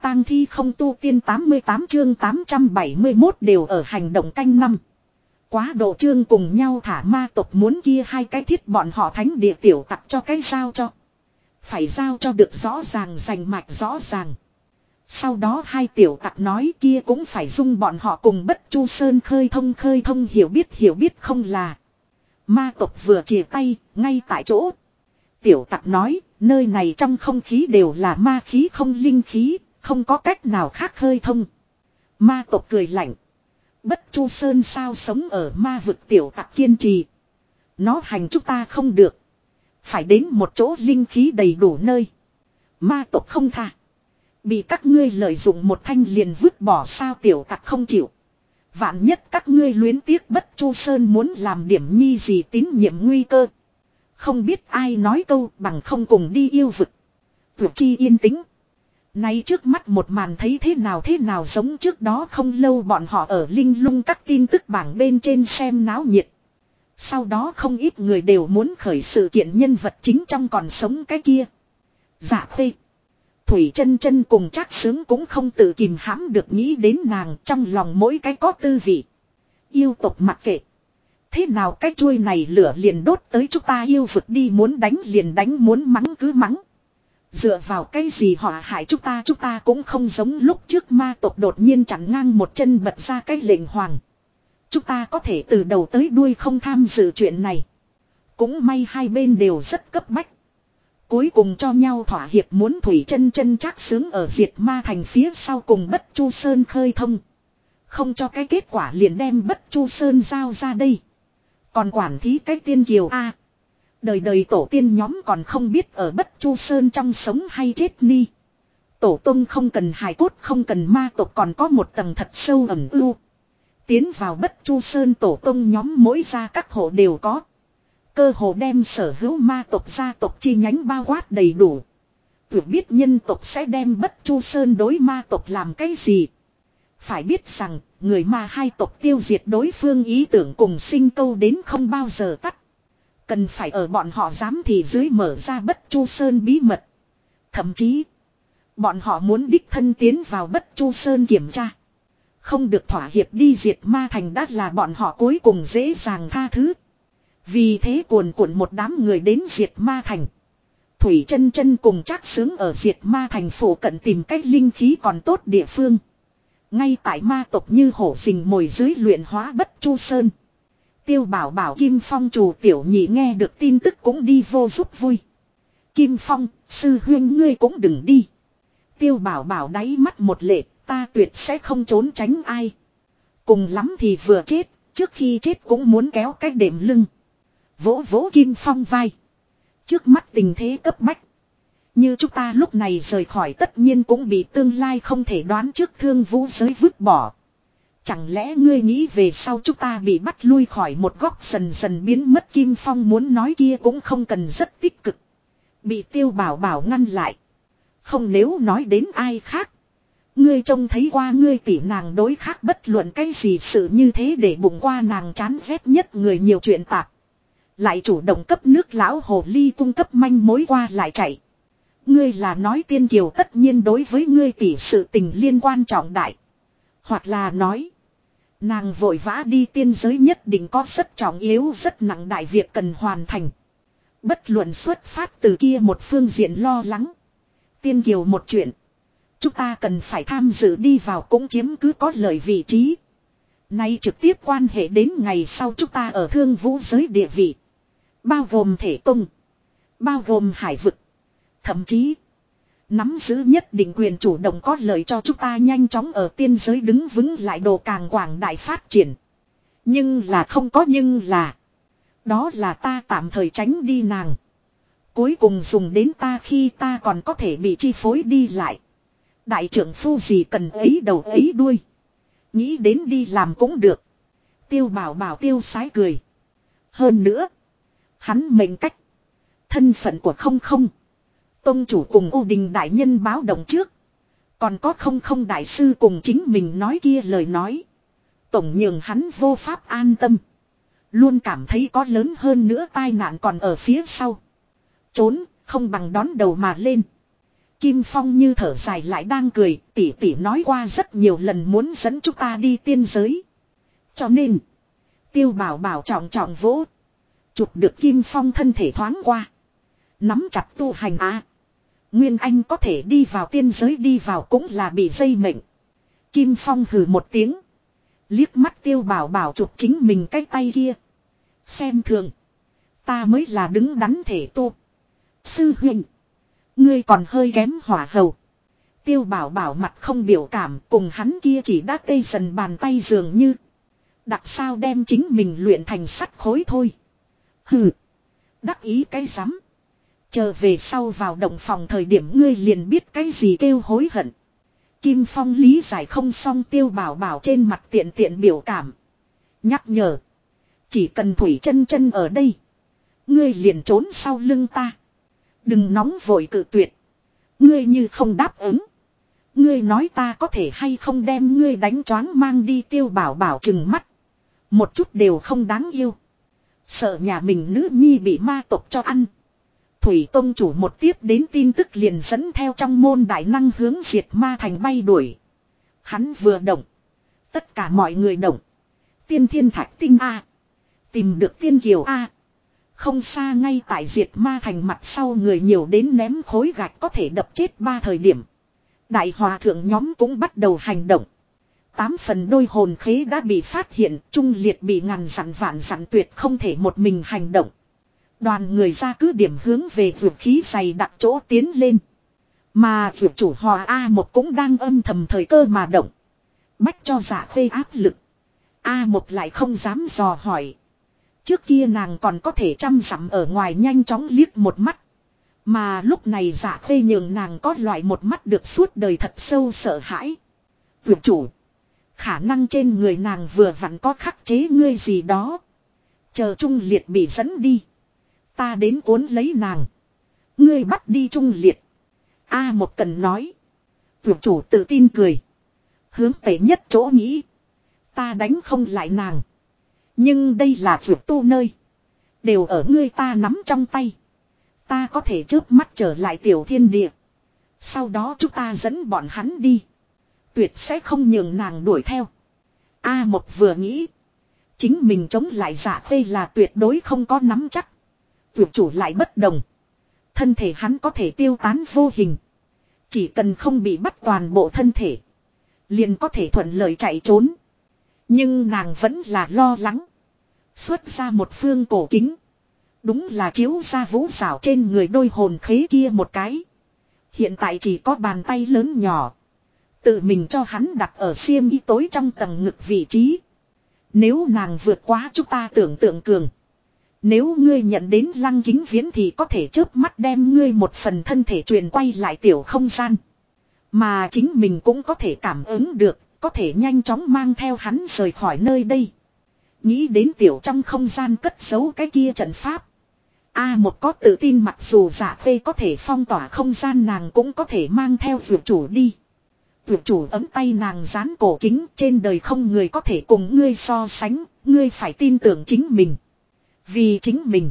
tang thi không tu tiên 88 chương 871 đều ở hành động canh năm. Quá độ chương cùng nhau thả ma tộc muốn kia hai cái thiết bọn họ thánh địa tiểu tặc cho cái giao cho. Phải giao cho được rõ ràng rành mạch rõ ràng. Sau đó hai tiểu tặc nói kia cũng phải dung bọn họ cùng Bất Chu Sơn khơi thông hiểu biết không là. Ma tộc vừa chìa tay ngay tại chỗ. Tiểu tặc nói nơi này trong không khí đều là ma khí không linh khí, không có cách nào khác khơi thông. Ma tộc cười lạnh. Bất Chu Sơn sao sống ở ma vực tiểu tặc kiên trì. Nó hành chúng ta không được. Phải đến một chỗ linh khí đầy đủ nơi. Ma tộc không tha. Bị các ngươi lợi dụng một thanh liền vứt bỏ sao tiểu tặc không chịu. Vạn nhất các ngươi luyến tiếc Bất Chu Sơn muốn làm điểm nhi gì tín nhiệm nguy cơ. Không biết ai nói câu bằng không cùng đi yêu vực. Tuyệt chi yên tĩnh. Nay trước mắt một màn thấy thế nào giống trước đó không lâu bọn họ ở linh lung các tin tức bảng bên trên xem náo nhiệt. Sau đó không ít người đều muốn khởi sự kiện nhân vật chính trong còn sống cái kia. Dạ Khê. Thủy Chân Chân cùng Trác Sướng cũng không tự kìm hãm được nghĩ đến nàng, trong lòng mỗi cái có tư vị. Yêu tộc mặc kệ. Thế nào cái chuôi này lửa liền đốt tới chúng ta yêu vực đi, muốn đánh liền đánh, muốn mắng cứ mắng. Dựa vào cái gì họ hại chúng ta cũng không giống lúc trước ma tộc đột nhiên chặn ngang một chân bật ra cái lệnh hoàng. Chúng ta có thể từ đầu tới đuôi không tham dự chuyện này. Cũng may hai bên đều rất cấp bách. Cuối cùng cho nhau thỏa hiệp muốn Thủy Chân Chân Trác Sướng ở Diệt Ma Thành phía sau cùng Bất Chu Sơn khơi thông. Không cho cái kết quả liền đem Bất Chu Sơn giao ra đây. Còn quản thí cái tiên kiều a, đời tổ tiên nhóm còn không biết ở Bất Chu Sơn trong sống hay chết ni. Tổ tông không cần hài cốt, không cần ma tộc, còn có một tầng thật sâu ẩn ưu. Tiến vào Bất Chu Sơn tổ tông nhóm mỗi gia các hộ đều có. Cơ hồ đem sở hữu ma tộc gia tộc chi nhánh bao quát đầy đủ. Tự biết nhân tộc sẽ đem Bất Chu Sơn đối ma tộc làm cái gì. Phải biết rằng người ma hai tộc tiêu diệt đối phương ý tưởng cùng sinh câu đến không bao giờ tắt. Cần phải ở bọn họ dám thì dưới mở ra Bất Chu Sơn bí mật. Thậm chí bọn họ muốn đích thân tiến vào Bất Chu Sơn kiểm tra. Không được thỏa hiệp đi Diệt Ma Thành đã là bọn họ cuối cùng dễ dàng tha thứ. Vì thế cuồn cuộn một đám người đến Diệt Ma Thành. Thủy Chân Chân cùng Trác Sướng ở Diệt Ma Thành phủ cận tìm cách linh khí còn tốt địa phương. Ngay tại ma tộc như hổ rình mồi dưới luyện hóa Bất Chu Sơn. Tiêu Bảo Bảo Kim Phong chủ tiểu nhị nghe được tin tức cũng đi vô giúp vui. Kim Phong, sư huynh ngươi cũng đừng đi. Tiêu Bảo Bảo đáy mắt một lệ, ta tuyệt sẽ không trốn tránh ai. Cùng lắm thì vừa chết, trước khi chết cũng muốn kéo cái đệm lưng. Vỗ vỗ Kim Phong vai. Trước mắt tình thế cấp bách. Như chúng ta lúc này rời khỏi tất nhiên cũng bị tương lai không thể đoán trước thương vũ giới vứt bỏ. Chẳng lẽ ngươi nghĩ về sau chúng ta bị bắt lui khỏi một góc dần dần biến mất. Kim Phong muốn nói kia cũng không cần rất tích cực. Bị Tiêu Bảo Bảo ngăn lại. Không, nếu nói đến ai khác. Ngươi trông thấy qua ngươi tỷ nàng đối khác bất luận cái gì sự như thế để bụng qua nàng chán ghét nhất người nhiều chuyện tạp. Lại chủ động cấp nước lão hồ ly cung cấp manh mối qua lại chạy. Ngươi là nói tiên kiều tất nhiên đối với ngươi tỷ sự tình liên quan trọng đại. Hoặc là nói. Nàng vội vã đi tiên giới nhất định có rất trọng yếu rất nặng đại việc cần hoàn thành. Bất luận xuất phát từ kia một phương diện lo lắng. Tiên kiều một chuyện. Chúng ta cần phải tham dự đi vào cũng chiếm cứ có lợi vị trí. Nay trực tiếp quan hệ đến ngày sau chúng ta ở thương vũ giới địa vị. Bao gồm thể tung. Bao gồm hải vực. Thậm chí. Nắm giữ nhất định quyền chủ động có lợi cho chúng ta nhanh chóng ở tiên giới đứng vững lại độ càng quảng đại phát triển. Nhưng là không có nhưng là. Đó là ta tạm thời tránh đi nàng. Cuối cùng dùng đến ta khi ta còn có thể bị chi phối đi lại. Đại trưởng phu gì cần ấy đầu ấy đuôi. Nghĩ đến đi làm cũng được. Tiêu Bảo Bảo tiêu sái cười. Hơn nữa. Hắn mệnh cách. Thân phận của không. Tông chủ cùng Ô Đình đại nhân báo động trước. Còn có không đại sư cùng chính mình nói kia lời nói. Tổng nhường hắn vô pháp an tâm. Luôn cảm thấy có lớn hơn nữa tai nạn còn ở phía sau. Trốn không bằng đón đầu mà lên. Kim Phong như thở dài lại đang cười, tỷ tỷ nói qua rất nhiều lần muốn dẫn chúng ta đi tiên giới. Cho nên, Tiêu Bảo Bảo trọng trọng vỗ. Chụp được Kim Phong thân thể thoáng qua. Nắm chặt tu hành Nguyên Anh có thể đi vào tiên giới đi vào cũng là bị dây mệnh. Kim Phong hừ một tiếng. Liếc mắt Tiêu Bảo Bảo chụp chính mình cái tay kia. Xem thường. Ta mới là đứng đắn thể tu. Sư huynh. Ngươi còn hơi kém hỏa hầu. Tiêu Bảo Bảo mặt không biểu cảm cùng hắn kia chỉ đã tê dần bàn tay dường như. Đặc sao đem chính mình luyện thành sắt khối thôi. Hừ. Đắc ý cái rắm. Chờ về sau vào động phòng thời điểm ngươi liền biết cái gì kêu hối hận. Kim Phong lý giải không xong Tiêu Bảo Bảo trên mặt tiện tiện biểu cảm. Nhắc nhở. Chỉ cần Thủy Chân Chân ở đây. Ngươi liền trốn sau lưng ta. Đừng nóng vội cự tuyệt. Ngươi như không đáp ứng. Ngươi nói ta có thể hay không đem ngươi đánh choáng mang đi. Tiêu Bảo Bảo trừng mắt. Một chút đều không đáng yêu. Sợ nhà mình nữ nhi bị ma tộc cho ăn. Thủy Tông chủ một tiếp đến tin tức liền dẫn theo trong môn đại năng hướng diệt ma thành bay đuổi. Hắn vừa động. Tất cả mọi người động. Tiên Thiên Thạch Tinh Tìm được Tiên Kiều Không xa ngay tại diệt ma thành mặt sau người nhiều đến ném khối gạch có thể đập chết 3 thời điểm. Đại hòa thượng nhóm cũng bắt đầu hành động. 8 phần đôi hồn khế đã bị phát hiện, Trung Liệt bị ngàn dặn vạn dặn tuyệt không thể một mình hành động. Đoàn người ra cứ điểm hướng về vượt khí dày đặc chỗ tiến lên. Mà vượt chủ hòa A1 cũng đang âm thầm thời cơ mà động. Bách cho Dạ Khê áp lực. A1 lại không dám dò hỏi. Trước kia nàng còn có thể trăm dặm ở ngoài nhanh chóng liếc một mắt. Mà lúc này Dạ Khê nhường nàng có loại một mắt được suốt đời thật sâu sợ hãi. Vượt chủ. Khả năng trên người nàng vừa vặn có khắc chế ngươi gì đó. Chờ Trung Liệt bị dẫn đi. Ta đến cuốn lấy nàng. Ngươi bắt đi Trung Liệt. A1 cần nói. Vượt chủ tự tin cười. Hướng tệ nhất chỗ nghĩ. Ta đánh không lại nàng. Nhưng đây là vượt tu nơi. Đều ở ngươi ta nắm trong tay. Ta có thể chớp mắt trở lại tiểu thiên địa. Sau đó chúng ta dẫn bọn hắn đi. Tuyệt sẽ không nhường nàng đuổi theo. A1 vừa nghĩ. Chính mình chống lại Dạ Khê là tuyệt đối không có nắm chắc. Vượt chủ lại bất đồng. Thân thể hắn có thể tiêu tán vô hình. Chỉ cần không bị bắt toàn bộ thân thể. Liền có thể thuận lợi chạy trốn. Nhưng nàng vẫn là lo lắng. Xuất ra một phương cổ kính. Đúng là chiếu ra vũ xảo trên người đôi hồn khế kia một cái. Hiện tại chỉ có bàn tay lớn nhỏ. Tự mình cho hắn đặt ở xiêm y tối trong tầng ngực vị trí. Nếu nàng vượt quá chúng ta tưởng tượng cường. Nếu ngươi nhận đến Lăng Kính Viễn thì có thể chớp mắt đem ngươi một phần thân thể truyền quay lại tiểu không gian. Mà chính mình cũng có thể cảm ứng được, có thể nhanh chóng mang theo hắn rời khỏi nơi đây. Nghĩ đến tiểu trong không gian cất giấu cái kia trận pháp. A1 có tự tin mặc dù Dạ Khê có thể phong tỏa không gian nàng cũng có thể mang theo vượt chủ đi. Vượt chủ ấm tay nàng dán cổ kính trên đời không người có thể cùng ngươi so sánh, ngươi phải tin tưởng chính mình. Vì chính mình.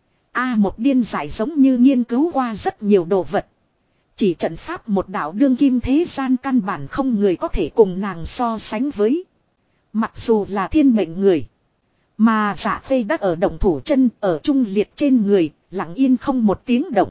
A1 điên giải giống như nghiên cứu qua rất nhiều đồ vật. Chỉ trận pháp một đạo đương kim thế gian căn bản không người có thể cùng nàng so sánh với. Mặc dù là thiên mệnh người. Mà Dạ Khê đã ở động thủ chân ở Trung Liệt trên người, lặng yên không một tiếng động.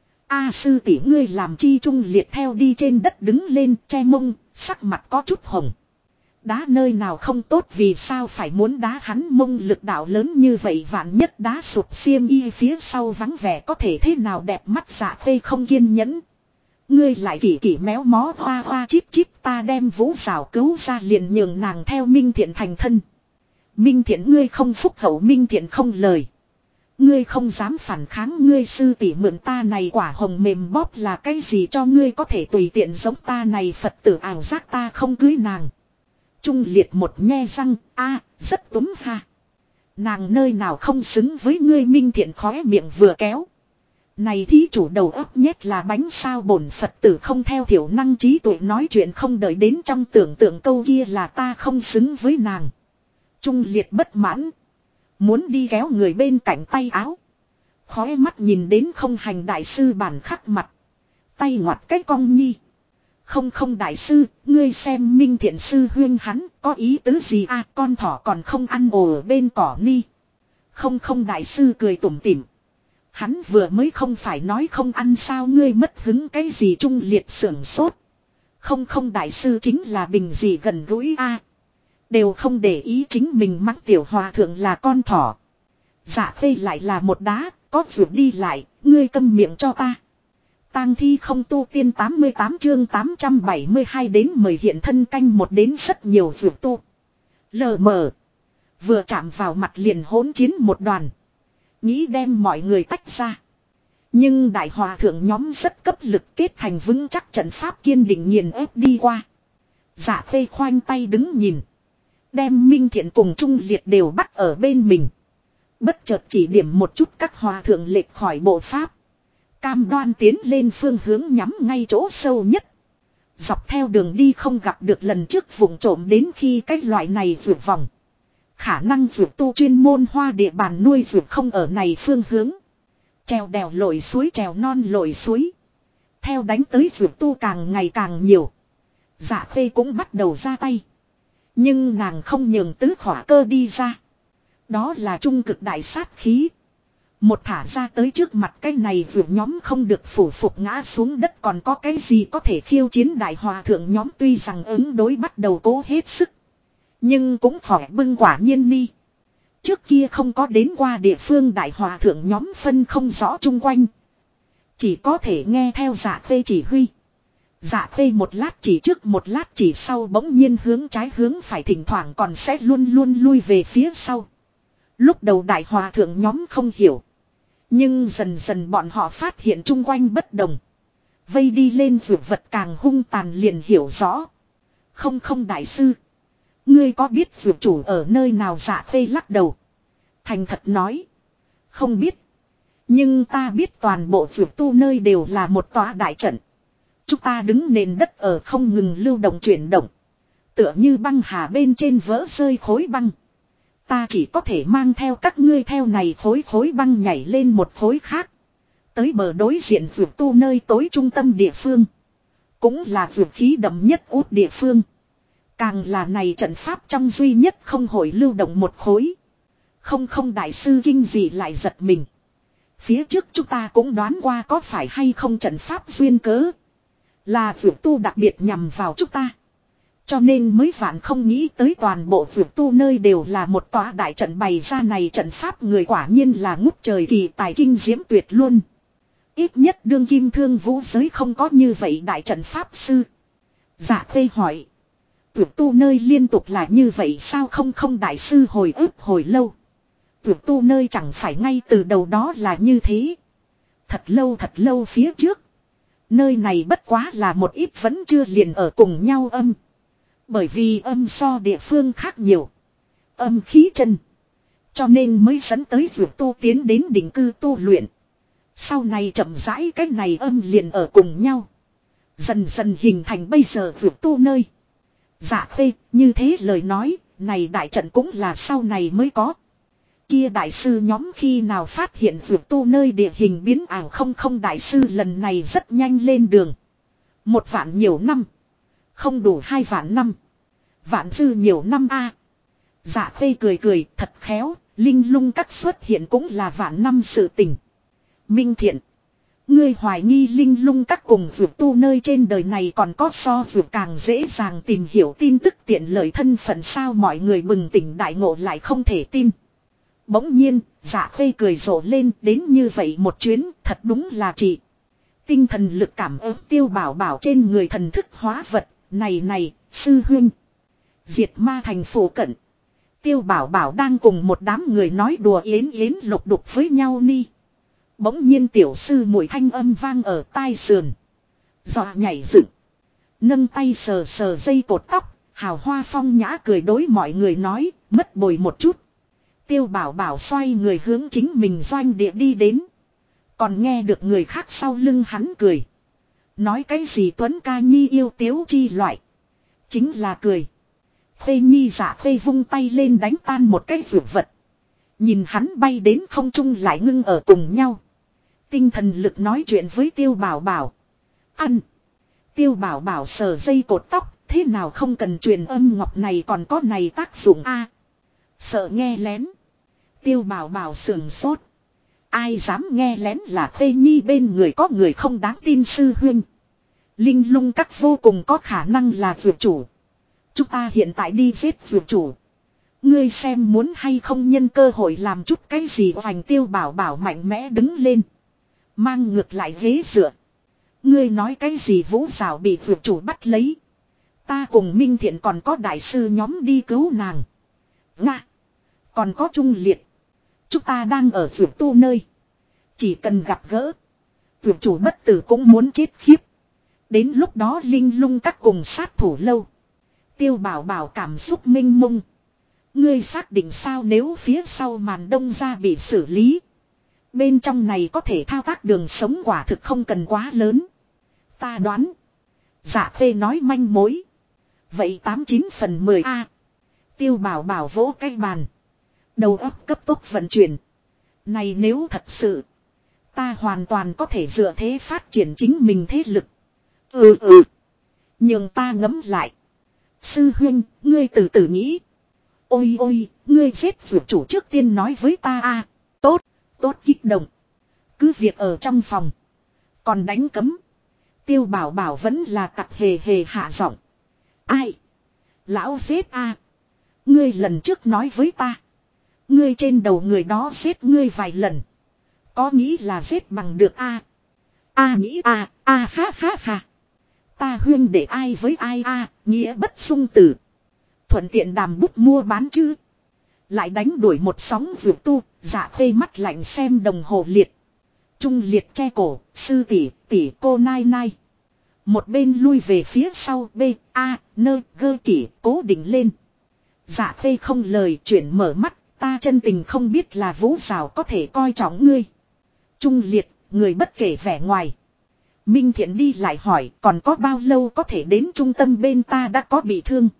A sư tỷ ngươi làm chi? Trung Liệt theo đi trên đất đứng lên che mông, sắc mặt có chút hồng. Đá nơi nào không tốt vì sao phải muốn đá hắn mông lực đạo lớn như vậy vạn nhất đá sụp xiêm y phía sau vắng vẻ có thể thế nào đẹp mắt. Dạ Khê không kiên nhẫn. Ngươi lại kỳ kỳ méo mó hoa hoa chíp chíp ta đem vũ xảo cứu ra liền nhường nàng theo Minh Thiện thành thân. Minh Thiện ngươi không phúc hậu Minh Thiện không lời. Ngươi không dám phản kháng ngươi sư tỷ mượn ta này quả hồng mềm bóp là cái gì cho ngươi có thể tùy tiện giống ta này Phật tử ảo giác ta không cưới nàng. Trung Liệt một nhe răng rất túm ha. Nàng nơi nào không xứng với ngươi. Minh Thiện khóe miệng vừa kéo. Này thí chủ đầu óc nhét là bánh sao bổn Phật tử không theo thiểu năng trí tuệ nói chuyện không đợi đến trong tưởng tượng câu kia là ta không xứng với nàng. Trung Liệt bất mãn. Muốn đi kéo người bên cạnh tay áo. Khóe mắt nhìn đến không hành đại sư bản khắc mặt. Tay ngoặt cái cong nhi. Không không đại sư, ngươi xem Minh Thiện sư huyên hắn có ý tứ gì à, con thỏ còn không ăn ồ ở bên cỏ ni. Không không đại sư cười tủm tỉm. Hắn vừa mới không phải nói không ăn sao, ngươi mất hứng cái gì, Trung Liệt sưởng sốt. Không không đại sư chính là bình gì gần gũi a, đều không để ý chính mình mắng tiểu hòa thượng là con thỏ. Dạ Khê lại là một đá, có vượt đi lại, ngươi câm miệng cho ta. Tang thi không tu tiên 88 chương 872 đến mời hiện thân canh một đến rất nhiều vượt tu. Lờ mờ. Vừa chạm vào mặt liền hỗn chiến một đoàn. Nghĩ đem mọi người tách ra. Nhưng đại hòa thượng nhóm rất cấp lực kết thành vững chắc trận pháp kiên định nghiền ép đi qua. Dạ Khê khoanh tay đứng nhìn. Đem Minh Thiện cùng Trung Liệt đều bắt ở bên mình. Bất chợt chỉ điểm một chút các hòa thượng lệch khỏi bộ pháp. Cam đoan tiến lên phương hướng nhắm ngay chỗ sâu nhất. Dọc theo đường đi không gặp được lần trước vùng trộm đến khi cái loại này vượt vòng. Khả năng vượt tu chuyên môn hoa địa bàn nuôi vượt không ở này phương hướng. Trèo đèo lội suối, trèo non lội suối. Theo đánh tới vượt tu càng ngày càng nhiều. Dạ Khê cũng bắt đầu ra tay. Nhưng nàng không nhường tứ khỏa cơ đi ra. Đó là trung cực đại sát khí. Một thả ra tới trước mặt cái này vượt nhóm không được phủ phục ngã xuống đất, còn có cái gì có thể khiêu chiến đại hòa thượng nhóm, tuy rằng ứng đối bắt đầu cố hết sức. Nhưng cũng phải bưng quả nhiên ni. Trước kia không có đến qua địa phương đại hòa thượng nhóm phân không rõ chung quanh. Chỉ có thể nghe theo Dạ Khê chỉ huy. Dạ Khê một lát chỉ trước một lát chỉ sau, bỗng nhiên hướng trái hướng phải, thỉnh thoảng còn sẽ luôn luôn lui về phía sau. Lúc đầu đại hòa thượng nhóm không hiểu. Nhưng dần dần bọn họ phát hiện chung quanh bất đồng. Vây đi lên vượt vật càng hung tàn liền hiểu rõ. Không không đại sư. Ngươi có biết vượt chủ ở nơi nào? Dạ Khê lắc đầu. Thành thật nói. Không biết. Nhưng ta biết toàn bộ vượt tu nơi đều là một tòa đại trận. Chúng ta đứng nền đất ở không ngừng lưu động chuyển động. Tựa như băng hà bên trên vỡ rơi khối băng. Ta chỉ có thể mang theo các ngươi theo này khối băng nhảy lên một khối khác. Tới bờ đối diện vượt tu nơi tối trung tâm địa phương. Cũng là vượt khí đậm nhất út địa phương. Càng là này trận pháp trong duy nhất không hội lưu động một khối. Không không đại sư kinh dị lại giật mình. Phía trước chúng ta cũng đoán qua có phải hay không trận pháp duyên cớ. Là vượt tu đặc biệt nhằm vào chúng ta. Cho nên mới vạn không nghĩ tới toàn bộ vượt tu nơi đều là một tòa đại trận bày ra, này trận pháp người quả nhiên là ngút trời kỳ tài kinh diễm tuyệt luôn. Ít nhất đương kim thương vũ giới không có như vậy đại trận pháp sư. Dạ Khê hỏi. Vượt tu nơi liên tục là như vậy sao? Không không đại sư hồi ức hồi lâu. Vượt tu nơi chẳng phải ngay từ đầu đó là như thế. Thật lâu phía trước. Nơi này bất quá là một ít vẫn chưa liền ở cùng nhau âm. Bởi vì âm so địa phương khác nhiều. Âm khí chân. Cho nên mới dẫn tới vượt tu tiến đến định cư tu luyện. Sau này chậm rãi cái này âm liền ở cùng nhau. Dần dần hình thành bây giờ vượt tu nơi. Dạ Khê, như thế lời nói, này đại trận cũng là sau này mới có. Kia đại sư nhóm khi nào phát hiện vượt tu nơi địa hình biến ảo? Không không đại sư lần này rất nhanh lên đường. 1 vạn nhiều năm. Không đủ 2 vạn năm. Vạn dư nhiều năm a. Dạ Khê cười thật khéo, linh lung các xuất hiện cũng là vạn năm sự tình. Minh Thiện. Ngươi hoài nghi linh lung các cùng vượt tu nơi trên đời này còn có so vượt càng dễ dàng tìm hiểu tin tức tiện lợi thân phận sao? Mọi người bừng tỉnh đại ngộ lại không thể tin. Bỗng nhiên, Dạ Khê cười rộ lên, đến như vậy một chuyến, thật đúng là chị. Tinh thần lực cảm ứng Tiêu Bảo Bảo trên người thần thức hóa vật, này, sư huynh. Diệt ma thành phủ cận. Tiêu Bảo Bảo đang cùng một đám người nói đùa yến lục đục với nhau ni. Bỗng nhiên tiểu sư mùi thanh âm vang ở tai sườn. Dọa nhảy dựng. Nâng tay sờ sờ dây cột tóc, hào hoa phong nhã cười đối mọi người nói, mất bồi một chút. Tiêu Bảo Bảo xoay người hướng chính mình doanh địa đi đến. Còn nghe được người khác sau lưng hắn cười. Nói cái gì Tuấn ca nhi yêu tiếu chi loại. Chính là cười. Khê nhi Dạ Khê vung tay lên đánh tan một cái vượt vật. Nhìn hắn bay đến không trung lại ngưng ở cùng nhau. Tinh thần lực nói chuyện với Tiêu Bảo Bảo. Ăn. Tiêu bảo bảo sờ dây cột tóc, thế nào không cần truyền âm ngọc này còn có này tác dụng a? Sợ nghe lén. Tiêu bảo bảo sườn sốt. Ai dám nghe lén là Khê Nhi bên người có người không đáng tin sư huynh. Linh lung các vô cùng có khả năng là vượt chủ. Chúng ta hiện tại đi giết vượt chủ. Ngươi xem muốn hay không nhân cơ hội làm chút cái gì. Hoành Tiêu bảo bảo mạnh mẽ đứng lên. Mang ngược lại ghế dựa. Ngươi nói cái gì Vũ Giảo bị vượt chủ bắt lấy. Ta cùng Minh Thiện còn có đại sư nhóm đi cứu nàng. Nga. Còn có Trung Liệt. Chúng ta đang ở vượt tu nơi. Chỉ cần gặp gỡ. Vượt chủ bất tử cũng muốn chết khiếp. Đến lúc đó Linh lung các cùng sát thủ lâu. Tiêu bảo bảo cảm xúc minh mông. Ngươi xác định sao nếu phía sau màn đông ra bị xử lý. Bên trong này có thể thao tác đường sống quả thực không cần quá lớn. Ta đoán. Dạ Khê nói manh mối. Vậy 89 phần 10 a. Tiêu bảo bảo vỗ cái bàn. Đầu óc cấp tốc vận chuyển. Này nếu thật sự. Ta hoàn toàn có thể dựa thế phát triển chính mình thế lực. Nhưng ta ngấm lại. Sư huynh, ngươi từ từ nghĩ. Ôi ôi, ngươi giết vượt chủ trước tiên nói với ta a. Tốt, tốt kích động. Cứ việc ở trong phòng. Còn đánh cấm. Tiêu bảo bảo vẫn là tặc hề hề hạ giọng. Ai? Lão giết a. Ngươi lần trước nói với ta. Ngươi trên đầu người đó giết ngươi vài lần. Có nghĩ là giết bằng được a? A nghĩ a, a ha ha ha. Ta huyên để ai với ai a, nghĩa bất dung tử. Thuận tiện đàm bút mua bán chứ. Lại đánh đuổi một sóng vượt tu, Dạ Khê mắt lạnh xem đồng hồ liệt. Trung Liệt che cổ, sư tỷ, tỷ cô nai nai. Một bên lui về phía sau B, A, nơ, gơ kỷ, cố định lên. Dạ Khê không lời chuyển mở mắt, ta chân tình không biết là Vũ Giảo có thể coi trọng ngươi. Trung Liệt, người bất kể vẻ ngoài. Minh Thiện đi lại hỏi còn có bao lâu có thể đến trung tâm bên ta đã có bị thương.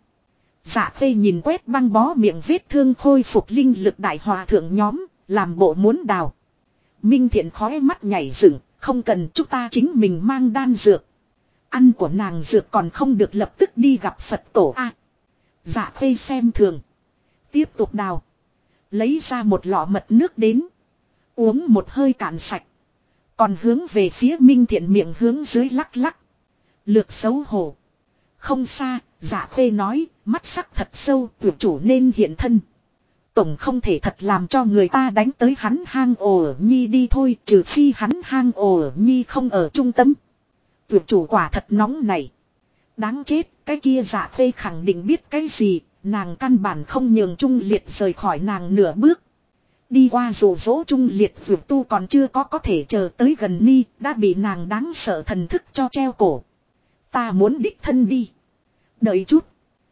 Dạ Khê nhìn quét băng bó miệng vết thương khôi phục linh lực đại hòa thượng nhóm, làm bộ muốn đào. Minh Thiện khói mắt nhảy dựng, không cần chúng ta chính mình mang đan dược. Ăn của nàng dược còn không được lập tức đi gặp Phật tổ a. Dạ Khê xem thường. Tiếp tục đào. Lấy ra một lọ mật nước đến. Uống một hơi cạn sạch. Còn hướng về phía Minh Thiện miệng hướng dưới lắc lắc. Lược xấu hổ. Không xa, Dạ Khê nói, mắt sắc thật sâu, tuyệt chủ nên hiện thân. Tổng không thể thật làm cho người ta đánh tới hắn hang ổ nhi đi thôi, trừ phi hắn hang ổ nhi không ở trung tâm. Tuyệt chủ quả thật nóng này. Đáng chết, cái kia Dạ Khê khẳng định biết cái gì, nàng căn bản không nhường Trung Liệt rời khỏi nàng nửa bước. Đi qua rủ rỗ Trung Liệt vượt tu còn chưa có thể chờ tới gần ni, đã bị nàng đáng sợ thần thức cho treo cổ. Ta muốn đích thân đi. Đợi chút.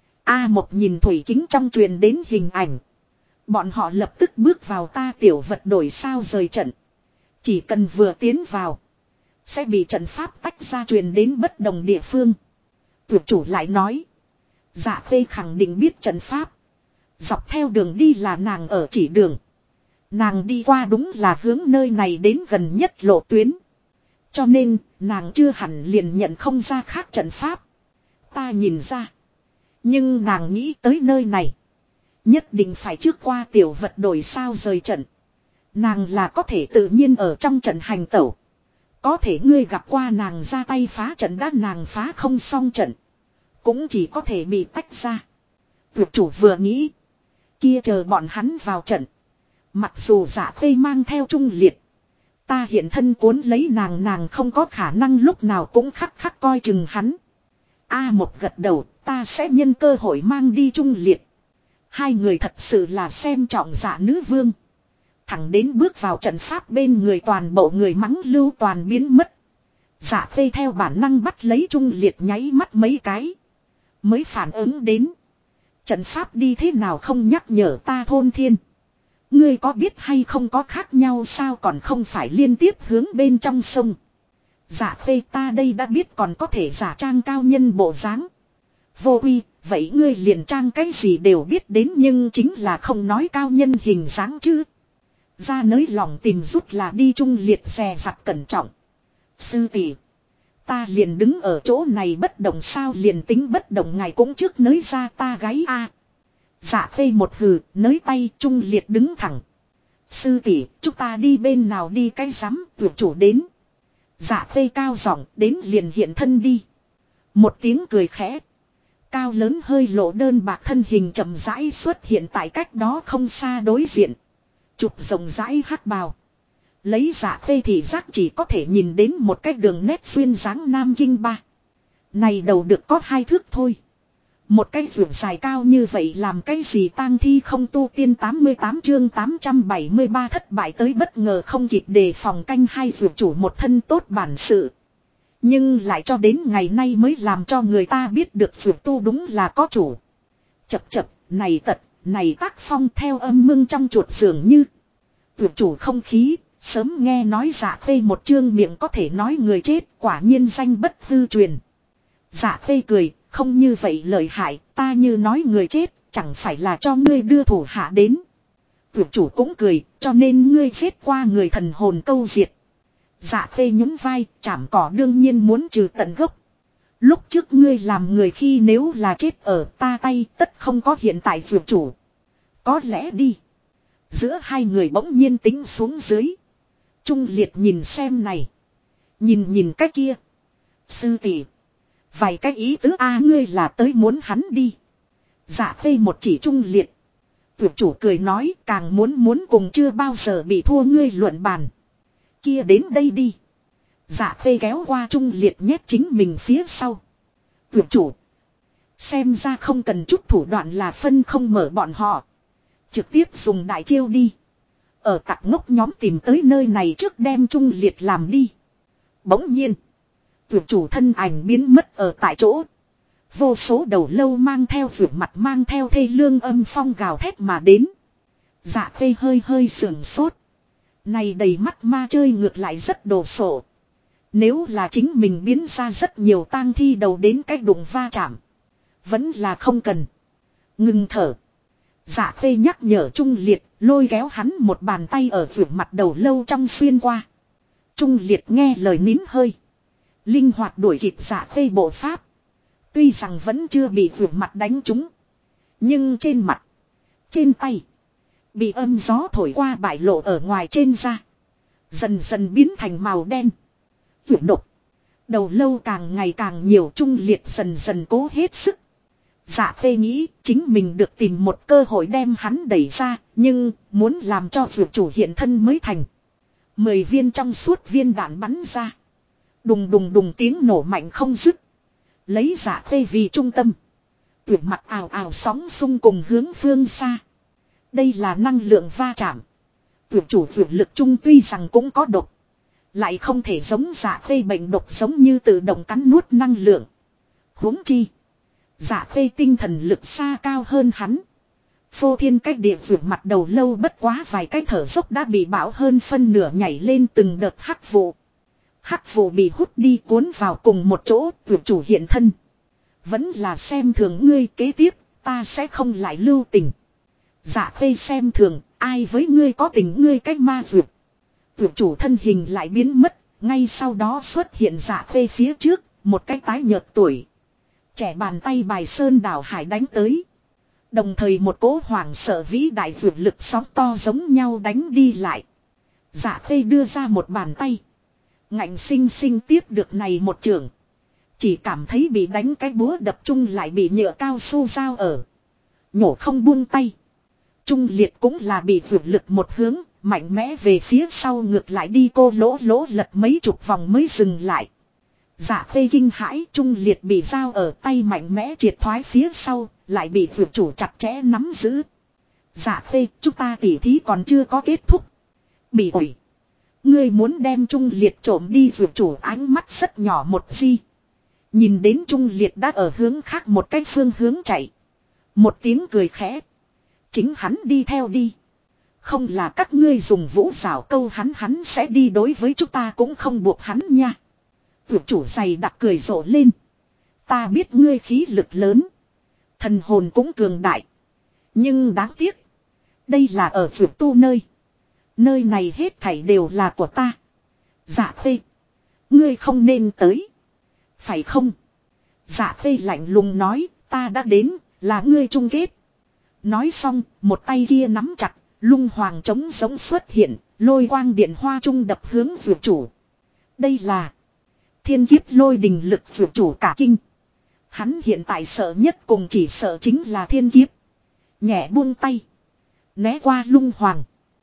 A1 nhìn thủy kính trong truyền đến hình ảnh. Bọn họ lập tức bước vào ta tiểu vật đổi sao rời trận. Chỉ cần vừa tiến vào. Sẽ bị trận pháp tách ra truyền đến bất đồng địa phương. Tuyệt chủ lại nói. Dạ Khê khẳng định biết trận pháp. Dọc theo đường đi là nàng ở chỉ đường. Nàng đi qua đúng là hướng nơi này đến gần nhất lộ tuyến. Cho nên nàng chưa hẳn liền nhận không ra khác trận pháp. Ta nhìn ra. Nhưng nàng nghĩ tới nơi này. Nhất định phải trước qua tiểu vật đổi sao rời trận. Nàng là có thể tự nhiên ở trong trận hành tẩu. Có thể ngươi gặp qua nàng ra tay phá trận đã nàng phá không xong trận. Cũng chỉ có thể bị tách ra. Tuyệt chủ vừa nghĩ. Kia chờ bọn hắn vào trận. Mặc dù Dạ Khê mang theo Trung Liệt. Ta hiện thân cuốn lấy nàng không có khả năng lúc nào cũng khắc khắc coi chừng hắn. A1 gật đầu, ta sẽ nhân cơ hội mang đi Trung Liệt. Hai người thật sự là xem trọng Dạ nữ vương. Thẳng đến bước vào trận pháp bên người toàn bộ người mắng lưu toàn biến mất. Dạ Khê theo bản năng bắt lấy Trung Liệt nháy mắt mấy cái. Mới phản ứng đến. Trận pháp đi thế nào không nhắc nhở ta thôn thiên. Ngươi có biết hay không có khác nhau sao còn không phải liên tiếp hướng bên trong sông. Dạ Khê ta đây đã biết còn có thể giả trang cao nhân bộ dáng. Vô uy, vậy ngươi liền trang cái gì đều biết đến nhưng chính là không nói cao nhân hình dáng chứ. Ra nới lòng tìm rút là đi Trung Liệt xè giặt cẩn trọng. Sư tỷ, Ta liền đứng ở chỗ này bất động sao, liền tính bất động ngài cũng trước nới ra ta gáy a. Dạ khê một hừ, nới tay. Trung Liệt đứng thẳng. Sư tỷ, chúng ta đi bên nào đi cái rắm, tuyệt chủ đến. Dạ khê cao giọng, đến liền hiện thân đi. Một tiếng cười khẽ. Cao lớn hơi lộ đơn bạc thân hình chậm rãi xuất hiện tại cách đó không xa đối diện. Chụp rộng rãi hắc bào. Lấy Dạ khê thì giác chỉ có thể nhìn đến một cái đường nét xuyên dáng nam kinh ba. Này đầu được có 2 thước thôi. Một cái ruộng dài cao như vậy làm cái gì tang thi không tu tiên. 88 chương 873 thất bại tới bất ngờ không kịp đề phòng. Canh hai ruộng chủ một thân tốt bản sự. Nhưng lại cho đến ngày nay mới làm cho người ta biết được ruộng tu đúng là có chủ. Chập chập, này tật, này tác phong theo âm mương trong chuột dường như. Ruộng chủ không khí, sớm nghe nói Dạ khê một chương miệng có thể nói người chết, quả nhiên danh bất hư truyền. Dạ khê cười. Không như vậy lợi hại, ta như nói người chết, chẳng phải là cho ngươi đưa thủ hạ đến. Tuyệt chủ cũng cười, cho nên ngươi giết qua người thần hồn câu diệt. Dạ khê nhún vai, chảm cỏ đương nhiên muốn trừ tận gốc. Lúc trước ngươi làm người khi nếu là chết ở ta tay, tất không có hiện tại tuyệt chủ. Có lẽ đi. Giữa hai người bỗng nhiên tính xuống dưới. Trung Liệt nhìn xem này. Nhìn cái kia. Sư tỷ. Vài cái ý tứ a ngươi là tới muốn hắn đi. Dạ khê một chỉ Trung Liệt. Tuyệt chủ cười nói càng muốn cùng chưa bao giờ bị thua ngươi luận bàn. Kia đến đây đi. Dạ khê kéo qua Trung Liệt nhét chính mình phía sau. Tuyệt chủ. Xem ra không cần chút thủ đoạn là phân không mở bọn họ. Trực tiếp dùng đại chiêu đi. Ở tặc ngốc nhóm tìm tới nơi này trước đem Trung Liệt làm đi. Bỗng nhiên. Tuyệt chủ thân ảnh biến mất ở tại chỗ. Vô số đầu lâu mang theo vượt mặt mang theo thê lương âm phong gào thét mà đến. Dạ khê hơi sườn sốt. Này đầy mắt ma chơi ngược lại rất đồ sộ. Nếu là chính mình biến ra rất nhiều tang thi đầu đến cách đụng va chạm. Vẫn là không cần. Ngừng thở. Dạ khê nhắc nhở Trung Liệt lôi kéo hắn một bàn tay ở vượt mặt đầu lâu trong xuyên qua. Trung Liệt nghe lời nín hơi. Linh hoạt đuổi kịp Dạ khê bộ pháp. Tuy rằng vẫn chưa bị vượt mặt đánh trúng. Nhưng trên mặt. Trên tay. Bị âm gió thổi qua bại lộ ở ngoài trên da. Dần dần biến thành màu đen. Vượt độc. Đầu lâu càng ngày càng nhiều. Trung Liệt dần cố hết sức. Dạ khê nghĩ chính mình được tìm một cơ hội đem hắn đẩy ra. Nhưng muốn làm cho vượt chủ hiện thân mới thành. 10 viên trong suốt viên đạn bắn ra. Đùng tiếng nổ mạnh không dứt. Lấy Dạ khê vì trung tâm. Tuyệt mặt ào ào sóng xung cùng hướng phương xa. Đây là năng lượng va chạm. Tuyệt chủ vượt lực chung tuy rằng cũng có độc. Lại không thể giống Dạ khê bệnh độc giống như tự động cắn nuốt năng lượng. Huống chi. Dạ khê tinh thần lực xa cao hơn hắn. Phô thiên cách địa vượt mặt đầu lâu bất quá vài cái thở dốc đã bị bão hơn phân nửa nhảy lên từng đợt hắc vụ. Hắc vụ bị hút đi cuốn vào cùng một chỗ, tuyệt chủ hiện thân. Vẫn là xem thường ngươi, kế tiếp, ta sẽ không lại lưu tình. Dạ khê xem thường, ai với ngươi có tình ngươi cách ma vượt. Tuyệt chủ thân hình lại biến mất, ngay sau đó xuất hiện Dạ khê phía trước, một cái tái nhợt tuổi. Trẻ bàn tay bài sơn đảo hải đánh tới. Đồng thời một cỗ hoảng sợ vĩ đại vượt lực sóng to giống nhau đánh đi lại. Dạ khê đưa ra một bàn tay. Ngạnh sinh tiếp được này một trường. Chỉ cảm thấy bị đánh cái búa đập trung lại bị nhựa cao su dao ở. Nhổ không buông tay. Trung Liệt cũng là bị vượt lực một hướng, mạnh mẽ về phía sau ngược lại đi cô lỗ lật mấy chục vòng mới dừng lại. Dạ khê kinh hãi, Trung Liệt bị dao ở tay mạnh mẽ triệt thoái phía sau, lại bị vượt chủ chặt chẽ nắm giữ. Dạ khê, chúng ta tỉ thí còn chưa có kết thúc. Bị ổi. Ngươi muốn đem Trung Liệt trộm đi, vượt chủ ánh mắt rất nhỏ một di. Nhìn đến Trung Liệt đã ở hướng khác một cái phương hướng chạy. Một tiếng cười khẽ. Chính hắn đi theo đi. Không là các ngươi dùng vũ xảo câu hắn sẽ đi, đối với chúng ta cũng không buộc hắn nha. Vượt chủ dày đặc cười rộ lên. Ta biết ngươi khí lực lớn. Thần hồn cũng cường đại. Nhưng đáng tiếc. Đây là ở vượt tu nơi. Nơi này hết thảy đều là của ta. Dạ khê. Ngươi không nên tới. Phải không? Dạ khê lạnh lùng nói, ta đã đến, là ngươi chung kết. Nói xong, một tay kia nắm chặt, lung hoàng trống giống xuất hiện, lôi quang điện hoa trung đập hướng vượt chủ. Đây là thiên kiếp lôi đình lực vượt chủ cả kinh. Hắn hiện tại sợ nhất cùng chỉ sợ chính là thiên kiếp. Nhẹ buông tay. Né qua lung hoàng.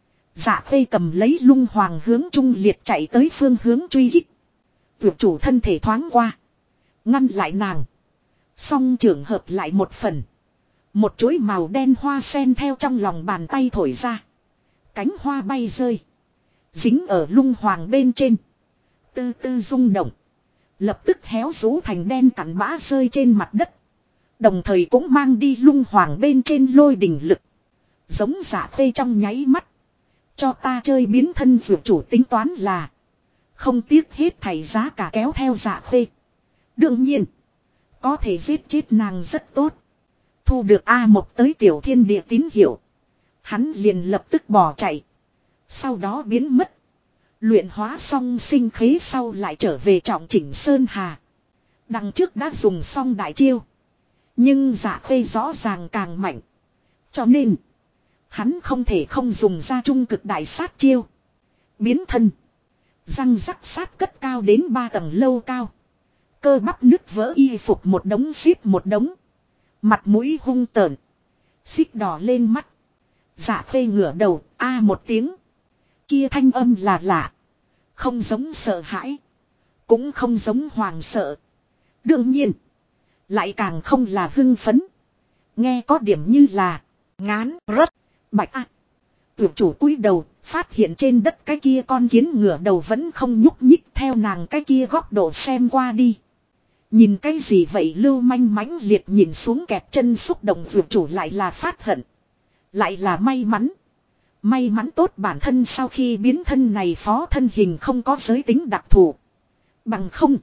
Dạ khê cầm lấy lung hoàng hướng trung liệt chạy tới phương hướng truy kích. Vượt chủ thân thể thoáng qua. Ngăn lại nàng. Song trường hợp lại một phần. Một chuỗi màu đen hoa sen theo trong lòng bàn tay thổi ra. Cánh hoa bay rơi. Dính ở lung hoàng bên trên. Tư tư rung động. Lập tức héo rũ thành đen cặn bã rơi trên mặt đất. Đồng thời cũng mang đi lung hoàng bên trên lôi đình lực. Giống dạ khê trong nháy mắt. Cho ta chơi biến thân vượt chủ tính toán là. Không tiếc hết thảy giá cả kéo theo dạ khê. Đương nhiên. Có thể giết chết nàng rất tốt. Thu được A1 tới tiểu thiên địa tín hiệu. Hắn liền lập tức bỏ chạy. Sau đó biến mất. Luyện hóa xong sinh khế sau lại trở về trọng chỉnh Sơn Hà. Đằng trước đã dùng xong đại chiêu. Nhưng dạ khê rõ ràng càng mạnh. Cho nên. Hắn không thể không dùng ra trung cực đại sát chiêu. Biến thân. Răng rắc sát cất cao đến 3 tầng lâu cao. Cơ bắp nứt vỡ y phục một đống xếp một đống. Mặt mũi hung tợn. Xích đỏ lên mắt. Dạ khê ngửa đầu, a một tiếng. Kia thanh âm là lạ. Không giống sợ hãi. Cũng không giống hoàng sợ. Đương nhiên. Lại càng không là hưng phấn. Nghe có điểm như là. Ngán, rất, bạch a. Tuyệt chủ cúi đầu, phát hiện trên đất cái kia con kiến ngửa đầu vẫn không nhúc nhích theo nàng cái kia góc độ xem qua đi. Nhìn cái gì vậy lưu manh mãnh liệt nhìn xuống kẹp chân xúc động vượt chủ lại là phát hận. Lại là may mắn. May mắn tốt bản thân sau khi biến thân này phó thân hình không có giới tính đặc thù. Bằng không.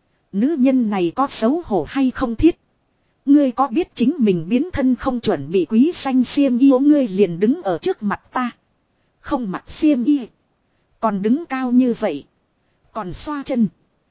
Nữ nhân này có xấu hổ hay không thiết. Ngươi có biết chính mình biến thân không chuẩn bị quý xanh xiêm y ngươi liền đứng ở trước mặt ta. Không mặc xiêm y. Còn đứng cao như vậy. Còn xoa chân.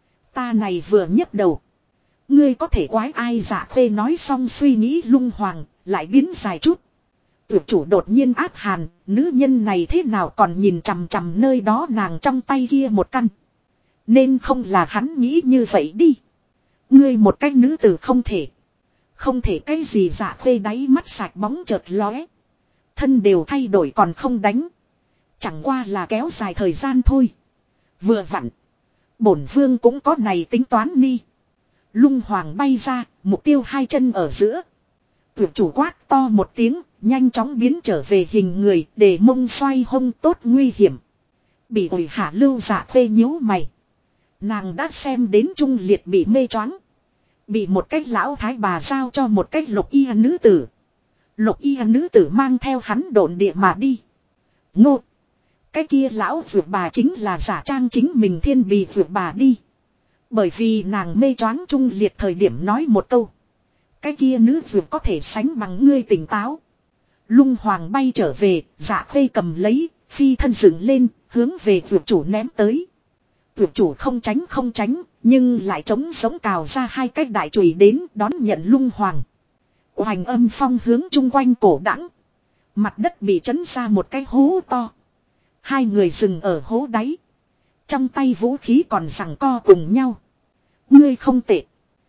Ta này vừa nhấc đầu. Ngươi có thể quái ai dạ khê nói xong suy nghĩ lung hoàng, lại biến dài chút. Tuyệt chủ đột nhiên ác hàn, nữ nhân này thế nào còn nhìn chằm chằm nơi đó nàng trong tay kia một căn. Nên không là hắn nghĩ như vậy đi. Ngươi một cách nữ tử không thể. Không thể cái gì dạ khê đáy mắt sạch bóng chợt lóe. Thân đều thay đổi còn không đánh. Chẳng qua là kéo dài thời gian thôi. Vừa vặn. Bổn vương cũng có này tính toán ni. Lung hoàng bay ra, mục tiêu hai chân ở giữa. Tuyệt chủ quát to một tiếng, nhanh chóng biến trở về hình người để mông xoay hông tốt nguy hiểm. Bị ổi hạ lưu dạ khê nhíu mày. Nàng đã xem đến trung liệt bị mê choáng. Bị một cách lão thái bà giao cho một cách lục y nữ tử. Lục y nữ tử mang theo hắn độn địa mà đi. Ngô. Cái kia lão vượt bà chính là giả trang chính mình thiên bì vượt bà đi. Bởi vì nàng mê choáng trung liệt thời điểm nói một câu. Cái kia nữ vượt có thể sánh bằng ngươi tỉnh táo. Lung hoàng bay trở về, dạ khê cầm lấy, phi thân dựng lên, hướng về vượt chủ ném tới. Vượt chủ không tránh, nhưng lại trống giống cào ra hai cái đại chùy đến đón nhận lung hoàng. Hoành âm phong hướng chung quanh cổ đẳng. Mặt đất bị chấn ra một cái hố to. Hai người dừng ở hố đáy. Trong tay vũ khí còn giằng co cùng nhau. Ngươi không tệ.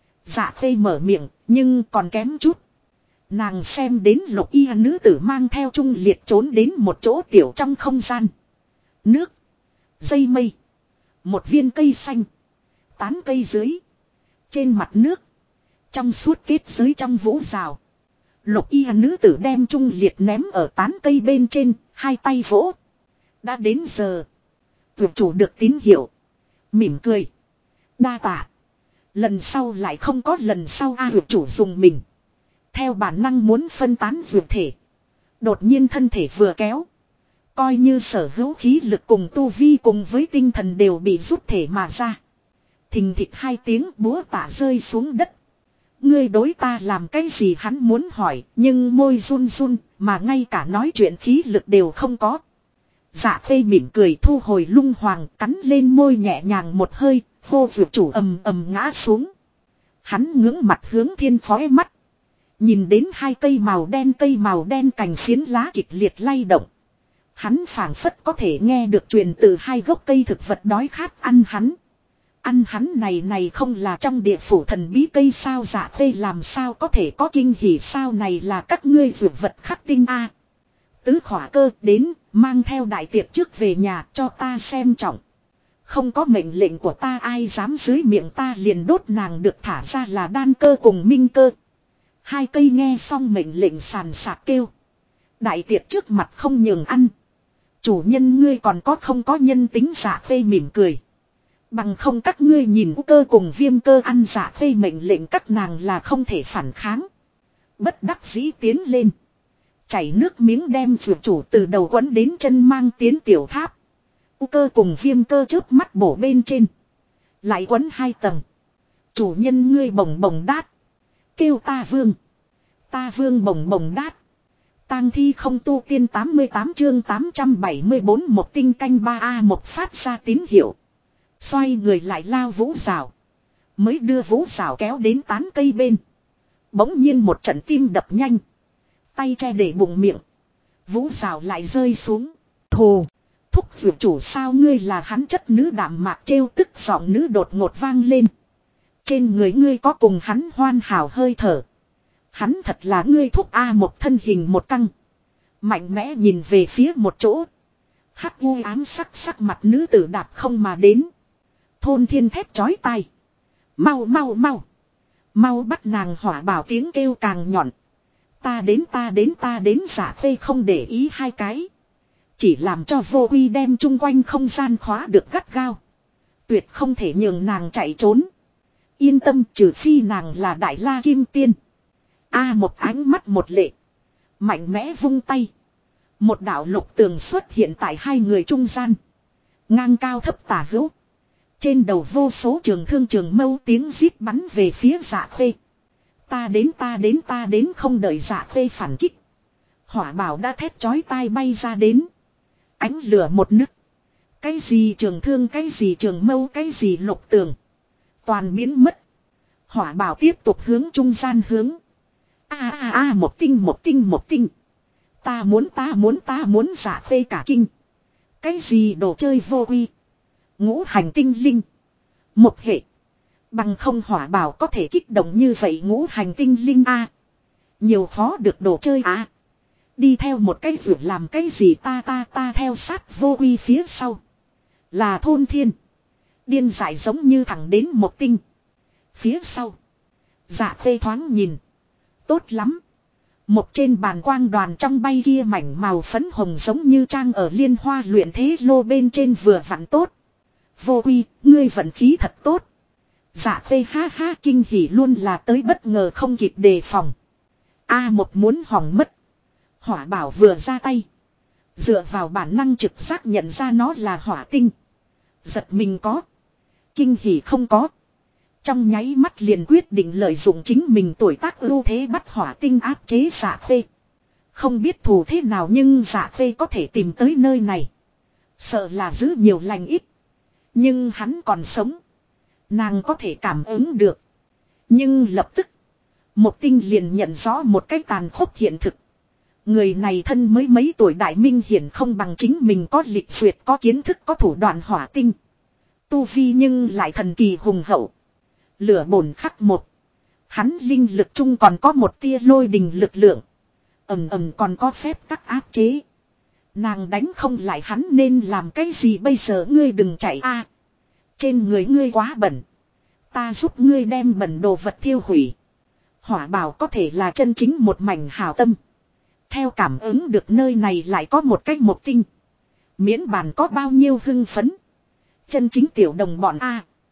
Dạ khê mở miệng, nhưng còn kém chút. Nàng xem đến lục y nữ tử mang theo trung liệt trốn đến một chỗ tiểu trong không gian. Nước. Dây mây. Một viên cây xanh. Tán cây dưới. Trên mặt nước. Trong suốt kết giới trong vũ rào. Lục y nữ tử đem trung liệt ném ở tán cây bên trên, hai tay vỗ. Đã đến giờ. Tuyệt chủ được tín hiệu. Mỉm cười. Đa tạ. Lần sau lại không có lần sau tuyệt chủ dùng mình. Theo bản năng muốn phân tán dược thể. Đột nhiên thân thể vừa kéo. Coi như sở hữu khí lực cùng tu vi cùng với tinh thần đều bị rút thể mà ra. Thình thịch hai tiếng búa tạ rơi xuống đất. Ngươi đối ta làm cái gì hắn muốn hỏi, nhưng môi run run, mà ngay cả nói chuyện khí lực đều không có. Dạ khê mỉm cười thu hồi lung hoàng, cắn lên môi nhẹ nhàng một hơi, hô vượt chủ ầm ầm ngã xuống. Hắn ngưỡng mặt hướng thiên khói mắt. Nhìn đến hai cây màu đen cành phiến lá kịch liệt lay động. Hắn phảng phất có thể nghe được truyền từ hai gốc cây thực vật đói khát ăn hắn. Ăn hắn này không là trong địa phủ thần bí cây sao Dạ Khê làm sao có thể có kinh hỉ sao này là các ngươi dược vật khắc tinh a. Tứ khỏa cơ đến, mang theo đại tiệc trước về nhà cho ta xem trọng. Không có mệnh lệnh của ta ai dám dưới miệng ta liền đốt nàng được thả ra là đan cơ cùng minh cơ. Hai cây nghe xong mệnh lệnh sàn sạc kêu. Đại tiệc trước mặt không nhường ăn. Chủ nhân ngươi còn có không có nhân tính Dạ Khê mỉm cười. Bằng không các ngươi nhìn cơ cùng viêm cơ ăn Dạ Khê mệnh lệnh các nàng là không thể phản kháng. Bất đắc dĩ tiến lên. Chảy nước miếng đem vượt chủ từ đầu quấn đến chân mang tiến tiểu tháp. Cơ cùng viêm cơ chớp mắt bổ bên trên. Lại quấn 2 tầng. Chủ nhân ngươi bồng bồng đát. Kêu ta vương. Ta vương bồng bồng đát. Tang thi không tu tiên 88 chương 874 một tinh canh 3A một phát ra tín hiệu. Xoay người lại lao vũ rào. Mới đưa vũ rào kéo đến tán cây bên. Bỗng nhiên một trận tim đập nhanh. Tay che để bụng miệng. Vũ rào lại rơi xuống. Thù. Thúc vượt chủ sao ngươi là hắn chất nữ đạm mạc trêu tức giọng nữ đột ngột vang lên. Trên người ngươi có cùng hắn hoàn hảo hơi thở. Hắn thật là ngươi thúc A một thân hình một căng. Mạnh mẽ nhìn về phía một chỗ. Hắc u ám sắc mặt nữ tử đạp không mà đến. Thôn thiên thét chói tai. Mau mau mau. Mau bắt nàng hỏa bảo tiếng kêu càng nhọn. Ta đến Dạ Khê không để ý hai cái. Chỉ làm cho vô uy đem chung quanh không gian khóa được gắt gao. Tuyệt không thể nhường nàng chạy trốn. Yên tâm trừ phi nàng là đại la kim tiên. A một ánh mắt một lệ. Mạnh mẽ vung tay. Một đạo lục tường xuất hiện tại hai người trung gian. Ngang cao thấp tả hữu. Trên đầu vô số trường thương trường mâu tiếng rít bắn về phía Dạ Khê. Ta đến không đợi Dạ Khê phản kích. Hỏa bảo đã thét chói tai bay ra đến. Ánh lửa một nức. Cái gì trường thương cái gì trường mâu cái gì lục tường. Toàn biến mất. Hỏa bảo tiếp tục hướng trung gian hướng. Một tinh. Ta muốn Dạ Khê cả kinh. Cái gì đồ chơi vô uy. Ngũ hành tinh linh. Một hệ. Bằng không hỏa bảo có thể kích động như vậy ngũ hành tinh linh a. Nhiều khó được đồ chơi a. Đi theo một cái vượt làm cái gì ta theo sát vô uy phía sau. Là thôn thiên. Điên dại giống như thẳng đến một tinh. Phía sau. Dạ Khê thoáng nhìn. Tốt lắm. Một trên bàn quang đoàn trong bay kia mảnh màu phấn hồng giống như trang ở liên hoa luyện thế lô bên trên vừa vặn tốt. Vô uy, ngươi vận khí thật tốt. Dạ Khê ha ha kinh hỉ luôn là tới bất ngờ không kịp đề phòng. Một muốn hỏng mất. Hỏa bảo vừa ra tay. Dựa vào bản năng trực giác nhận ra nó là hỏa tinh. Giật mình có. Kinh hỉ không có. Trong nháy mắt liền quyết định lợi dụng chính mình tuổi tác ưu thế bắt hỏa tinh áp chế Dạ Khê. Không biết thù thế nào nhưng Dạ Khê có thể tìm tới nơi này. Sợ là giữ nhiều lành ít. Nhưng hắn còn sống. Nàng có thể cảm ứng được. Nhưng lập tức. Một tinh liền nhận rõ một cái tàn khốc hiện thực. Người này thân mới mấy tuổi đại minh hiển không bằng chính mình có lịch duyệt có kiến thức có thủ đoạn hỏa tinh. Tu vi nhưng lại thần kỳ hùng hậu. Lửa bổn khắc một. Hắn linh lực chung còn có một tia lôi đình lực lượng. Ầm còn có phép tắc áp chế. Nàng đánh không lại hắn nên làm cái gì bây giờ ngươi đừng chạy trên người ngươi quá bẩn. Ta giúp ngươi đem bẩn đồ vật thiêu hủy. Hỏa bảo có thể là chân chính một mảnh hảo tâm. Theo cảm ứng được nơi này lại có một cách một tinh. Miễn bàn có bao nhiêu hưng phấn. Chân chính tiểu đồng bọn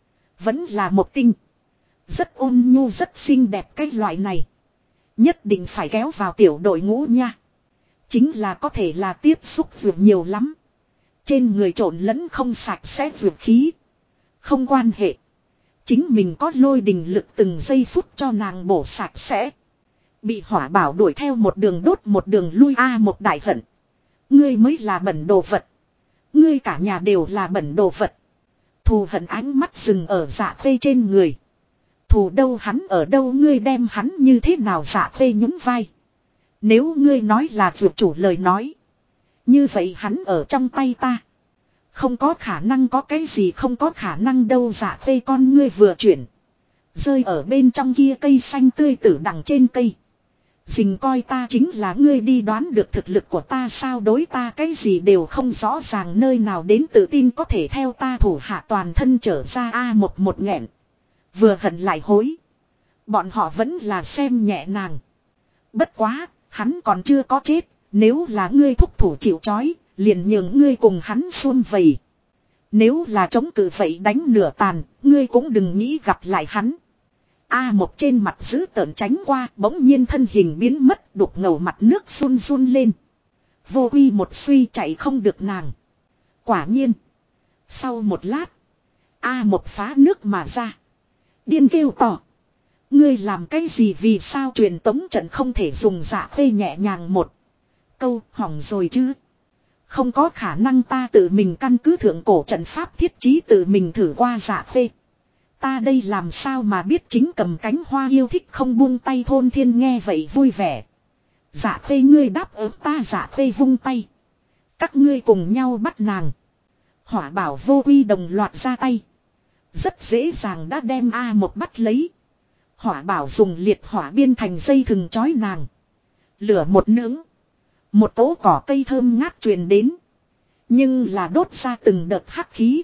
vẫn là một tinh. Rất ôn nhu rất xinh đẹp cái loại này. Nhất định phải kéo vào tiểu đội ngũ nha. Chính là có thể là tiếp xúc vượt nhiều lắm. Trên người trộn lẫn không sạch sẽ vượt khí. Không quan hệ. Chính mình có lôi đình lực từng giây phút cho nàng bổ sạch sẽ. Bị hỏa bảo đuổi theo một đường đốt một đường lui một đại hận. Ngươi mới là bẩn đồ vật. Ngươi cả nhà đều là bẩn đồ vật. Thù hận ánh mắt dừng ở Dạ Khê trên người. Thù đâu hắn ở đâu ngươi đem hắn như thế nào? Dạ khê nhún vai. Nếu ngươi nói là vượt chủ lời nói. Như vậy hắn ở trong tay ta. Không có khả năng, có cái gì không có khả năng đâu. Dạ khê con ngươi vừa chuyển. Rơi ở bên trong kia cây xanh tươi tử đằng trên cây. Dình coi ta chính là ngươi đi đoán được thực lực của ta sao? Đối ta cái gì đều không rõ ràng, nơi nào đến tự tin có thể theo ta thủ hạ toàn thân trở ra. một nghẹn. Vừa hận lại hối. Bọn họ vẫn là xem nhẹ nàng. Bất quá, hắn còn chưa có chết. Nếu là ngươi thúc thủ chịu trói, liền nhường ngươi cùng hắn xuôn vầy. Nếu là chống cự vậy đánh nửa tàn, ngươi cũng đừng nghĩ gặp lại hắn. Một trên mặt giữ tợn tránh qua, bỗng nhiên thân hình biến mất, đục ngầu mặt nước run run lên. Vô uy một suy chạy không được nàng. Quả nhiên. Sau một lát, một phá nước mà ra. Điên kêu to. Ngươi làm cái gì, vì sao truyền tống trận không thể dùng? Dạ khê nhẹ nhàng một câu, hỏng rồi chứ. Không có khả năng, ta tự mình căn cứ thượng cổ trận pháp thiết trí tự mình thử qua. Dạ khê. Ta đây làm sao mà biết? Chính cầm cánh hoa yêu thích không buông tay. Thôn thiên nghe vậy vui vẻ. Dạ khê ngươi đáp ứng ta. Dạ khê vung tay. Các ngươi cùng nhau bắt nàng. Hỏa bảo vô uy đồng loạt ra tay. Rất dễ dàng đã đem một bắt lấy. Hỏa bảo dùng liệt hỏa biên thành dây thừng trói nàng. Lửa một nướng. Một tố cỏ cây thơm ngát truyền đến. Nhưng là đốt ra từng đợt hắc khí.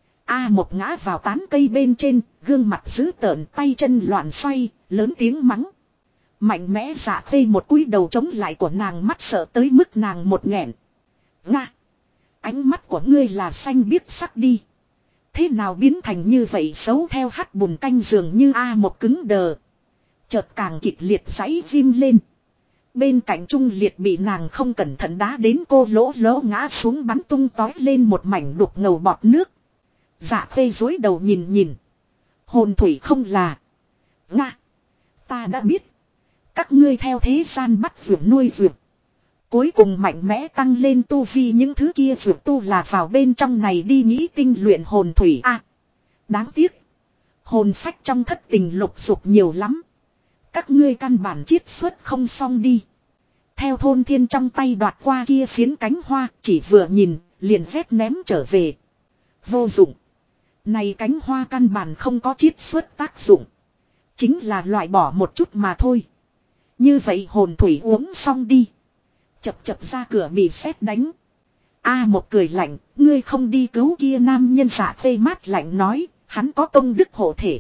Một ngã vào tán cây bên trên, gương mặt dữ tợn, tay chân loạn xoay, lớn tiếng mắng. Mạnh mẽ Dạ khê một cúi đầu chống lại của nàng, mắt sợ tới mức nàng một nghẹn. Nga! Ánh mắt của ngươi là xanh biếc sắc đi. Thế nào biến thành như vậy? Xấu theo hắt bùn canh dường như một cứng đờ. Chợt càng kịch liệt giãy viêm lên. Bên cạnh Trung Liệt bị nàng không cẩn thận đá đến cô lỗ lỗ ngã xuống, bắn tung tói lên một mảnh đục ngầu bọt nước. Dạ khê dối đầu nhìn nhìn. Hồn thủy không là. Nga. Ta đã biết. Các ngươi theo thế gian bắt vượt nuôi vượt. Cuối cùng mạnh mẽ tăng lên tu vi, những thứ kia vượt tu là vào bên trong này đi nghĩ tinh luyện hồn thủy. Đáng tiếc. Hồn phách trong thất tình lục dục nhiều lắm. Các ngươi căn bản chiết xuất không xong đi. Theo thôn thiên trong tay đoạt qua kia phiến cánh hoa, chỉ vừa nhìn, liền phép ném trở về. Vô dụng. Này cánh hoa căn bản không có chiết xuất tác dụng. Chính là loại bỏ một chút mà thôi. Như vậy hồn thủy uống xong đi. Chập chập ra cửa bị sét đánh. Một cười lạnh, ngươi không đi cứu kia nam nhân? Dạ khê mát lạnh nói, hắn có công đức hộ thể.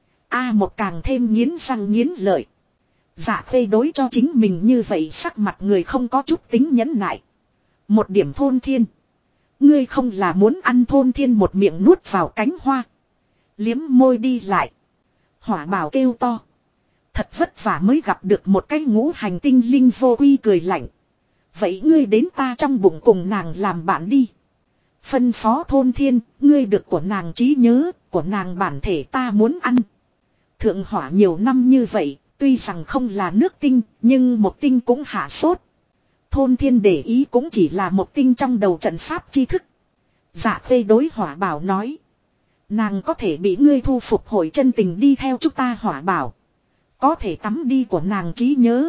Một càng thêm nghiến răng nghiến lợi. Dạ khê đối cho chính mình như vậy sắc mặt người không có chút tính nhẫn nại. Một điểm thôn thiên. Ngươi không là muốn ăn? Thôn thiên một miệng nuốt vào cánh hoa. Liếm môi đi lại. Hỏa bảo kêu to. Thật vất vả mới gặp được một cái ngũ hành tinh linh. Vô uy cười lạnh. Vậy ngươi đến ta trong bụng cùng nàng làm bạn đi. Phân phó thôn thiên, ngươi được của nàng trí nhớ, của nàng bản thể ta muốn ăn. Thượng hỏa nhiều năm như vậy, tuy rằng không là nước tinh, nhưng một tinh cũng hạ sốt. Thôn thiên để ý cũng chỉ là một tinh trong đầu trận pháp tri thức. Dạ khê đối hỏa bảo nói. Nàng có thể bị ngươi thu phục hồi chân tình đi theo chúng ta. Hỏa bảo. Có thể tắm đi của nàng trí nhớ.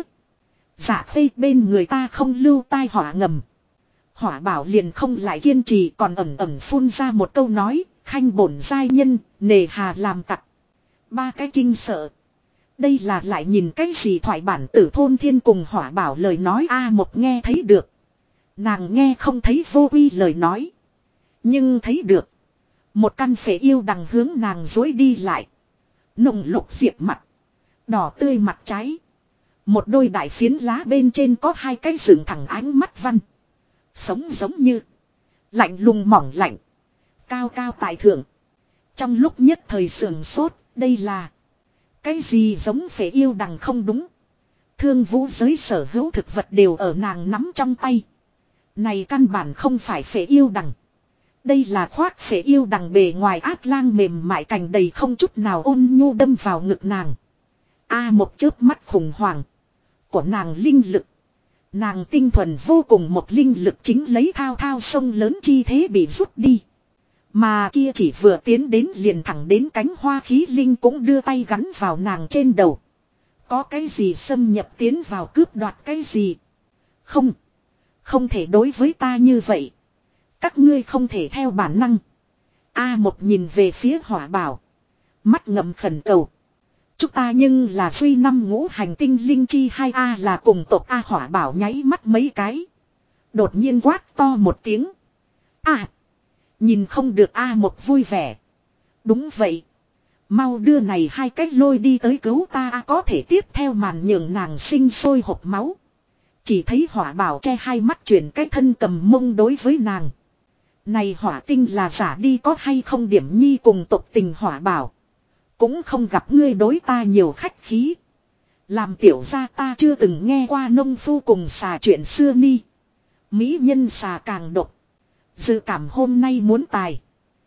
Dạ khê bên người ta không lưu tai hỏa ngầm. Hỏa bảo liền không lại kiên trì, còn ẩn ẩn phun ra một câu nói. Khanh bổn giai nhân, nề hà làm tặc. Ba cái kinh sợ. Đây là lại nhìn cái gì thoại bản tử? Thôn thiên cùng hỏa bảo lời nói một nghe thấy được. Nàng nghe không thấy vô uy lời nói. Nhưng thấy được. Một căn phệ yêu đằng hướng nàng dối đi lại. Nồng lục diệp mặt. Đỏ tươi mặt trái. Một đôi đại phiến lá bên trên có hai cái dựng thẳng ánh mắt văn. Sống giống như. Lạnh lùng mỏng lạnh. Cao cao tại thượng. Trong lúc nhất thời sườn sốt. Đây là. Cái gì giống phệ yêu đằng không đúng. Thương vũ giới sở hữu thực vật đều ở nàng nắm trong tay. Này căn bản không phải phệ yêu đằng. Đây là khoác phệ yêu đằng bề ngoài át lang mềm mại cành đầy không chút nào ôn nhu đâm vào ngực nàng. Một chớp mắt khủng hoảng. Của nàng linh lực. Nàng tinh thuần vô cùng một linh lực chính lấy thao thao sông lớn chi thế bị rút đi. Mà kia chỉ vừa tiến đến liền thẳng đến cánh hoa khí linh cũng đưa tay gắn vào nàng trên đầu. Có cái gì xâm nhập tiến vào cướp đoạt cái gì? Không. Không thể đối với ta như vậy. Các ngươi không thể theo bản năng. A1 nhìn về phía hỏa bảo. Mắt ngậm khẩn cầu. Chúng ta nhưng là duy năm ngũ hành tinh linh chi 2A là cùng tộc A hỏa bảo nháy mắt mấy cái. Đột nhiên quát to một tiếng. À. Nhìn không được A1 vui vẻ. Đúng vậy. Mau đưa này hai cách lôi đi tới cứu ta có thể tiếp theo màn nhường nàng sinh sôi hộc máu. Chỉ thấy hỏa bảo che hai mắt chuyển cái thân cầm mông đối với nàng. Này hỏa tinh là giả đi có hay không điểm nhi cùng tộc tình hỏa bảo. Cũng không gặp ngươi đối ta nhiều khách khí. Làm tiểu gia ta chưa từng nghe qua nông phu cùng xà chuyện xưa ni. Mỹ nhân xà càng độc. Dự cảm hôm nay muốn tài.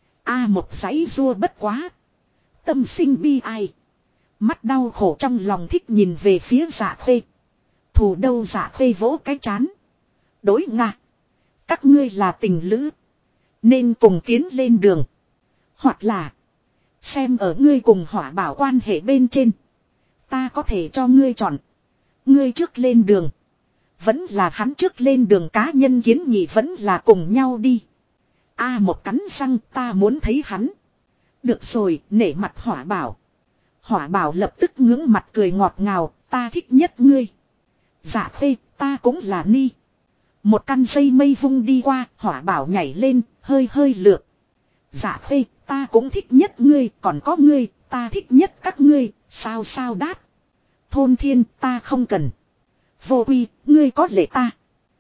A1 giấy rua bất quá. Tâm sinh bi ai. Mắt đau khổ trong lòng thích nhìn về phía Dạ Khê. Thù đâu Dạ Khê vỗ cái chán. Đối ngạ. Các ngươi là tình lữ. Nên cùng tiến lên đường. Hoặc là. Xem ở ngươi cùng hỏa bảo quan hệ bên trên. Ta có thể cho ngươi chọn. Ngươi trước lên đường. Vẫn là hắn trước lên đường cá nhân kiến nghị vẫn là cùng nhau đi. A1 cắn răng ta muốn thấy hắn. Được rồi, nể mặt hỏa bảo. Hỏa bảo lập tức ngưỡng mặt cười ngọt ngào, ta thích nhất ngươi. Dạ Khê, ta cũng là ni. Một căn dây mây vung đi qua, hỏa bảo nhảy lên, hơi hơi lược. Dạ Khê, ta cũng thích nhất ngươi, còn có ngươi, ta thích nhất các ngươi, sao sao đát. Thôn thiên, ta không cần. Vô quy, ngươi có lệ ta.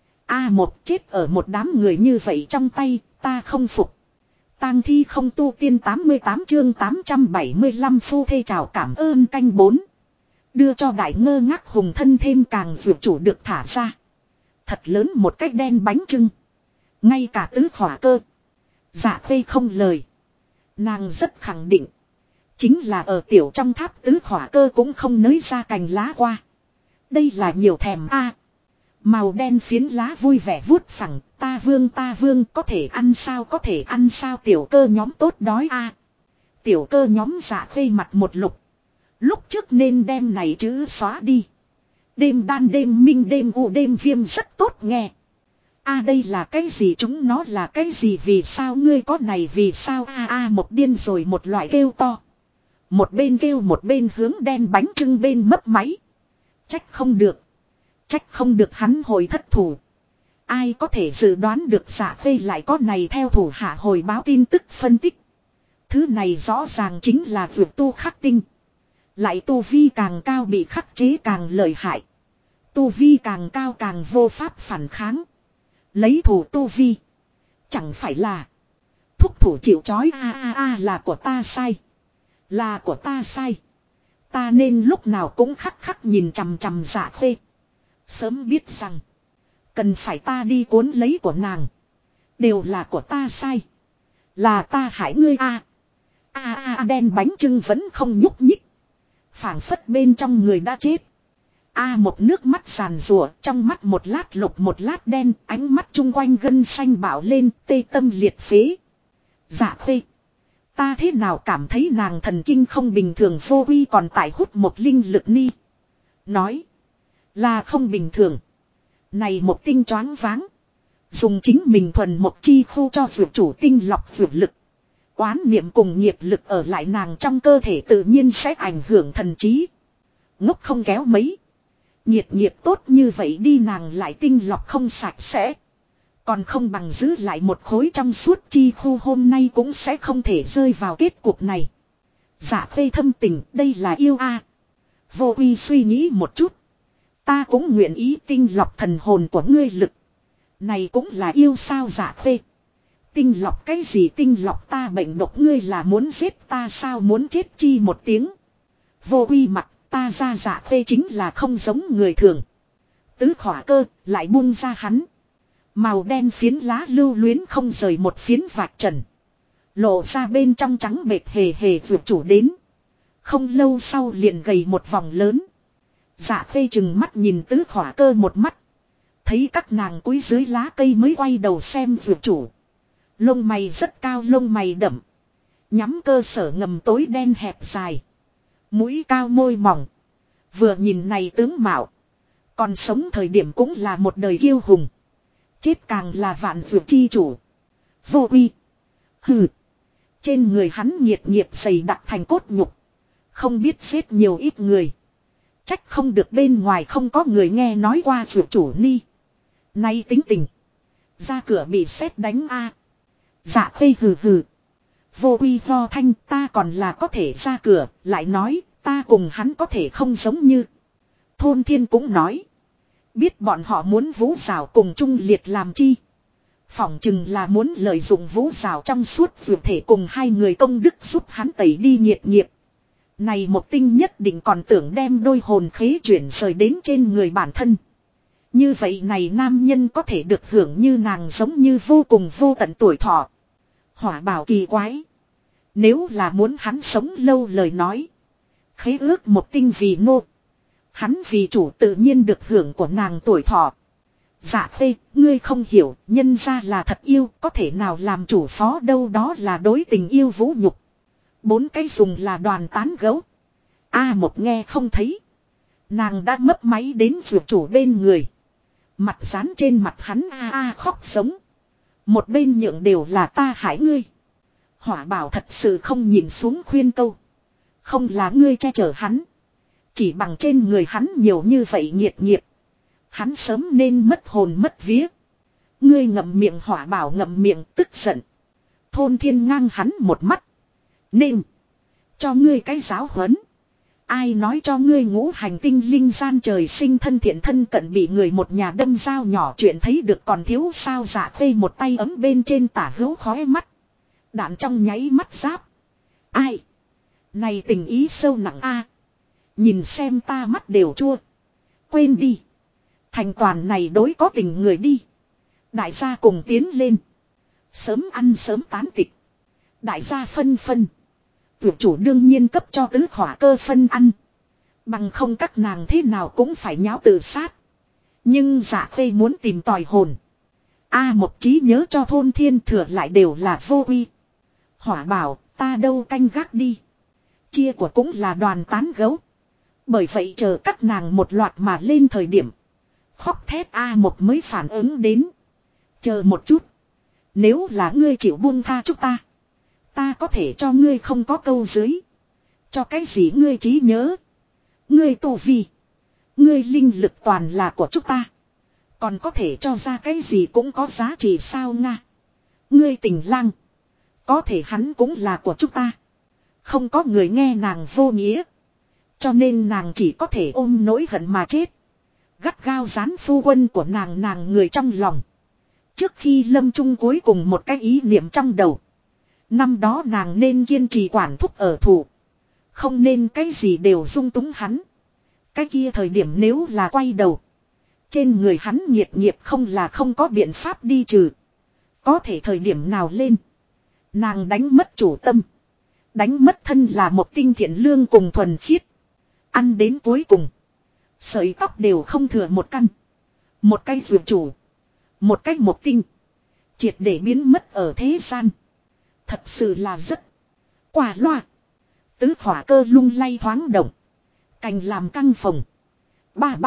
A1 chết ở một đám người như vậy trong tay, ta không phục. Tang thi không tu tiên 88 chương 875 phu thê chào cảm ơn canh 4. Đưa cho đại ngơ ngác hùng thân thêm càng vượt chủ được thả ra. Thật lớn một cách đen bánh trưng. Ngay cả tứ hỏa cơ. Dạ Khê không lời. Nàng rất khẳng định. Chính là ở tiểu trong tháp tứ hỏa cơ cũng không nới ra cành lá qua. Đây là nhiều thèm a. Màu đen phiến lá vui vẻ vuốt phẳng, ta vương có thể ăn sao tiểu cơ nhóm tốt đói a. Tiểu cơ nhóm Dạ Khê mặt một lục. Lúc trước nên đem này chữ xóa đi. Đêm đan đêm minh đêm u đêm viêm rất tốt nghe. A đây là cái gì chúng nó là cái gì vì sao ngươi có này vì sao a một điên rồi một loại kêu to. Một bên kêu một bên hướng đen bánh trưng bên mấp máy. Trách không được hắn hồi thất thủ. Ai có thể dự đoán được Dạ Khê lại có này theo thủ hạ hồi báo tin tức phân tích. Thứ này rõ ràng chính là vượt tu khắc tinh. Lại tu vi càng cao bị khắc chế càng lợi hại. Tu vi càng cao càng vô pháp phản kháng. Lấy thủ tu vi. Chẳng phải là. Thúc thủ chịu chói là của ta sai. Là của ta sai. Ta nên lúc nào cũng khắc nhìn chằm chằm Dạ Khê. Sớm biết rằng. Cần phải ta đi cuốn lấy của nàng. Đều là của ta sai. Là ta hại ngươi đen bánh trưng vẫn không nhúc nhích. Phảng phất bên trong người đã chết. Một nước mắt giàn rủa trong mắt một lát lục một lát đen. Ánh mắt chung quanh gân xanh bảo lên tê tâm liệt phế. Dạ Khê. Ta thế nào cảm thấy nàng thần kinh không bình thường vô quy còn tại hút một linh lực ni. Nói. Là không bình thường. Này một tinh choáng váng. Dùng chính mình thuần một chi khu cho vượt chủ tinh lọc vượt lực. Quán niệm cùng nghiệp lực ở lại nàng trong cơ thể tự nhiên sẽ ảnh hưởng thần trí. Ngốc không kéo mấy. Nhiệt nghiệp tốt như vậy đi nàng lại tinh lọc không sạch sẽ. Còn không bằng giữ lại một khối trong suốt chi khu hôm nay cũng sẽ không thể rơi vào kết cục này. Dạ Khê thâm tình đây là yêu a. Vô Uy suy nghĩ một chút. Ta cũng nguyện ý tinh lọc thần hồn của ngươi lực. Này cũng là yêu sao Dạ Khê. Tinh lọc cái gì tinh lọc ta bệnh độc ngươi là muốn giết ta sao muốn chết chi một tiếng. Vô Uy mặt ta ra Dạ Khê chính là không giống người thường. Tứ khỏa cơ lại buông ra hắn. Màu đen phiến lá lưu luyến không rời một phiến vạch trần. Lộ ra bên trong trắng bệt hề hề vượt chủ đến. Không lâu sau liền gầy một vòng lớn. Dạ Khê chừng mắt nhìn tứ khỏa cơ một mắt. Thấy các nàng cúi dưới lá cây mới quay đầu xem vượt chủ. Lông mày rất cao, lông mày đậm. Nhắm cơ sở ngầm tối đen hẹp dài. Mũi cao môi mỏng. Vừa nhìn này tướng mạo. Còn sống thời điểm cũng là một đời kiêu hùng. Chết càng là vạn dược chi chủ. Vô uy. Hừ. Trên người hắn nhiệt nhiệt dày đặc thành cốt nhục. Không biết giết nhiều ít người. Trách không được bên ngoài không có người nghe nói qua dược chủ ni. Nay tính tình. Ra cửa bị sét đánh a. Dạ khê hừ hừ. Vô uy ho thanh, ta còn là có thể ra cửa, lại nói ta cùng hắn có thể không giống như. Thôn Thiên cũng nói. Biết bọn họ muốn Vũ Giảo cùng Trung Liệt làm chi. Phỏng chừng là muốn lợi dụng Vũ Giảo trong suốt vượt thể cùng hai người công đức giúp hắn tẩy đi nhiệt nghiệp. Này một tinh nhất định còn tưởng đem đôi hồn khế chuyển rời đến trên người bản thân. Như vậy này nam nhân có thể được hưởng như nàng giống như vô cùng vô tận tuổi thọ. Hỏa bảo kỳ quái. Nếu là muốn hắn sống lâu lời nói. Khế ước một tinh vì nô. Hắn vì chủ tự nhiên được hưởng của nàng tuổi thọ. Dạ khê, ngươi không hiểu, nhân ra là thật yêu, có thể nào làm chủ phó đâu, đó là đối tình yêu vũ nhục. 4 cái dùng là đoàn tán gấu. Một nghe không thấy. Nàng đã mấp máy đến dược chủ bên người. Mặt dán trên mặt hắn khóc sống. Một bên nhượng đều là ta hại ngươi. Hỏa bảo thật sự không nhìn xuống khuyên câu. Không là ngươi che chở hắn. Chỉ bằng trên người hắn nhiều như vậy nhiệt nghiệp. Hắn sớm nên mất hồn mất vía. Ngươi ngậm miệng, hỏa bảo ngậm miệng tức giận. Thôn Thiên ngang hắn một mắt. Nên. Cho ngươi cái giáo huấn. Ai nói cho ngươi ngũ hành tinh linh gian trời sinh thân thiện thân cận bị người một nhà đâm dao nhỏ chuyện thấy được còn thiếu sao. Dạ khê một tay ấm bên trên tả hữu khói mắt. Đạn trong nháy mắt giáp. Ai. Này tình ý sâu nặng a. Nhìn xem ta mắt đều chua. Quên đi. Thành toàn này đối có tình người đi. Đại gia cùng tiến lên. Sớm ăn sớm tán tịch. Đại gia phân phân. Vượt chủ đương nhiên cấp cho tứ khỏa cơ phân ăn. Bằng không các nàng thế nào cũng phải nháo tự sát. Nhưng Dạ khê muốn tìm tòi hồn. Một trí nhớ cho Thôn Thiên thừa lại đều là vô uy. Hỏa bảo ta đâu canh gác đi. Chia của cũng là đoàn tán gấu. Bởi vậy chờ các nàng một loạt mà lên thời điểm. Khóc thét một mới phản ứng đến. Chờ một chút. Nếu là ngươi chịu buông tha chúng ta. Ta có thể cho ngươi không có câu dưới. Cho cái gì ngươi trí nhớ. Ngươi tu vi. Ngươi linh lực toàn là của chúng ta. Còn có thể cho ra cái gì cũng có giá trị sao Nga. Ngươi tình lang. Có thể hắn cũng là của chúng ta. Không có người nghe nàng vô nghĩa. Cho nên nàng chỉ có thể ôm nỗi hận mà chết. Gắt gao dán phu quân của nàng người trong lòng. Trước khi lâm chung cuối cùng một cái ý niệm trong đầu. Năm đó nàng nên kiên trì quản thúc ở thủ. Không nên cái gì đều dung túng hắn. Cái kia thời điểm nếu là quay đầu. Trên người hắn nhiệt nghiệp không là không có biện pháp đi trừ. Có thể thời điểm nào lên. Nàng đánh mất chủ tâm. Đánh mất thân là một tinh thiện lương cùng thuần khiết. Ăn đến cuối cùng. Sợi tóc đều không thừa một căn. Một cái dược chủ. Một cái một tinh. Triệt để biến mất ở thế gian. Thật sự là rất quả loa. Tứ khỏa cơ lung lay thoáng động. Cành làm căng phồng. Ba.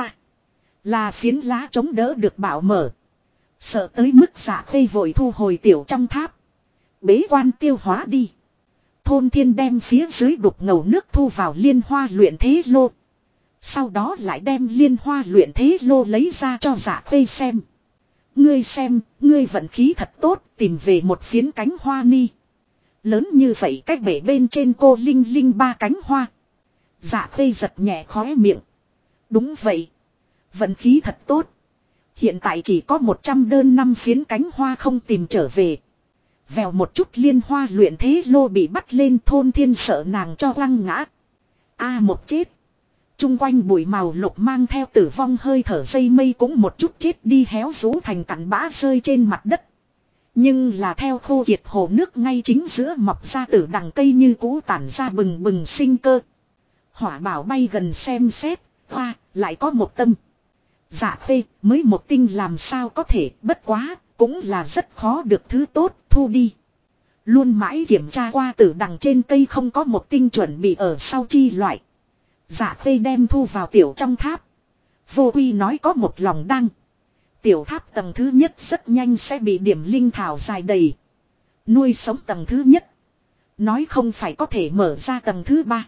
Là phiến lá chống đỡ được bảo mở. Sợ tới mức Dạ khê vội thu hồi tiểu trong tháp. Bế quan tiêu hóa đi. Thôn Thiên đem phía dưới đục ngầu nước thu vào liên hoa luyện thế lô. Sau đó lại đem liên hoa luyện thế lô lấy ra cho Dạ khê xem. Ngươi xem, ngươi vận khí thật tốt, tìm về một phiến cánh hoa ni. Lớn như vậy cách bể bên trên cô linh linh 3 cánh hoa. Dạ khê giật nhẹ khóe miệng. Đúng vậy. Vận khí thật tốt. Hiện tại chỉ có 100 đơn 5 phiến cánh hoa không tìm trở về. Vèo một chút liên hoa luyện thế lô bị bắt lên. Thôn Thiên sợ nàng cho quăng ngã. Một chết. Trung quanh bụi màu lục mang theo tử vong hơi thở dây mây cũng một chút chết đi héo rú thành cặn bã rơi trên mặt đất. Nhưng là theo khô kiệt hồ nước ngay chính giữa mọc ra tử đằng cây như cũ tản ra bừng bừng sinh cơ. Hỏa bảo bay gần xem xét, lại có một tâm. Dạ khê, mới một tinh làm sao có thể, bất quá, Cũng là rất khó được thứ tốt, thu đi. Luôn mãi kiểm tra qua tử đằng trên cây không có một tinh chuẩn bị ở sau chi loại. Dạ Khê đem thu vào tiểu trong tháp. Vô Quy nói có một lòng đăng. Tiểu tháp tầng thứ nhất rất nhanh sẽ bị điểm linh thảo dài đầy. Nuôi sống tầng thứ nhất. Nói không phải có thể mở ra tầng thứ ba.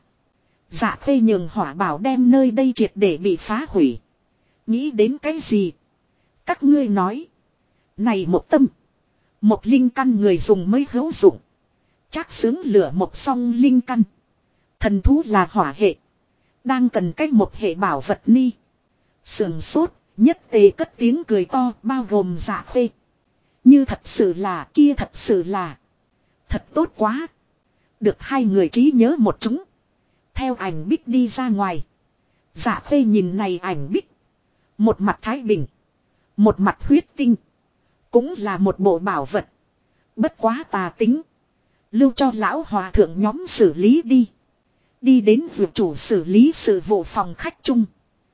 Dạ Khê nhường Hỏa Bảo đem nơi đây triệt để bị phá hủy. Nghĩ đến cái gì? Các ngươi nói. Này một tâm. Một linh căn người dùng mới hữu dụng. Chắc xứng lửa một song linh căn. Thần thú là hỏa hệ. Đang cần cách một hệ bảo vật ni. Sườn sốt, nhất tề cất tiếng cười to bao gồm Dạ Khê. Như thật sự là kia thật sự là. Thật tốt quá. Được hai người trí nhớ một chúng. Theo ảnh bích đi ra ngoài. Dạ Khê nhìn này ảnh bích. Một mặt thái bình. Một mặt huyết tinh. Cũng là một bộ bảo vật. Bất quá tà tính. Lưu cho lão hòa thượng nhóm xử lý đi. Đi đến vượt chủ xử lý sự vụ phòng khách chung.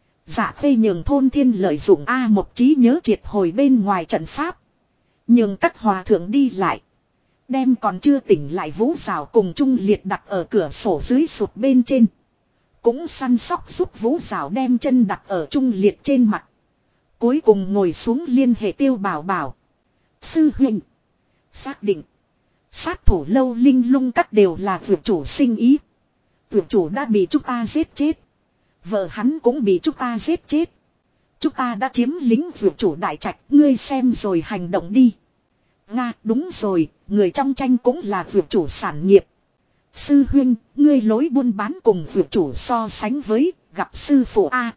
Dạ Khê nhường thôn thiên lợi dụng một trí nhớ triệt hồi bên ngoài trận pháp. Nhường các hòa thượng đi lại. Đem còn chưa tỉnh lại Vũ Giảo cùng Trung Liệt đặt ở cửa sổ dưới sụp bên trên. Cũng săn sóc giúp Vũ Giảo đem chân đặt ở Trung Liệt trên mặt. Cuối cùng ngồi xuống liên hệ Tiêu Bảo Bảo. Sư huynh. Xác định. Sát thủ Lâu Linh Lung các đều là vượt chủ sinh ý. Vượt chủ đã bị chúng ta giết chết. Vợ hắn cũng bị chúng ta giết chết. Chúng ta đã chiếm lính vượt chủ đại trạch. Ngươi xem rồi hành động đi. Nga đúng rồi. Người trong tranh cũng là vượt chủ sản nghiệp. Sư huynh. Ngươi lối buôn bán cùng vượt chủ so sánh với. Gặp sư phụ A.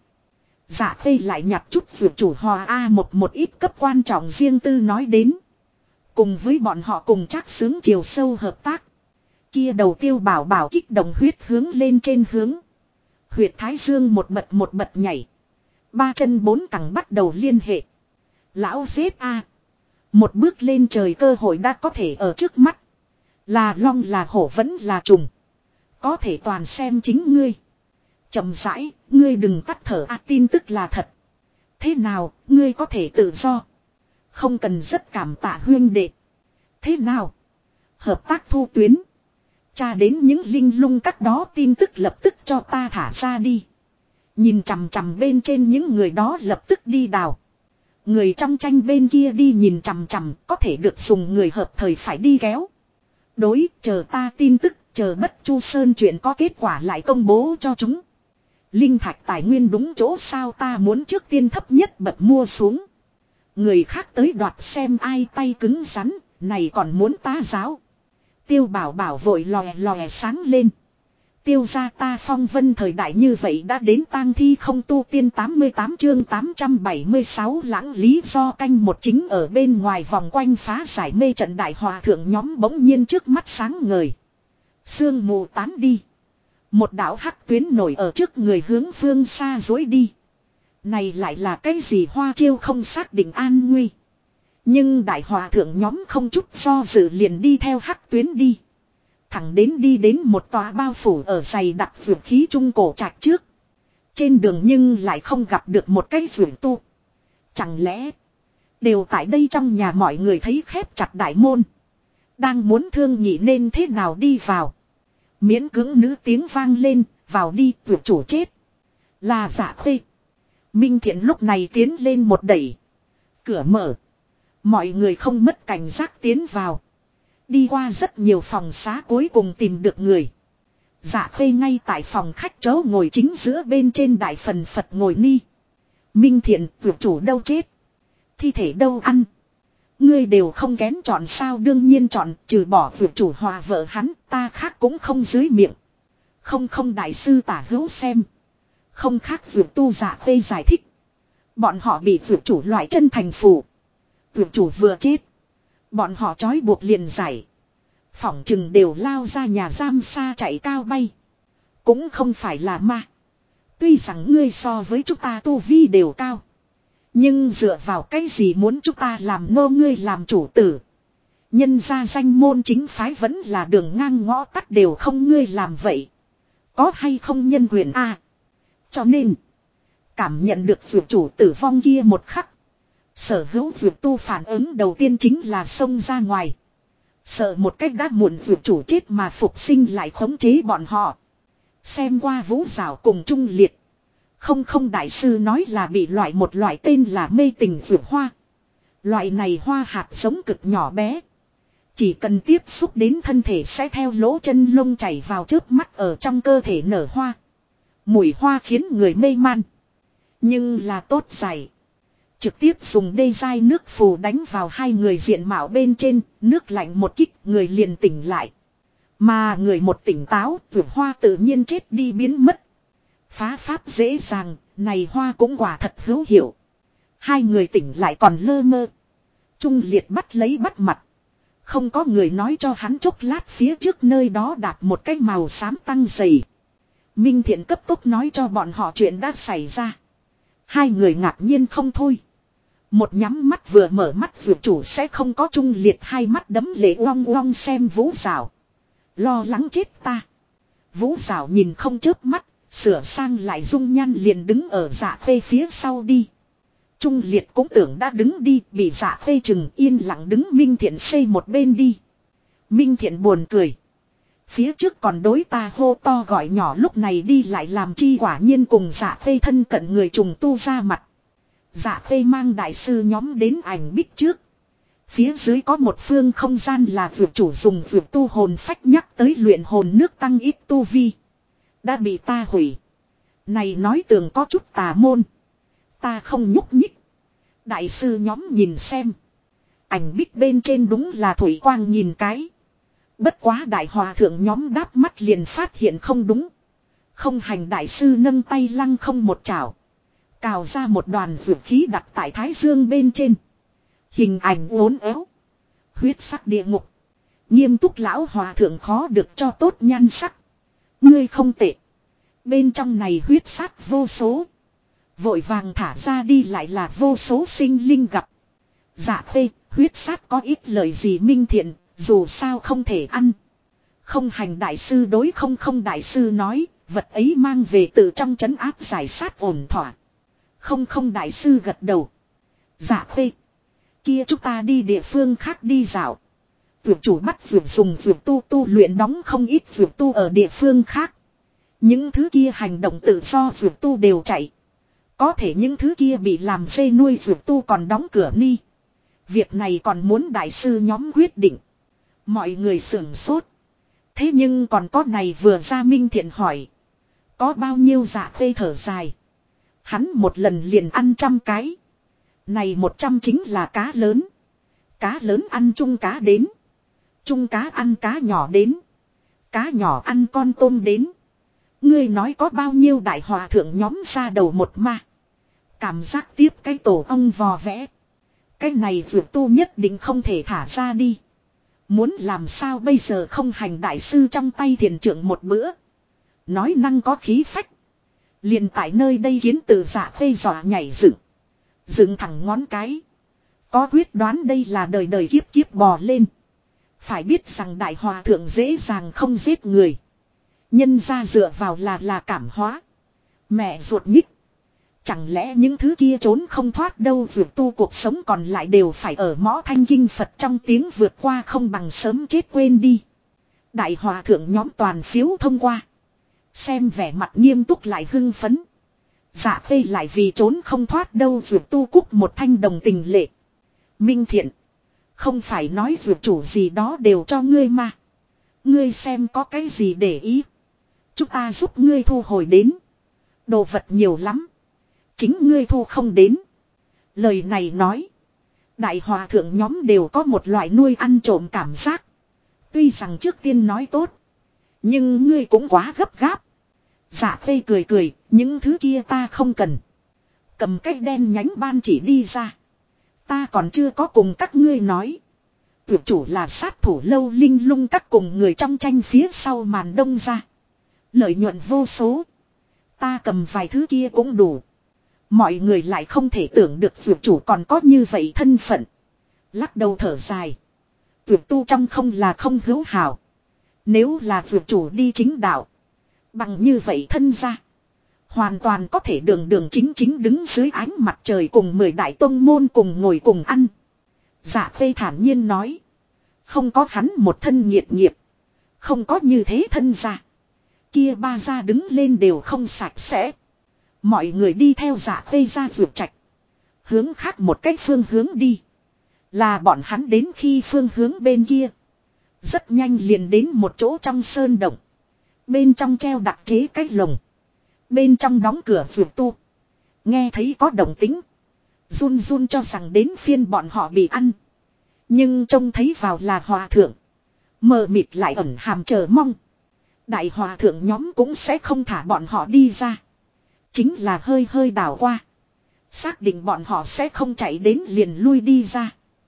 Dạ Khê lại nhặt chút vượt chủ hòa A một ít cấp quan trọng riêng tư nói đến. Cùng với bọn họ cùng chắc sướng chiều sâu hợp tác. Kia đầu Tiêu Bảo Bảo kích động huyết hướng lên trên hướng. Huyệt thái dương một bật nhảy. Ba chân bốn cẳng bắt đầu liên hệ. Lão giết A. Một bước lên trời cơ hội đã có thể ở trước mắt. Là long là hổ vẫn là trùng. Có thể toàn xem chính ngươi. Chậm rãi, ngươi đừng tắt thở tin tức là thật. Thế nào, ngươi có thể tự do. Không cần rất cảm tạ huynh đệ. Thế nào? Hợp tác thu tuyến. Tra đến những linh lung các đó tin tức lập tức cho ta thả ra đi. Nhìn chằm chằm bên trên những người đó lập tức đi đào. Người trong tranh bên kia đi nhìn chằm chằm có thể được dùng người hợp thời phải đi kéo. Đối, chờ ta tin tức, chờ Bất Chu Sơn chuyện có kết quả lại công bố cho chúng. Linh thạch tài nguyên đúng chỗ sao ta muốn trước tiên thấp nhất bật mua xuống. Người khác tới đoạt xem ai tay cứng rắn, này còn muốn ta giáo. Tiêu Bảo Bảo vội lòe lòe sáng lên. Tiêu gia ta phong vân thời đại như vậy đã đến tang thi không tu tiên 88 chương 876 lãng lý do canh một chính ở bên ngoài vòng quanh phá giải mê trận đại hòa thượng nhóm bỗng nhiên trước mắt sáng ngời. Sương mù tán đi. Một đạo hắc tuyến nổi ở trước người hướng phương xa dối đi. Này lại là cái gì hoa chiêu không xác định an nguy. Nhưng đại hòa thượng nhóm không chút do dự liền đi theo hắc tuyến đi. Thẳng đến đi đến một tòa bao phủ ở dày đặc vượt khí trung cổ trạch trước. Trên đường nhưng lại không gặp được một cái vượt tu. Chẳng lẽ đều tại đây trong nhà mọi người thấy khép chặt đại môn. Đang muốn thương nghị nên thế nào đi vào. Miễn cưỡng nữ tiếng vang lên, vào đi vượt chủ chết. Là Dạ Khê. Minh Thiện lúc này tiến lên một đẩy. Cửa mở. Mọi người không mất cảnh giác tiến vào. Đi qua rất nhiều phòng xá cuối cùng tìm được người. Dạ Khê ngay tại phòng khách chỗ ngồi chính giữa bên trên đại phần Phật ngồi ni. Minh Thiện vượt chủ đâu chết. Thi thể đâu ăn. Ngươi đều không kén chọn sao đương nhiên chọn trừ bỏ vượt chủ hòa vợ hắn ta khác cũng không dưới miệng. Không đại sư tả hữu xem. Không khác vượt tu Dạ Khê giải thích. Bọn họ bị vượt chủ loại chân thành phủ. Vượt chủ vừa chết. Bọn họ trói buộc liền giải. Phỏng chừng đều lao ra nhà giam xa chạy cao bay. Cũng không phải là ma. Tuy rằng ngươi so với chúng ta tu vi đều cao. Nhưng dựa vào cái gì muốn chúng ta làm nô ngươi làm chủ tử. Nhân ra danh môn chính phái vẫn là đường ngang ngõ tắt đều không ngươi làm vậy. Có hay không nhân quyền a? Cho nên. Cảm nhận được vượt chủ tử vong kia một khắc. Sở hữu dược tu phản ứng đầu tiên chính là xông ra ngoài. Sợ một cách đã muộn dược chủ chết mà phục sinh lại khống chế bọn họ. Xem qua Vũ Giảo cùng Trung Liệt. Không đại sư nói là bị một loại tên là mê tình dược hoa. Loại này hoa hạt giống cực nhỏ bé. Chỉ cần tiếp xúc đến thân thể sẽ theo lỗ chân lông chảy vào chớp mắt ở trong cơ thể nở hoa. Mùi hoa khiến người mê man. Nhưng là tốt giải. Trực tiếp dùng đê dai nước phù đánh vào hai người diện mạo bên trên, nước lạnh một kích người liền tỉnh lại. Mà người một tỉnh táo, vườn hoa tự nhiên chết đi biến mất. Phá pháp dễ dàng, này hoa cũng quả thật hữu hiệu. Hai người tỉnh lại còn lơ mơ. Trung Liệt bắt lấy bắt mặt. Không có người nói cho hắn chốc lát phía trước nơi đó đạp một cái màu xám tăng dày. Minh Thiện cấp tốc nói cho bọn họ chuyện đã xảy ra. Hai người ngạc nhiên không thôi. Một nhắm mắt vừa mở mắt vượt chủ sẽ không có Trung Liệt hai mắt đấm lệ uong uong xem Vũ Giảo. Lo lắng chết ta. Vũ Giảo nhìn không chớp mắt, sửa sang lại dung nhan liền đứng ở Dạ Khê phía sau đi. Trung Liệt cũng tưởng đã đứng đi, bị Dạ Khê chừng yên lặng đứng Minh Thiện xây một bên đi. Minh Thiện buồn cười. Phía trước còn đối ta hô to gọi nhỏ lúc này đi lại làm chi quả nhiên cùng Dạ Khê thân cận người trùng tu ra mặt. Dạ Khê mang đại sư nhóm đến ảnh bích trước. Phía dưới có một phương không gian là vượt chủ dùng vượt tu hồn phách nhắc tới luyện hồn nước tăng ít tu vi. Đã bị ta hủy. Này nói tường có chút tà môn. Ta không nhúc nhích. Đại sư nhóm nhìn xem. Ảnh bích bên trên đúng là thủy quang nhìn cái. Bất quá đại hòa thượng nhóm đáp mắt liền phát hiện không đúng. Không hành đại sư nâng tay lăng không một chảo. Cào ra một đoàn vượt khí đặt tại thái dương bên trên. Hình ảnh uốn éo. Huyết sắc địa ngục. Nghiêm túc lão hòa thượng khó được cho tốt nhan sắc. Ngươi không tệ. Bên trong này huyết sắc vô số. Vội vàng thả ra đi lại là vô số sinh linh gặp. Dạ Khê, huyết sắc có ít lời gì Minh Thiện, dù sao không thể ăn. Không hành đại sư đối không đại sư nói, vật ấy mang về từ trong trấn áp giải sát ổn thỏa. Không đại sư gật đầu. Dạ Khê. Kia chúng ta đi địa phương khác đi dạo. Vượt chủ bắt vượt dùng vượt tu luyện đóng không ít vượt tu ở địa phương khác. Những thứ kia hành động tự do vượt tu đều chạy. Có thể những thứ kia bị làm dê nuôi vượt tu còn đóng cửa ni. Việc này còn muốn đại sư nhóm quyết định. Mọi người sưởng sốt. Thế nhưng còn có này vừa ra Minh Thiện hỏi. Có bao nhiêu Dạ Khê thở dài. Hắn một lần liền ăn 100 cái. Này 100 chính là cá lớn. Cá lớn ăn chung cá đến. Chung cá ăn cá nhỏ đến. Cá nhỏ ăn con tôm đến. Ngươi nói có bao nhiêu đại hòa thượng nhóm ra đầu một ma. Cảm giác tiếp cái tổ ong vò vẽ. Cái này vượt tu nhất định không thể thả ra đi. Muốn làm sao bây giờ không hành đại sư trong tay thiền trưởng một bữa. Nói năng có khí phách. Liền tại nơi đây kiến từ Dạ Khê dọa nhảy dựng. Dựng thẳng ngón cái. Có quyết đoán đây là đời đời kiếp kiếp bò lên. Phải biết rằng đại hòa thượng dễ dàng không giết người. Nhân ra dựa vào là cảm hóa. Mẹ ruột nhích. Chẳng lẽ những thứ kia trốn không thoát đâu vượt tu cuộc sống còn lại đều phải ở mõ thanh kinh Phật trong tiếng vượt qua không bằng sớm chết quên đi. Đại hòa thượng nhóm toàn phiếu thông qua. Xem vẻ mặt nghiêm túc lại hưng phấn. Dạ Khê lại vì trốn không thoát đâu vượt tu cúc một thanh đồng tình lệ. Minh Thiện. Không phải nói vượt chủ gì đó đều cho ngươi mà. Ngươi xem có cái gì để ý. Chúng ta giúp ngươi thu hồi đến. Đồ vật nhiều lắm. Chính ngươi thu không đến. Lời này nói. Đại hòa thượng nhóm đều có một loại nuôi ăn trộm cảm giác. Tuy rằng trước tiên nói tốt. Nhưng ngươi cũng quá gấp gáp. Dạ Khê cười cười. Những thứ kia ta không cần. Cầm cái đen nhánh ban chỉ đi ra. Ta còn chưa có cùng các ngươi nói. Tuyệt chủ là sát thủ lâu linh lung các cùng người trong tranh phía sau màn đông ra. Lợi nhuận vô số. Ta cầm vài thứ kia cũng đủ. Mọi người lại không thể tưởng được vượt chủ còn có như vậy thân phận. Lắc đầu thở dài. Vượt tu trong không là không hữu hảo. Nếu là vượt chủ đi chính đạo. Bằng như vậy thân ra. Hoàn toàn có thể đường đường chính chính đứng dưới ánh mặt trời cùng 10 đại tông môn cùng ngồi cùng ăn. Dạ Khê thản nhiên nói. Không có hắn một thân nhiệt nghiệp. Không có như thế thân gia. Kia ba gia đứng lên đều không sạch sẽ. Mọi người đi theo Dạ Khê ra vượt trạch. Hướng khác một cách phương hướng đi. Là bọn hắn đến khi phương hướng bên kia. Rất nhanh liền đến một chỗ trong sơn động. Bên trong treo đặc chế cái lồng. Bên trong đóng cửa vượt tu. Nghe thấy có động tính. Run run cho rằng đến phiên bọn họ bị ăn. Nhưng trông thấy vào là hòa thượng. Mờ mịt lại ẩn hàm chờ mong. Đại hòa thượng nhóm cũng sẽ không thả bọn họ đi ra. Chính là hơi hơi đảo qua. Xác định bọn họ sẽ không chạy đến liền lui đi ra.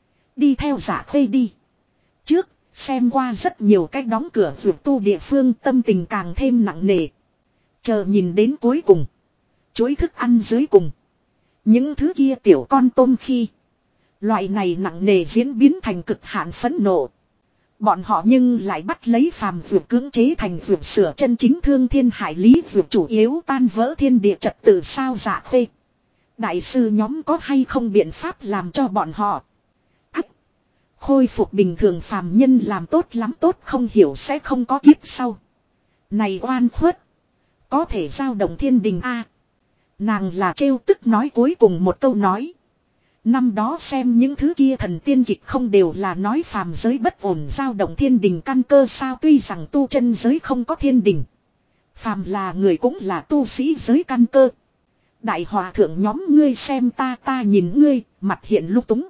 Đi theo Dạ Khê đi. Trước, xem qua rất nhiều cách đóng cửa vượt tu địa phương, tâm tình càng thêm nặng nề. Chờ nhìn đến cuối cùng. Chuỗi thức ăn dưới cùng. Những thứ kia tiểu con tôm khi. Loại này nặng nề diễn biến thành cực hạn phẫn nộ. Bọn họ nhưng lại bắt lấy phàm vượt cưỡng chế thành vượt sửa chân chính thương thiên hải lý vượt chủ yếu tan vỡ thiên địa trật tự sao Dạ Khê. Đại sư nhóm có hay không biện pháp làm cho bọn họ. Ách. Khôi phục bình thường phàm nhân làm tốt lắm tốt không hiểu sẽ không có kiếp sau. Này oan khuất. Có thể giao động thiên đình a. Nàng là trêu tức nói cuối cùng một câu nói. Năm đó xem những thứ kia thần tiên kịch không đều là nói phàm giới bất ổn giao động thiên đình căn cơ sao, tuy rằng tu chân giới không có thiên đình. Phàm là người cũng là tu sĩ giới căn cơ. Đại hòa thượng nhóm ngươi xem ta nhìn ngươi, mặt hiện lúc túng.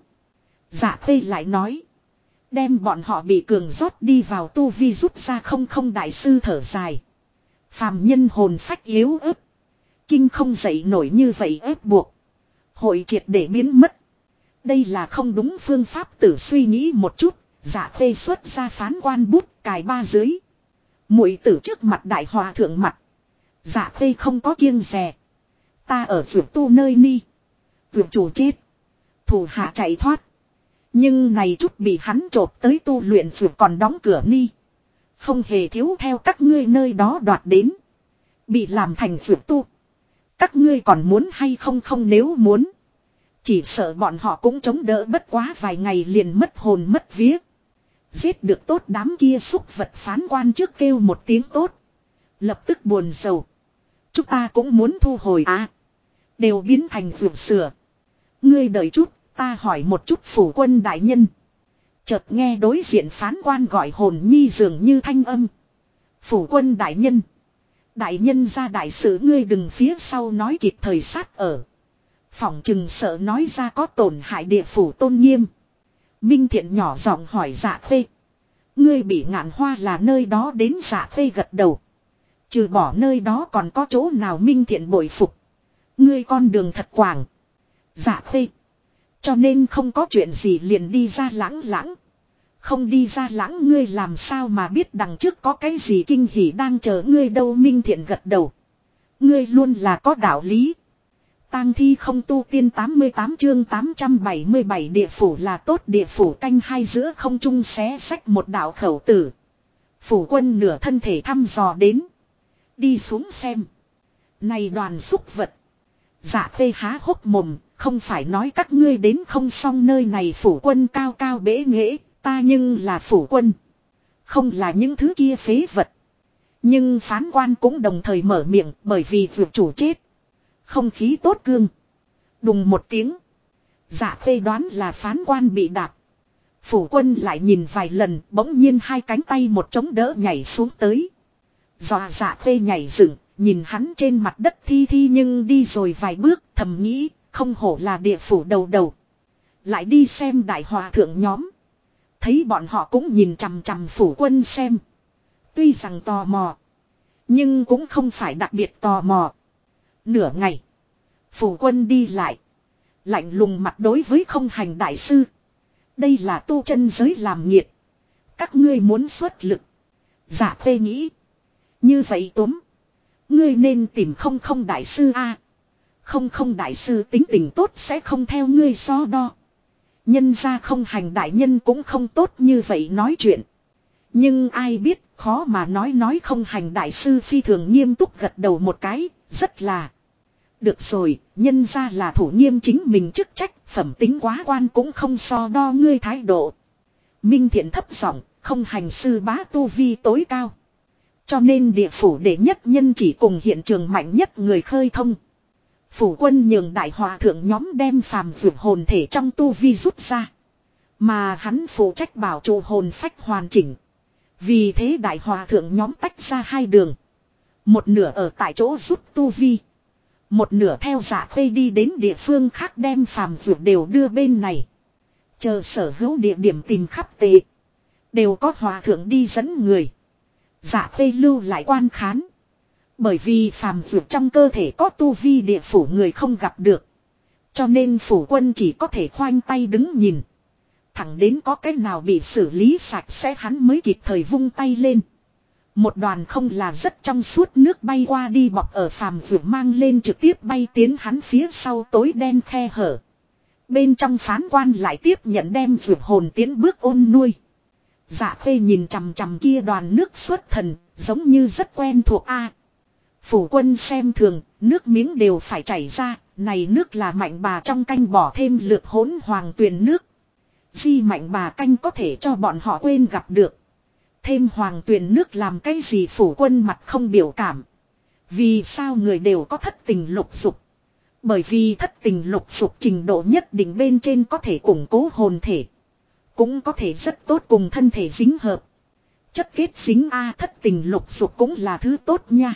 Dạ Khê lại nói. Đem bọn họ bị cường rót đi vào tu vi rút ra không đại sư thở dài. Phàm nhân hồn phách yếu ớt. Kinh không dậy nổi như vậy ép buộc. Hội triệt để biến mất. Đây là không đúng phương pháp, tử suy nghĩ một chút. Dạ Khê xuất ra phán quan bút cài ba dưới. Muội tử trước mặt đại hòa thượng mặt. Dạ Khê không có kiêng dè. Ta ở vượt tu nơi ni. Vượt chủ chết. Thủ hạ chạy thoát. Nhưng này chút bị hắn chộp tới tu luyện vượt còn đóng cửa ni. Không hề thiếu theo các ngươi nơi đó đoạt đến. Bị làm thành vượt tu. Các ngươi còn muốn hay không nếu muốn. Chỉ sợ bọn họ cũng chống đỡ bất quá vài ngày liền mất hồn mất vía. Giết được tốt đám kia xúc vật phán quan trước kêu một tiếng tốt. Lập tức buồn rầu. Chúng ta cũng muốn thu hồi đều biến thành vượt sửa. Ngươi đợi chút, ta hỏi một chút phủ quân đại nhân. Chợt nghe đối diện phán quan gọi hồn nhi dường như thanh âm. Phủ quân đại nhân. Đại nhân ra đại sự ngươi đừng phía sau nói kịp thời sát ở. Phỏng chừng sợ nói ra có tổn hại địa phủ tôn nghiêm. Minh Thiện nhỏ giọng hỏi Dạ Khê. Ngươi bị Ngạn Hoa là nơi đó đến Dạ Khê gật đầu. Trừ bỏ nơi đó còn có chỗ nào Minh Thiện bội phục. Ngươi con đường thật quảng. Dạ Khê. Cho nên không có chuyện gì liền đi ra lãng. Không đi ra lãng ngươi làm sao mà biết đằng trước có cái gì kinh hỉ đang chờ ngươi đâu. Minh Thiện gật đầu. Ngươi luôn là có đạo lý. Tang thi không tu tiên 88 chương 877 địa phủ là tốt địa phủ canh hai giữa không trung xé sách một đạo khẩu tử. Phủ quân nửa thân thể thăm dò đến. Đi xuống xem. Này đoàn xúc vật. Dạ Khê há hốc mồm, không phải nói các ngươi đến không xong nơi này phủ quân cao cao bể nghễ, ta nhưng là phủ quân. Không là những thứ kia phế vật. Nhưng phán quan cũng đồng thời mở miệng bởi vì vượt chủ chết. Không khí tốt cương. Đùng một tiếng. Dạ Khê đoán là phán quan bị đạp. Phủ quân lại nhìn vài lần bỗng nhiên hai cánh tay một chống đỡ nhảy xuống tới. Dọa Dạ Khê nhảy dựng, nhìn hắn trên mặt đất thi nhưng đi rồi vài bước thầm nghĩ không hổ là địa phủ đầu. Lại đi xem đại hòa thượng nhóm. Thấy bọn họ cũng nhìn chằm phủ quân xem. Tuy rằng tò mò. Nhưng cũng không phải đặc biệt tò mò. Nửa ngày. Phủ quân đi lại. Lạnh lùng mặt đối với không hành đại sư. Đây là tu chân giới làm nghiệt. Các ngươi muốn xuất lực. Dạ Khê nghĩ. Như vậy túm. Ngươi nên tìm không đại sư a. Không đại sư tính tình tốt sẽ không theo ngươi so đo. Nhân ra không hành đại nhân cũng không tốt như vậy nói chuyện. Nhưng ai biết khó mà nói không hành đại sư phi thường nghiêm túc gật đầu một cái. Rất là. Được rồi, nhân ra là thủ nghiêm chính mình chức trách, phẩm tính quá quan cũng không so đo ngươi thái độ. Minh Thiện thấp giọng, không hành sư bá tu vi tối cao. Cho nên địa phủ đệ nhất nhân chỉ cùng hiện trường mạnh nhất người khơi thông. Phủ quân nhường đại hòa thượng nhóm đem phàm vượt hồn thể trong tu vi rút ra. Mà hắn phụ trách bảo trụ hồn phách hoàn chỉnh. Vì thế đại hòa thượng nhóm tách ra hai đường. Một nửa ở tại chỗ rút tu vi. Một nửa theo Dạ Khê đi đến địa phương khác đem phàm vượt đều đưa bên này. Chờ sở hữu địa điểm tìm khắp tệ. Đều có hòa thượng đi dẫn người. Dạ Khê lưu lại quan khán. Bởi vì phàm vượt trong cơ thể có tu vi địa phủ người không gặp được. Cho nên phủ quân chỉ có thể khoanh tay đứng nhìn. Thẳng đến có cái nào bị xử lý sạch sẽ hắn mới kịp thời vung tay lên. Một đoàn không là rất trong suốt nước bay qua đi bọc ở phàm vượt mang lên trực tiếp bay tiến hắn phía sau tối đen khe hở. Bên trong phán quan lại tiếp nhận đem vượt hồn tiến bước ôn nuôi. Dạ Khê nhìn chằm chằm kia đoàn nước xuất thần, giống như rất quen thuộc a. Phủ quân xem thường, nước miếng đều phải chảy ra, này nước là mạnh bà trong canh bỏ thêm lược hỗn hoàng tuyền nước. Di mạnh bà canh có thể cho bọn họ quên gặp được. Thêm hoàng tuyền nước làm cái gì phủ quân mặt không biểu cảm. Vì sao người đều có thất tình lục dục? Bởi vì thất tình lục dục trình độ nhất định bên trên có thể củng cố hồn thể. Cũng có thể rất tốt cùng thân thể dính hợp. Chất kết dính thất tình lục dục cũng là thứ tốt nha.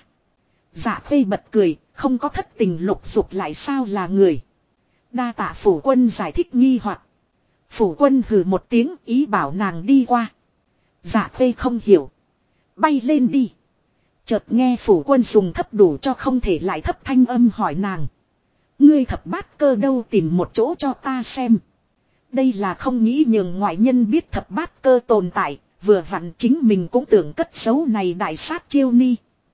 Dạ Khê bật cười, không có thất tình lục dục lại sao là người. Đa tạ phủ quân giải thích nghi hoặc. Phủ quân hừ một tiếng ý bảo nàng đi qua. Dạ Khê không hiểu. Bay lên đi. Chợt nghe phủ quân dùng thấp đủ cho không thể lại thấp thanh âm hỏi nàng. Ngươi thập bát cơ đâu tìm một chỗ cho ta xem. Đây là không nghĩ nhường ngoại nhân biết thập bát cơ tồn tại. Vừa vặn chính mình cũng tưởng cất giấu này đại sát chiêu ni.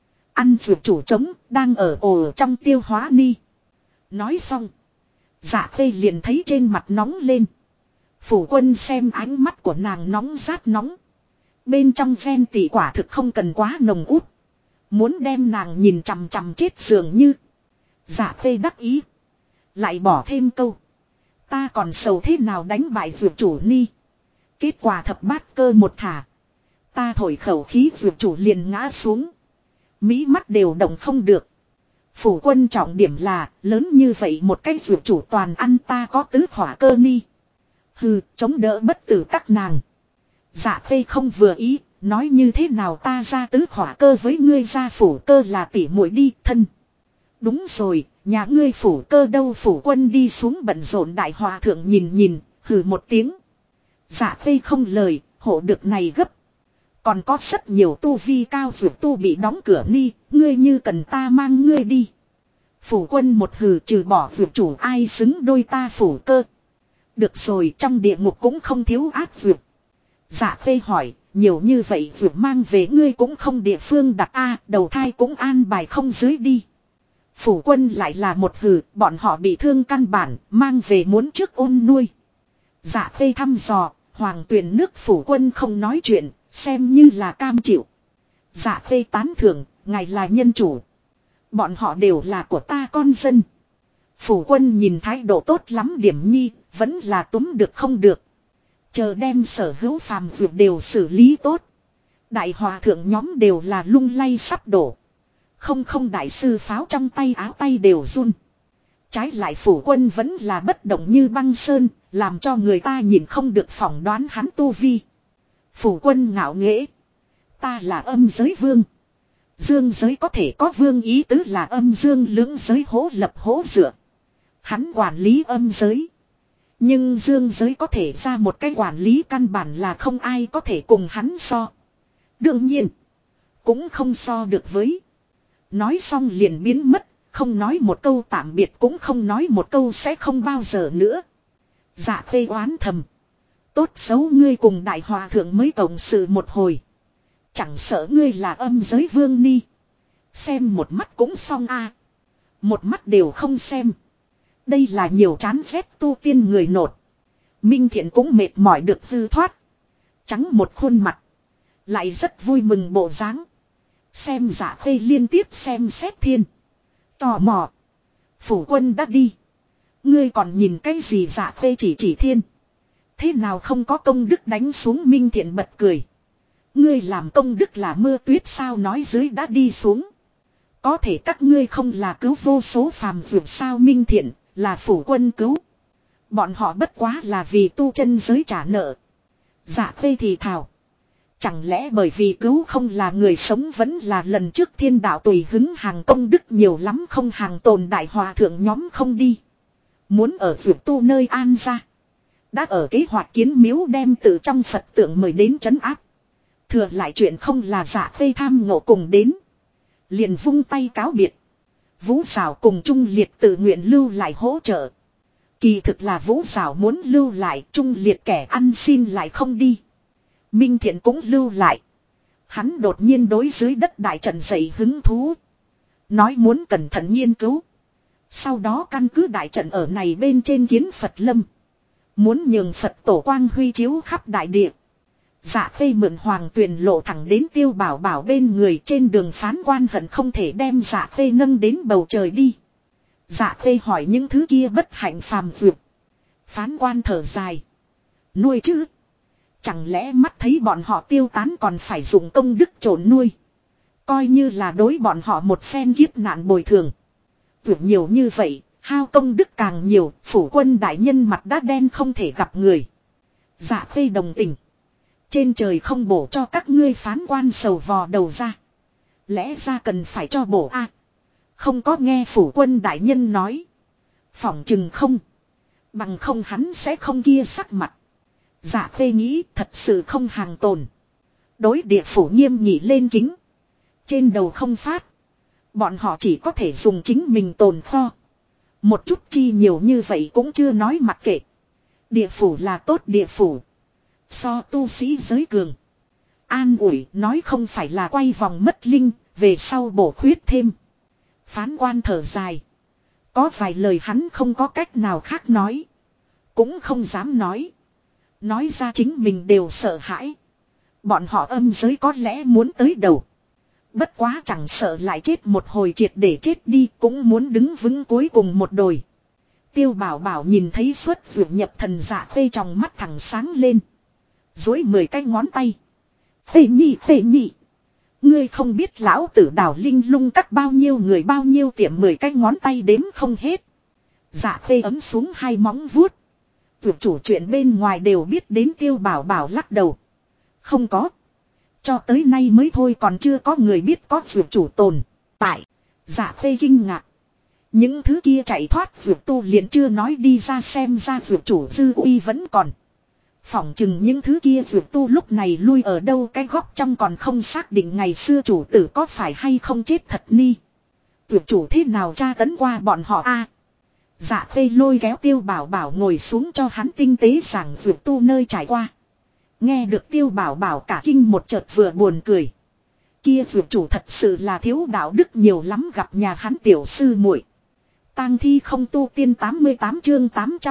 Ăn vượt chủ trống đang ở ồ trong tiêu hóa ni. Nói xong. Dạ Khê liền thấy trên mặt nóng lên. Phủ quân xem ánh mắt của nàng nóng rát nóng. Bên trong ven tỉ quả thực không cần quá nồng út. Muốn đem nàng nhìn chằm chằm chết dường như. Dạ Khê đắc ý. Lại bỏ thêm câu. Ta còn sầu thế nào đánh bại vượt chủ ni. Kết quả thập bát cơ một thả. Ta thổi khẩu khí vượt chủ liền ngã xuống. Mí mắt đều động không được. Phủ quân trọng điểm là lớn như vậy một cái vượt chủ toàn ăn ta có tứ khỏa cơ ni. Hừ, chống đỡ bất tử các nàng. Dạ Khê không vừa ý, nói như thế nào ta ra tứ khỏa cơ với ngươi ra phủ cơ là tỉ muội đi thân. Đúng rồi, nhà ngươi phủ cơ đâu phủ quân đi xuống bận rộn đại hòa thượng nhìn, hừ một tiếng. Dạ Khê không lời, hộ được này gấp. Còn có rất nhiều tu vi cao vượt tu bị đóng cửa ni, ngươi như cần ta mang ngươi đi. Phủ quân một hừ trừ bỏ vượt chủ ai xứng đôi ta phủ cơ. Được rồi trong địa ngục cũng không thiếu ác vượt. Dạ Khê hỏi, nhiều như vậy vượt mang về ngươi cũng không địa phương đặt đầu thai cũng an bài không dưới đi. Phủ quân lại là một hừ, bọn họ bị thương căn bản, mang về muốn trước ôn nuôi. Dạ Khê thăm dò, hoàng tuyền nước phủ quân không nói chuyện, xem như là cam chịu. Dạ Khê tán thưởng, ngài là nhân chủ. Bọn họ đều là của ta con dân. Phủ quân nhìn thái độ tốt lắm điểm nhi, vẫn là túm được không được. Chờ đem sở hữu phàm vượt đều xử lý tốt. Đại hòa thượng nhóm đều là lung lay sắp đổ. Không đại sư pháo trong tay áo tay đều run. Trái lại phủ quân vẫn là bất động như băng sơn, làm cho người ta nhìn không được phỏng đoán hắn tu vi. Phủ quân ngạo nghễ. Ta là âm giới vương. Dương giới có thể có vương ý tứ là âm dương lưỡng giới hỗ lập hỗ dựa. Hắn quản lý âm giới. Nhưng dương giới có thể ra một cái quản lý căn bản là không ai có thể cùng hắn so. Đương nhiên. Cũng không so được với. Nói xong liền biến mất. Không nói một câu tạm biệt cũng không nói một câu sẽ không bao giờ nữa. Dạ Khê oán thầm. Tốt xấu ngươi cùng đại hòa thượng mới cộng sự một hồi. Chẳng sợ ngươi là âm giới vương ni. Xem một mắt cũng xong Một mắt đều không xem. Đây là nhiều chán ghét tu tiên người nột. Minh Thiện cũng mệt mỏi được hư thoát. Trắng một khuôn mặt. Lại rất vui mừng bộ dáng. Xem Dạ Khê liên tiếp xem xét thiên. Tò mò. Phủ quân đã đi. Ngươi còn nhìn cái gì? Dạ Khê chỉ thiên. Thế nào không có công đức đánh xuống? Minh Thiện bật cười. Ngươi làm công đức là mưa tuyết sao? Nói dưới đã đi xuống. Có thể các ngươi không là cứu vô số phàm vượt sao? Minh Thiện là phủ quân cứu. Bọn họ bất quá là vì tu chân giới trả nợ. Dạ Khê thì thào. Chẳng lẽ bởi vì cứu không là người sống vẫn là lần trước thiên đạo tùy hứng hàng công đức nhiều lắm không hàng tồn đại hòa thượng nhóm không đi. Muốn ở vượt tu nơi an ra. Đã ở kế hoạch kiến miếu đem từ trong Phật tượng mời đến trấn áp. Thừa lại chuyện không là Dạ Khê tham ngộ cùng đến. Liền vung tay cáo biệt. Vũ Sảo cùng Trung Liệt tự nguyện lưu lại hỗ trợ. Kỳ thực là Vũ Sảo muốn lưu lại, Trung Liệt kẻ ăn xin lại không đi. Minh Thiện cũng lưu lại. Hắn đột nhiên đối dưới đất đại trận dậy hứng thú. Nói muốn cẩn thận nghiên cứu. Sau đó căn cứ đại trận ở này bên trên kiến Phật lâm. Muốn nhường Phật tổ quang huy chiếu khắp đại địa. Dạ Khê mượn Hoàng Tuyền lộ thẳng đến Tiêu Bảo Bảo bên người, trên đường phán quan hận không thể đem Dạ Khê nâng đến bầu trời đi. Dạ Khê hỏi những thứ kia bất hạnh phàm dược. Phán quan thở dài. Nuôi chứ. Chẳng lẽ mắt thấy bọn họ tiêu tán còn phải dùng công đức trộn nuôi. Coi như là đối bọn họ một phen kiếp nạn bồi thường. Việc nhiều như vậy, hao công đức càng nhiều, phủ quân đại nhân mặt đã đen không thể gặp người. Dạ Khê đồng tình. Trên trời không bổ cho các ngươi, phán quan sầu vò đầu ra. Lẽ ra cần phải cho bổ a. Không có nghe phủ quân đại nhân nói. Phỏng chừng không. Bằng không hắn sẽ không kia sắc mặt. Dạ Khê nghĩ thật sự không hàng tồn. Đối địa phủ nghiêm nghị lên kính. Trên đầu không phát. Bọn họ chỉ có thể dùng chính mình tồn kho. Một chút chi nhiều như vậy cũng chưa nói mặc kệ. Địa phủ là tốt địa phủ. So tu sĩ giới cường. An ủi nói không phải là quay vòng mất linh. Về sau bổ khuyết thêm. Phán quan thở dài. Có vài lời hắn không có cách nào khác nói. Cũng không dám nói. Nói ra chính mình đều sợ hãi. Bọn họ âm giới có lẽ muốn tới đầu. Bất quá chẳng sợ lại chết một hồi triệt để chết đi, cũng muốn đứng vững cuối cùng một đồi. Tiêu Bảo Bảo nhìn thấy xuất vượt nhập thần Dạ Khê trong mắt thẳng sáng lên. Dối 10 cái ngón tay. Phê nhị. Ngươi không biết lão tử đảo linh lung cắt bao nhiêu người bao nhiêu tiệm 10 cái ngón tay đếm không hết. Dạ Khê ấm xuống hai móng vuốt. Vượt chủ chuyện bên ngoài đều biết đến. Tiêu Bảo Bảo lắc đầu. Không có. Cho tới nay mới thôi còn chưa có người biết có vượt chủ tồn tại. Dạ Khê kinh ngạc. Những thứ kia chạy thoát vượt tu liền chưa nói đi ra, xem ra vượt chủ dư uy vẫn còn. Phỏng chừng những thứ kia vượt tu lúc này lui ở đâu cái góc trong còn không xác định ngày xưa chủ tử có phải hay không chết thật ni. Vượt chủ thế nào tra tấn qua bọn họ a? Dạ Khê lôi kéo Tiêu Bảo Bảo ngồi xuống cho hắn tinh tế giảng vượt tu nơi trải qua. Nghe được Tiêu Bảo Bảo cả kinh một chợt vừa buồn cười. Kia vượt chủ thật sự là thiếu đạo đức nhiều lắm, gặp nhà hắn tiểu sư muội. Tang thi không tu tiên 88 chương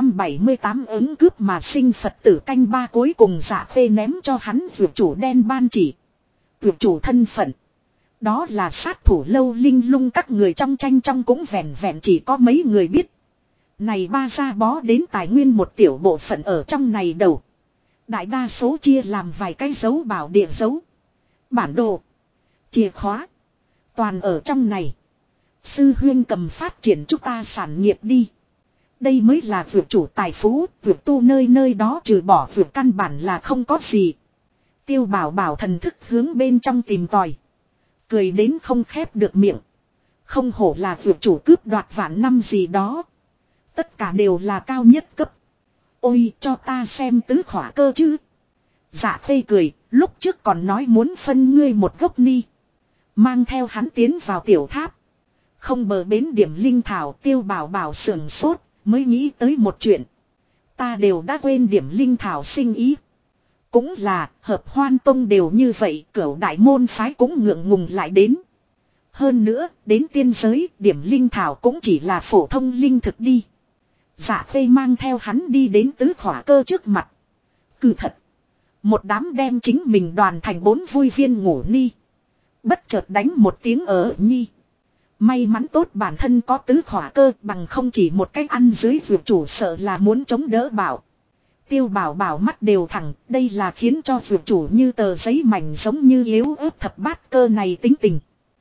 878 ứng cướp mà sinh Phật tử canh ba. Cuối cùng Dạ Khê ném cho hắn vượt chủ đen ban chỉ. Vượt chủ thân phận. Đó là sát thủ lâu linh lung, các người trong tranh trong cũng vẹn vẹn chỉ có mấy người biết. Này ba ra bó đến tài nguyên một tiểu bộ phận ở trong này đầu. Đại đa số chia làm vài cái dấu bảo địa dấu. Bản đồ. Chìa khóa. Toàn ở trong này. Sư huyên cầm phát triển chúng ta sản nghiệp đi. Đây mới là vượt chủ tài phú. Vượt tu nơi nơi đó trừ bỏ vượt căn bản là không có gì. Tiêu Bảo Bảo thần thức hướng bên trong tìm tòi. Cười đến không khép được miệng. Không hổ là vượt chủ cướp đoạt vạn năm gì đó. Tất cả đều là cao nhất cấp. Ôi cho ta xem tứ khỏa cơ chứ. Dạ Khê cười, lúc trước còn nói muốn phân ngươi một gốc ni. Mang theo hắn tiến vào tiểu tháp. Không bờ bến điểm linh thảo. Tiêu Bảo Bảo sườn sốt, mới nghĩ tới một chuyện. Ta đều đã quên điểm linh thảo sinh ý. Cũng là, hợp Hoan Tông đều như vậy, cửu đại môn phái cũng ngượng ngùng lại đến. Hơn nữa, đến tiên giới, điểm linh thảo cũng chỉ là phổ thông linh thực đi. Dạ Khê mang theo hắn đi đến tứ khỏa cơ trước mặt. Cứ thật. Một đám đem chính mình đoàn thành 4 vui viên ngủ ni. Bất chợt đánh một tiếng ở nhi. May mắn tốt bản thân có tứ khỏa cơ, bằng không chỉ một cách ăn dưới dược chủ sợ là muốn chống đỡ bảo. Tiêu bảo bảo mắt đều thẳng, đây là khiến cho dược chủ như tờ giấy mảnh giống như yếu ớt thập bát cơ này tính tình.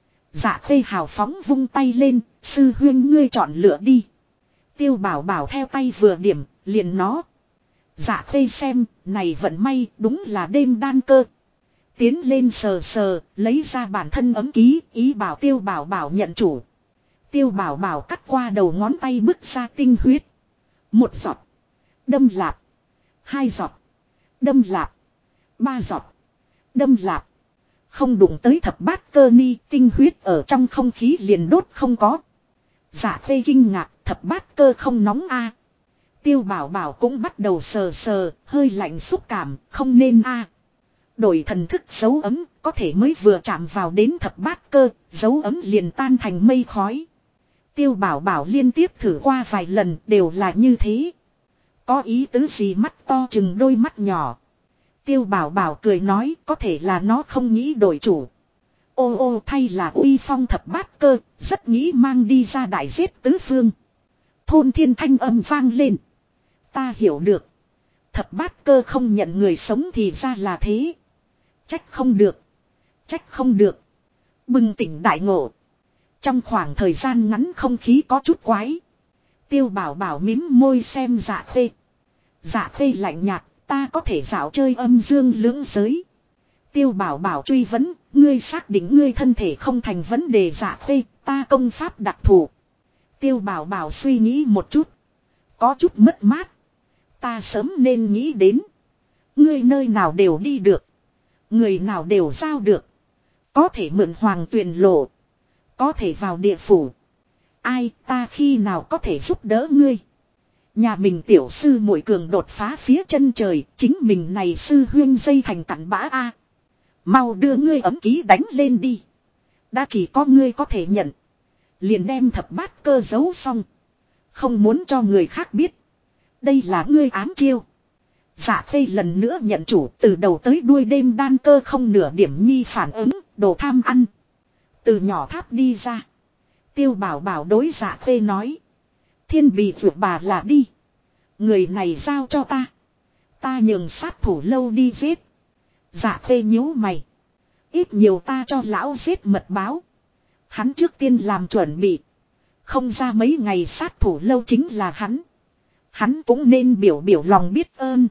Dạ khê hào phóng vung tay lên, sư huyên ngươi chọn lựa đi. Tiêu bảo bảo theo tay vừa điểm, liền nó. Dạ khê xem, này vận may, đúng là đêm đan cơ. Tiến lên sờ sờ, lấy ra bản thân ấm ký, ý bảo tiêu bảo bảo nhận chủ. Tiêu bảo bảo cắt qua đầu ngón tay bứt ra tinh huyết. Một giọt. Đâm lạp. Hai giọt. Đâm lạp. Ba giọt. Đâm lạp. Không đụng tới thập bát cơ ni, tinh huyết ở trong không khí liền đốt không có. Dạ khê kinh ngạc, thập bát cơ không nóng a. Tiêu bảo bảo cũng bắt đầu sờ sờ, hơi lạnh xúc cảm, không nên a. Đổi thần thức dấu ấm, có thể mới vừa chạm vào đến thập bát cơ, dấu ấm liền tan thành mây khói. Tiêu bảo bảo liên tiếp thử qua vài lần, đều là như thế. Có ý tứ gì mắt to chừng đôi mắt nhỏ. Tiêu bảo bảo cười nói, có thể là nó không nghĩ đổi chủ. Ô ô, thay là uy phong thập bát cơ, rất nghĩ mang đi ra đại giết tứ phương. Thôn thiên thanh âm vang lên. Ta hiểu được. Thập bát cơ không nhận người sống thì ra là thế. Trách không được. Trách không được. Bừng tỉnh đại ngộ. Trong khoảng thời gian ngắn không khí có chút quái. Tiêu bảo bảo mím môi xem dạ khê. Dạ khê lạnh nhạt, ta có thể dạo chơi âm dương lưỡng giới. Tiêu bảo bảo truy vấn, ngươi xác định ngươi thân thể không thành vấn đề. Dạ khê, ta công pháp đặc thù. Tiêu bảo bảo suy nghĩ một chút. Có chút mất mát. Ta sớm nên nghĩ đến. Ngươi nơi nào đều đi được. Người nào đều giao được. Có thể mượn hoàng tuyền lộ. Có thể vào địa phủ. Ai ta khi nào có thể giúp đỡ ngươi. Nhà mình tiểu sư muội cường đột phá phía chân trời. Chính mình này sư huyên dây thành cặn bã a. Mau đưa ngươi ấm ký đánh lên đi. Đã chỉ có ngươi có thể nhận. Liền đem thập bát cơ giấu xong. Không muốn cho người khác biết. Đây là ngươi ám chiêu. Dạ khê lần nữa nhận chủ, từ đầu tới đuôi đêm đan cơ không nửa điểm nhi phản ứng, đồ tham ăn. Từ nhỏ tháp đi ra. Tiêu bảo bảo đối dạ khê nói. Thiên bị vượt bà là đi. Người này giao cho ta. Ta nhường sát thủ lâu đi giết. Dạ khê nhíu mày. Ít nhiều ta cho lão giết mật báo. Hắn trước tiên làm chuẩn bị. Không ra mấy ngày sát thủ lâu chính là hắn. Hắn cũng nên biểu lòng biết ơn.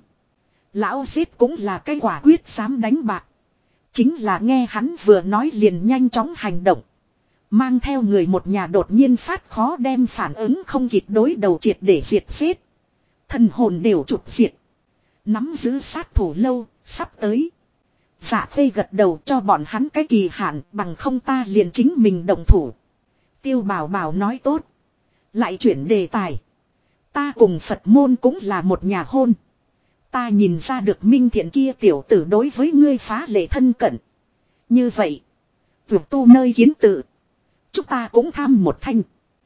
Lão giết cũng là cái quả quyết dám đánh bạc. Chính là nghe hắn vừa nói liền nhanh chóng hành động. Mang theo người một nhà đột nhiên phát khó đem phản ứng không kịp đối đầu triệt để diệt giết. Thần hồn đều trục diệt. Nắm giữ sát thủ lâu, sắp tới. Dạ khê gật đầu cho bọn hắn cái kỳ hạn, bằng không ta liền chính mình động thủ. Tiêu bảo bảo nói tốt. Lại chuyển đề tài. Ta cùng Phật môn cũng là một nhà hôn. Ta nhìn ra được Minh Thiện kia tiểu tử đối với ngươi phá lệ thân cận. Như vậy. Vượt tu nơi kiến tự. Chúng ta cũng tham một thanh.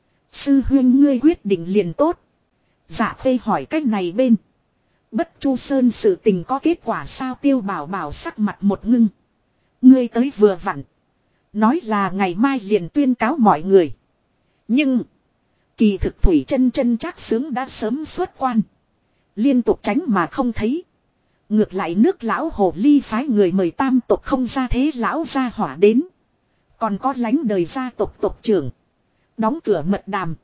Sư huyên ngươi quyết định liền tốt. Dạ khê hỏi cách này bên. Bất Chu Sơn sự tình có kết quả sao? Tiêu bảo bảo sắc mặt một ngưng. Ngươi tới vừa vặn. Nói là ngày mai liền tuyên cáo mọi người. Nhưng. Kỳ thực Thủy chân chân chắc sướng đã sớm xuất quan. Liên tục tránh mà không thấy. Ngược lại nước lão hồ ly phái người mời tam tộc không ra thế lão gia hỏa đến. Còn có lánh đời gia tộc tộc trưởng. Đóng cửa mật đàm.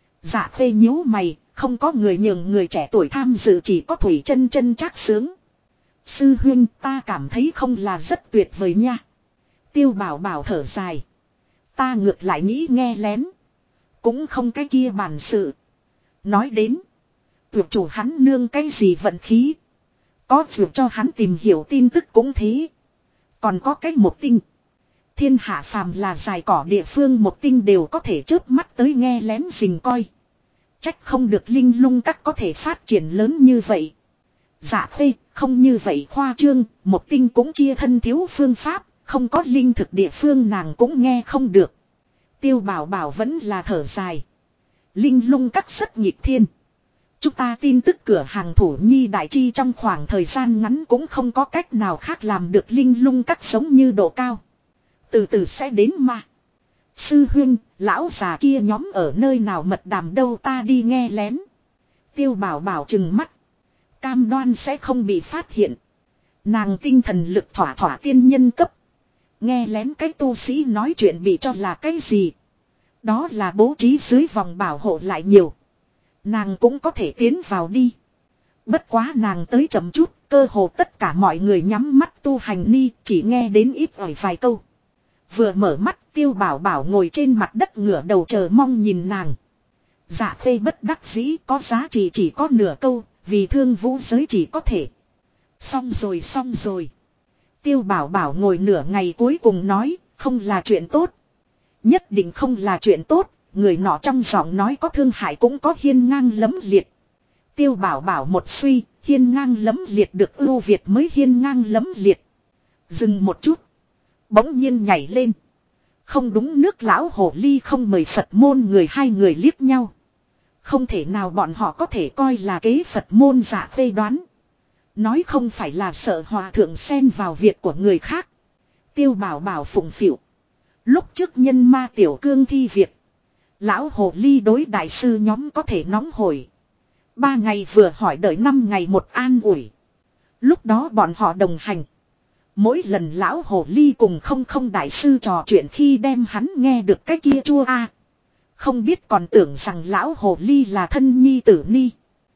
Dạ khê nhíu mày. Không có người nhường người trẻ tuổi tham dự, chỉ có Thủy chân chân chắc sướng. Sư huynh ta cảm thấy không là rất tuyệt vời nha. Tiêu bảo bảo thở dài. Ta ngược lại nghĩ nghe lén. Cũng không cái kia bản sự. Nói đến. Vượt chủ hắn nương cái gì vận khí. Có vượt cho hắn tìm hiểu tin tức cũng thế. Còn có cái một tinh. Thiên hạ phàm là dài cỏ địa phương một tinh đều có thể chớp mắt tới nghe lén rình coi. Trách không được linh lung các có thể phát triển lớn như vậy. Dạ khê, không như vậy khoa trương, một tinh cũng chia thân thiếu phương pháp, không có linh thực địa phương nàng cũng nghe không được. Tiêu bảo bảo vẫn là thở dài. Linh lung các rất nghịch thiên. Chúng ta tin tức cửa hàng thủ nhi đại chi trong khoảng thời gian ngắn cũng không có cách nào khác làm được linh lung các sống như độ cao. Từ từ sẽ đến mà. Sư huynh, lão già kia nhóm ở nơi nào mật đàm đâu, ta đi nghe lén. Tiêu Bảo Bảo trừng mắt. Cam đoan sẽ không bị phát hiện. Nàng tinh thần lực thỏa thỏa tiên nhân cấp. Nghe lén cái tu sĩ nói chuyện bị cho là cái gì. Đó là bố trí dưới vòng bảo hộ lại nhiều. Nàng cũng có thể tiến vào đi. Bất quá nàng tới chậm chút, cơ hồ tất cả mọi người nhắm mắt tu hành ni, chỉ nghe đến ít ỏi vài câu. Vừa mở mắt, Tiêu Bảo Bảo ngồi trên mặt đất ngửa đầu chờ mong nhìn nàng. Dạ Khê bất đắc dĩ, có giá trị chỉ có nửa câu, vì thương vũ giới chỉ có thể. Xong rồi. Tiêu Bảo Bảo ngồi nửa ngày cuối cùng nói, không là chuyện tốt. Nhất định không là chuyện tốt, người nọ trong giọng nói có thương hại cũng có hiên ngang lẫm liệt. Tiêu Bảo Bảo một suy, hiên ngang lẫm liệt được ưu việt mới hiên ngang lẫm liệt. Dừng một chút. Bỗng nhiên nhảy lên. Không đúng, nước lão hồ ly không mời Phật môn người, hai người liếc nhau. Không thể nào bọn họ có thể coi là kế Phật môn. Dạ Khê đoán. Nói không phải là sợ hòa thượng xen vào việc của người khác. Tiêu Bảo Bảo phụng phịu. Lúc trước nhân ma tiểu cương thi việc. Lão hồ ly đối đại sư nhóm có thể nóng hổi. 3 ngày vừa hỏi đợi 5 ngày một an ủi. Lúc đó bọn họ đồng hành. Mỗi lần lão hồ ly cùng không đại sư trò chuyện khi đem hắn nghe được cái kia chua a. Không biết còn tưởng rằng lão hồ ly là thân nhi tử ni.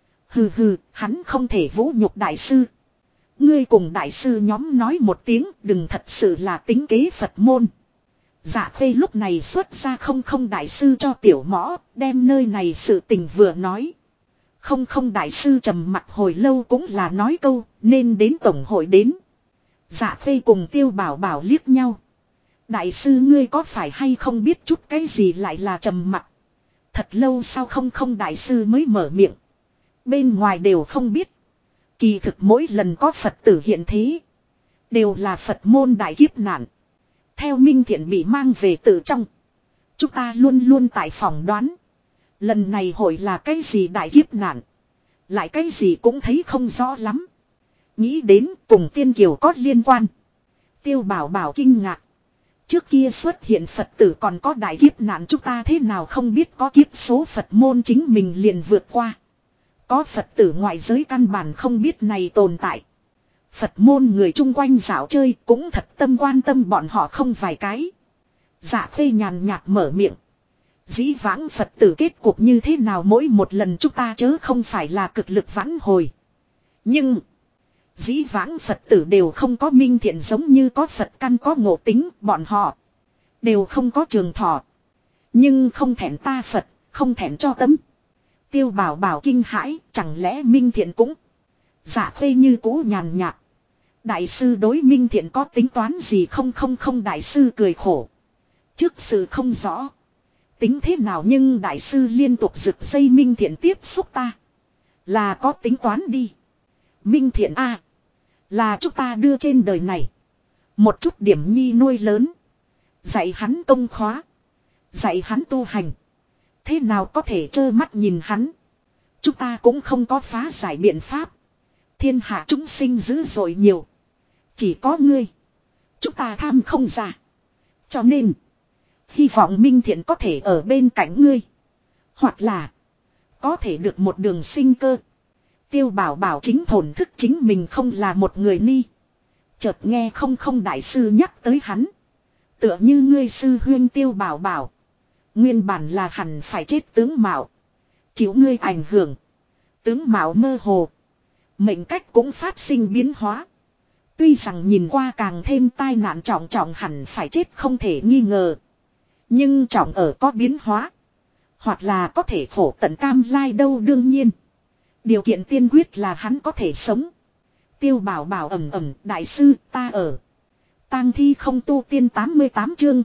Hừ, hắn không thể vũ nhục đại sư. Ngươi cùng đại sư nhóm nói một tiếng, đừng thật sự là tính kế Phật môn. Dạ Khê lúc này xuất ra không đại sư cho tiểu mõ, đem nơi này sự tình vừa nói. Không đại sư trầm mặt hồi lâu cũng là nói câu, nên đến tổng hội đến. Dạ Khê cùng Tiêu Bảo Bảo liếc nhau. Đại sư ngươi có phải hay không biết chút cái gì lại là trầm mặt. Thật lâu sau không đại sư mới mở miệng. Bên ngoài đều không biết. Kỳ thực mỗi lần có Phật tử hiện thế. Đều là Phật môn đại kiếp nạn. Theo Minh Thiện bị mang về từ trong. Chúng ta luôn luôn tại phỏng đoán. Lần này hội là cái gì đại kiếp nạn. Lại cái gì cũng thấy không rõ lắm. Nghĩ đến cùng Tiên Kiều có liên quan. Tiêu Bảo Bảo kinh ngạc. Trước kia xuất hiện Phật tử còn có đại kiếp nạn, chúng ta thế nào không biết, có kiếp số Phật môn chính mình liền vượt qua. Có Phật tử ngoại giới căn bản không biết này tồn tại. Phật môn người chung quanh dạo chơi cũng thật tâm quan tâm bọn họ không vài cái. Dạ Khê nhàn nhạt mở miệng. Dĩ vãng Phật tử kết cục như thế nào mỗi một lần chúng ta chớ không phải là cực lực vãn hồi. Nhưng dĩ vãng Phật tử đều không có minh thiện, giống như có Phật căn có ngộ tính, bọn họ đều không có trường thọ. Nhưng không thẹn ta Phật, không thẹn cho tấm. Tiêu Bảo Bảo kinh hãi, chẳng lẽ minh thiện cũng. Dạ Khê như cũ nhàn nhạt. Đại sư đối minh thiện có tính toán gì không đại sư cười khổ. Trước sự không rõ. Tính thế nào nhưng đại sư liên tục rực dây minh thiện tiếp xúc ta. Là có tính toán đi. Minh thiện a, là chúng ta đưa trên đời này. Một chút điểm nhi nuôi lớn. Dạy hắn công khóa. Dạy hắn tu hành. Thế nào có thể trơ mắt nhìn hắn. Chúng ta cũng không có phá giải biện pháp. Thiên hạ chúng sinh dữ dội nhiều. Chỉ có ngươi. Chúng ta tham không ra. Cho nên hy vọng minh thiện có thể ở bên cạnh ngươi. Hoặc là có thể được một đường sinh cơ. Tiêu Bảo Bảo chính thổn thức chính mình không là một người ni. Chợt nghe không đại sư nhắc tới hắn. Tựa như ngươi sư huyên Tiêu Bảo Bảo. Nguyên bản là hẳn phải chết tướng mạo. Chịu ngươi ảnh hưởng. Tướng mạo mơ hồ. Mệnh cách cũng phát sinh biến hóa. Tuy rằng nhìn qua càng thêm tai nạn trọng hẳn phải chết không thể nghi ngờ. Nhưng trọng ở có biến hóa. Hoặc là có thể khổ tận cam lai đâu, đương nhiên. Điều kiện tiên quyết là hắn có thể sống. Tiêu Bảo Bảo ẩm đại sư ta ở. Tang thi không tu tiên 88 chương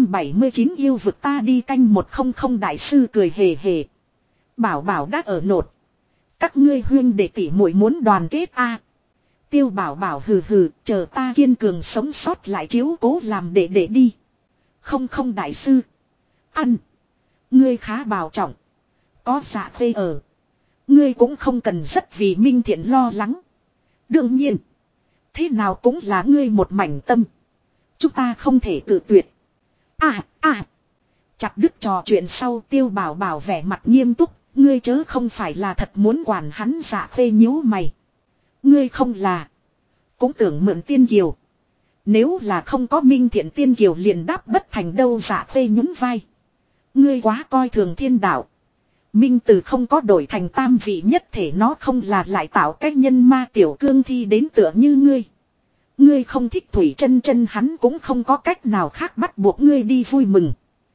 879 yêu vực ta đi canh 100 đại sư cười hề hề. Bảo Bảo đã ở nột. Các ngươi huyên đệ tỷ muội muốn đoàn kết a. Tiêu Bảo Bảo hừ chờ ta kiên cường sống sót lại chiếu cố làm đệ đệ đi. Không đại sư. Ăn. Ngươi khá bảo trọng. Có Dạ Khê ở. Ngươi cũng không cần rất vì minh thiện lo lắng. Đương nhiên. Thế nào cũng là ngươi một mảnh tâm. Chúng ta không thể cự tuyệt. Chặt đứt trò chuyện sau Tiêu Bảo Bảo vẻ mặt nghiêm túc. Ngươi chớ không phải là thật muốn quản hắn. Dạ Khê nhíu mày. Ngươi không là. Cũng tưởng mượn Tiên Kiều. Nếu là không có Minh Thiện Tiên Kiều liền đáp bất thành đâu. Dạ Khê nhún vai. Ngươi quá coi thường thiên đạo. Minh Từ không có đổi thành tam vị nhất thể, nó không là lại tạo cách nhân ma tiểu cương thi đến tựa như ngươi. Ngươi không thích Thủy Chân Chân, hắn cũng không có cách nào khác bắt buộc ngươi đi vui mừng.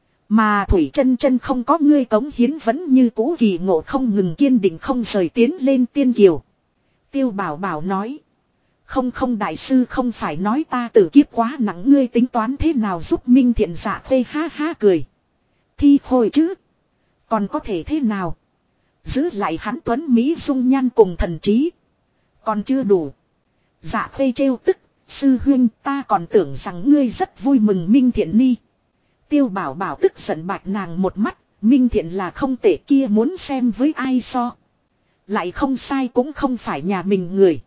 Mà Thủy Chân Chân không có ngươi cống hiến vẫn như cũ kỳ ngộ không ngừng kiên định không rời tiến lên Tiên Kiều. Tiêu Bảo Bảo nói. Không đại sư không phải nói ta tử kiếp quá nặng, ngươi tính toán thế nào giúp Minh Thiện. Dạ Khê ha ha cười. Thi khôi chứ. Còn có thể thế nào. Giữ lại hắn tuấn Mỹ dung nhan cùng thần trí. Còn chưa đủ. Dạ Khê trêu tức. Sư huynh, ta còn tưởng rằng ngươi rất vui mừng Minh Thiện ni. Tiêu Bảo Bảo tức giận bạch nàng một mắt. Minh Thiện là không tệ, kia muốn xem với ai so. Lại không sai cũng không phải nhà mình người.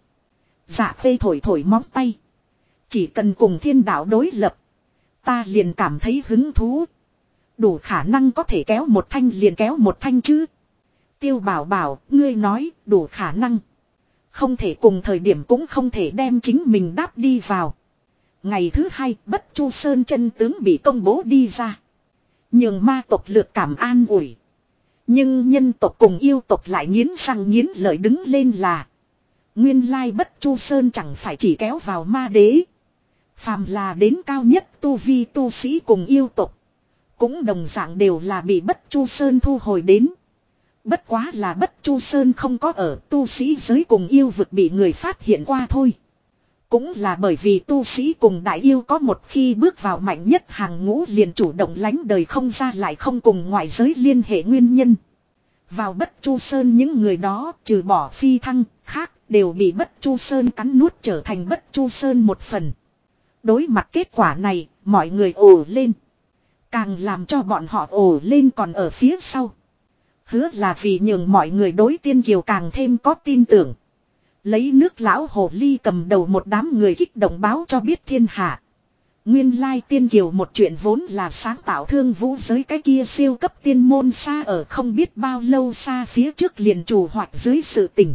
Dạ Khê thổi thổi móng tay. Chỉ cần cùng thiên đạo đối lập, ta liền cảm thấy hứng thú. Đủ khả năng có thể kéo một thanh liền kéo một thanh chứ. Tiêu Bảo Bảo, ngươi nói đủ khả năng. Không thể cùng thời điểm cũng không thể đem chính mình đáp đi vào. Ngày thứ hai, Bất Chu Sơn chân tướng bị công bố đi ra. Nhường ma tộc lược cảm an ủi. Nhưng nhân tộc cùng yêu tộc lại nghiến răng nghiến lợi đứng lên là. Nguyên lai Bất Chu Sơn chẳng phải chỉ kéo vào ma đế. Phàm là đến cao nhất tu vi tu sĩ cùng yêu tộc. Cũng đồng dạng đều là bị Bất Chu Sơn thu hồi đến. Bất quá là Bất Chu Sơn không có ở tu sĩ giới cùng yêu vực bị người phát hiện qua thôi. Cũng là bởi vì tu sĩ cùng đại yêu có một khi bước vào mạnh nhất hàng ngũ liền chủ động lánh đời không ra, lại không cùng ngoại giới liên hệ nguyên nhân. Vào Bất Chu Sơn những người đó trừ bỏ phi thăng khác đều bị Bất Chu Sơn cắn nuốt trở thành Bất Chu Sơn một phần. Đối mặt kết quả này, mọi người ồ lên. Càng làm cho bọn họ ồ lên còn ở phía sau. Hứa là vì nhường mọi người đối Tiên Kiều càng thêm có tin tưởng. Lấy nước lão hồ ly cầm đầu một đám người kích động báo cho biết thiên hạ. Nguyên lai Tiên Kiều một chuyện vốn là sáng tạo thương vũ giới cái kia siêu cấp tiên môn xa ở không biết bao lâu xa phía trước liền trù hoạch dưới sự tình.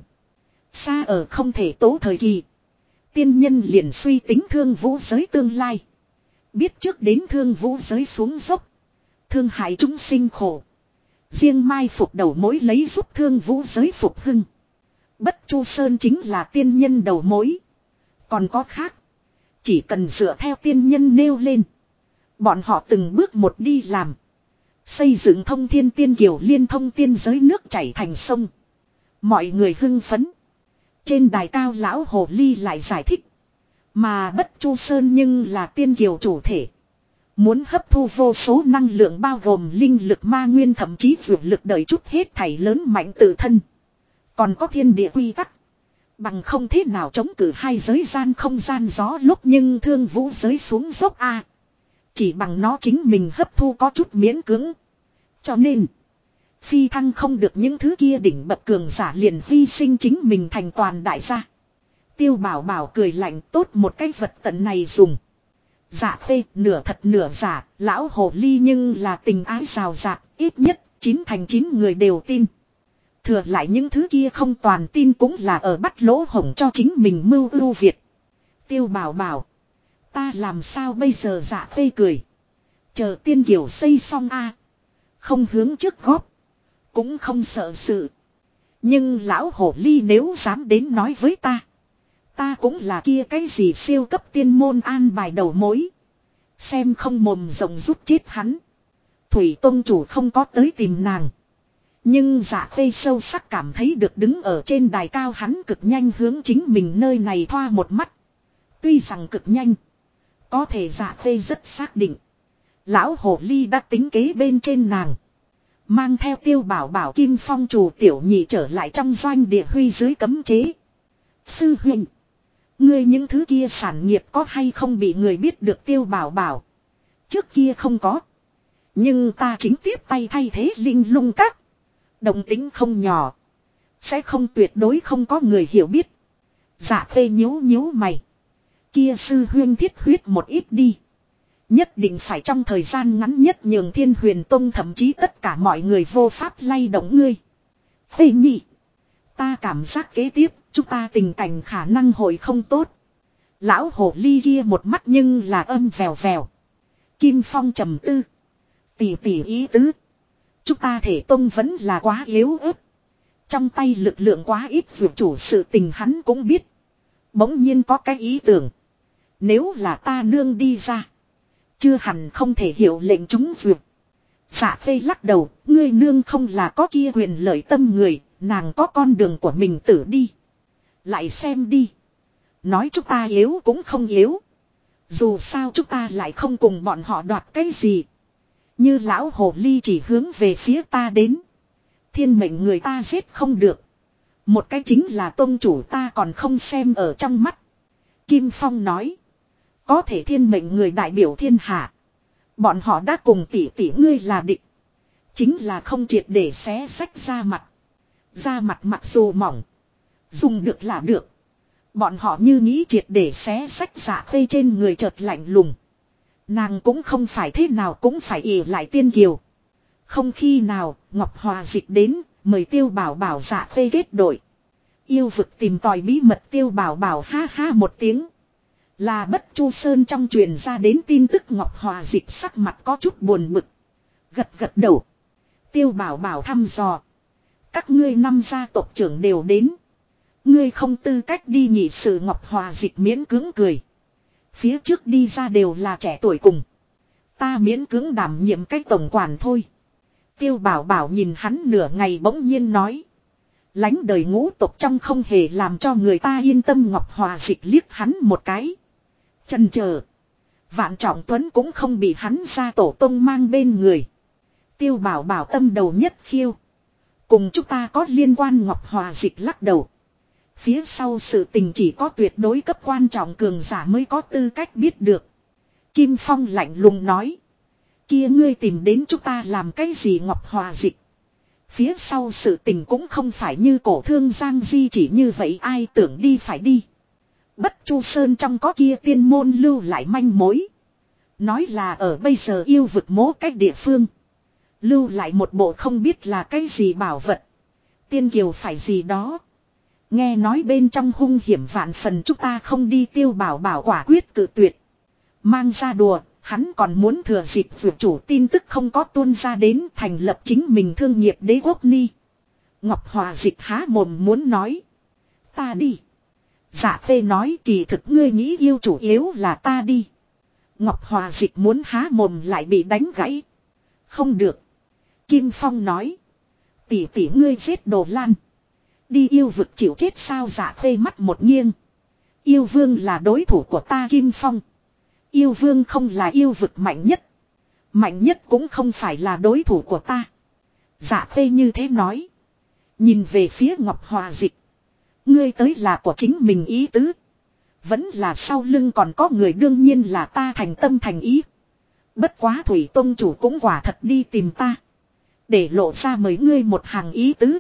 Xa ở không thể tố thời kỳ. Tiên nhân liền suy tính thương vũ giới tương lai. Biết trước đến thương vũ giới xuống dốc. Thương hại chúng sinh khổ. Riêng mai phục đầu mối lấy giúp thương vũ giới phục hưng. Bất Chu Sơn chính là tiên nhân đầu mối. Còn có khác. Chỉ cần dựa theo tiên nhân nêu lên. Bọn họ từng bước một đi làm. Xây dựng thông thiên tiên kiều liên thông tiên giới nước chảy thành sông. Mọi người hưng phấn. Trên đài cao lão hồ ly lại giải thích. Mà Bất Chu Sơn nhưng là tiên kiều chủ thể. Muốn hấp thu vô số năng lượng bao gồm linh lực ma nguyên thậm chí vượt lực đợi chút hết thảy lớn mạnh tự thân. Còn có thiên địa quy tắc. Bằng không thế nào chống cự hai giới gian không gian gió lúc nhưng thương vũ giới xuống dốc a. Chỉ bằng nó chính mình hấp thu có chút miễn cưỡng. Cho nên phi thăng không được những thứ kia đỉnh bậc cường giả liền hy sinh chính mình thành toàn đại gia. Tiêu Bảo Bảo cười lạnh, tốt một cái vật tận này dùng. Dạ Khê nửa thật nửa giả, lão hồ ly nhưng là tình ái rào rạt, ít nhất 9/9 người đều tin. Thừa lại những thứ kia không toàn tin cũng là ở bắt lỗ hổng cho chính mình mưu ưu việt. Tiêu Bảo Bảo, ta làm sao bây giờ? Dạ Khê cười. Chờ Tiên Kiều xây xong a, không hướng trước góp, cũng không sợ sự. Nhưng lão hồ ly nếu dám đến nói với ta cũng là kia cái gì siêu cấp tiên môn an bài đầu mối. Xem không mồm rộng giúp chết hắn. Thủy Tông chủ không có tới tìm nàng. Nhưng Dạ Khê sâu sắc cảm thấy được đứng ở trên đài cao hắn cực nhanh hướng chính mình nơi này thoa một mắt. Tuy rằng cực nhanh, có thể Dạ Khê rất xác định. Lão hồ ly đã tính kế bên trên nàng. Mang theo Tiêu Bảo Bảo Kim Phong chủ tiểu nhị trở lại trong doanh địa huy dưới cấm chế. Sư huynh, ngươi những thứ kia sản nghiệp có hay không bị người biết được? Tiêu Bảo Bảo, trước kia không có. Nhưng ta chính tiếp tay thay thế linh lung các. Động tính không nhỏ. Sẽ không tuyệt đối không có người hiểu biết. Dạ Khê nhíu nhíu mày. Kia sư huyên thiết huyết một ít đi. Nhất định phải trong thời gian ngắn nhất nhường Thiên Huyền Tông thậm chí tất cả mọi người vô pháp lay động ngươi. Phê nhị. Ta cảm giác kế tiếp chúng ta tình cảnh khả năng hồi không tốt. Lão hồ ly kia một mắt nhưng là âm vèo vèo. Kim Phong trầm tư. Tỉ tỉ ý tứ. Chúng ta thể tông vẫn là quá yếu ớt. Trong tay lực lượng quá ít vượt chủ sự tình hắn cũng biết. Bỗng nhiên có cái ý tưởng. Nếu là ta nương đi ra. Chưa hẳn không thể hiểu lệnh chúng vượt. Dạ phê lắc đầu. Ngươi nương không là có kia quyền lợi tâm người. Nàng có con đường của mình tử đi. Lại xem đi. Nói chúng ta yếu cũng không yếu. Dù sao chúng ta lại không cùng bọn họ đoạt cái gì. Như lão hồ ly chỉ hướng về phía ta đến. Thiên mệnh người ta giết không được. Một cái chính là tôn chủ ta còn không xem ở trong mắt. Kim Phong nói. Có thể thiên mệnh người đại biểu thiên hạ. Bọn họ đã cùng tỷ tỷ ngươi là địch. Chính là không triệt để xé sách ra mặt. Da mặt mặc dù mỏng. Dùng được là được. Bọn họ như nghĩ triệt để xé sách Dạ Khê trên người chợt lạnh lùng. Nàng cũng không phải thế nào cũng phải ỉ lại tiên kiều. Không khi nào Ngọc Hòa dịch đến mời Tiêu Bảo Bảo Dạ Khê kết đội. Yêu vực tìm tòi bí mật Tiêu Bảo Bảo ha ha một tiếng. Là Bất Chu Sơn trong truyền ra đến tin tức Ngọc Hòa dịch sắc mặt có chút buồn bực. Gật gật đầu. Tiêu Bảo Bảo thăm dò. Các ngươi năm gia tộc trưởng đều đến. Ngươi không tư cách đi nhị sự Ngọc Hòa dịch miễn cưỡng cười. Phía trước đi ra đều là trẻ tuổi cùng. Ta miễn cưỡng đảm nhiệm cái tổng quản thôi. Tiêu Bảo Bảo nhìn hắn nửa ngày bỗng nhiên nói. Lánh đời ngũ tộc trong không hề làm cho người ta yên tâm. Ngọc Hòa dịch liếc hắn một cái. Chần chờ. Vạn Trọng Tuấn cũng không bị hắn ra tổ tông mang bên người. Tiêu Bảo Bảo tâm đầu nhất khiêu. Cùng chúng ta có liên quan. Ngọc Hòa dịch lắc đầu. Phía sau sự tình chỉ có tuyệt đối cấp quan trọng cường giả mới có tư cách biết được. Kim Phong lạnh lùng nói. Kia ngươi tìm đến chúng ta làm cái gì? Ngọc Hòa dịch. Phía sau sự tình cũng không phải như cổ thương Giang Di chỉ như vậy ai tưởng đi phải đi. Bất Chu Sơn trong có kia tiên môn lưu lại manh mối. Nói là ở bây giờ yêu vực mố cách địa phương. Lưu lại một bộ không biết là cái gì bảo vật. Tiên kiều phải gì đó. Nghe nói bên trong hung hiểm vạn phần chúng ta không đi. Tiêu Bảo Bảo quả quyết cự tuyệt. Mang ra đùa, hắn còn muốn thừa dịp vượt chủ tin tức không có tuôn ra đến thành lập chính mình thương nghiệp Đế Quốc Ni. Ngọc Hòa dịch há mồm muốn nói. Ta đi. Dạ Phê nói kỳ thực ngươi nghĩ yêu chủ yếu là ta đi. Ngọc Hòa dịch muốn há mồm lại bị đánh gãy. Không được. Kim Phong nói. Tỷ tỷ ngươi giết Đồ Lan. Đi yêu vực chịu chết sao? Dạ Phê mắt một nghiêng. Yêu vương là đối thủ của ta. Kim Phong. Yêu vương không là yêu vực mạnh nhất. Mạnh nhất cũng không phải là đối thủ của ta. Dạ Phê như thế nói. Nhìn về phía Ngọc Hòa dịch. Ngươi tới là của chính mình ý tứ. Vẫn là sau lưng còn có người đương nhiên là ta thành tâm thành ý. Bất quá Thủy Tông chủ cũng quả thật đi tìm ta. Để lộ ra mời ngươi một hàng ý tứ.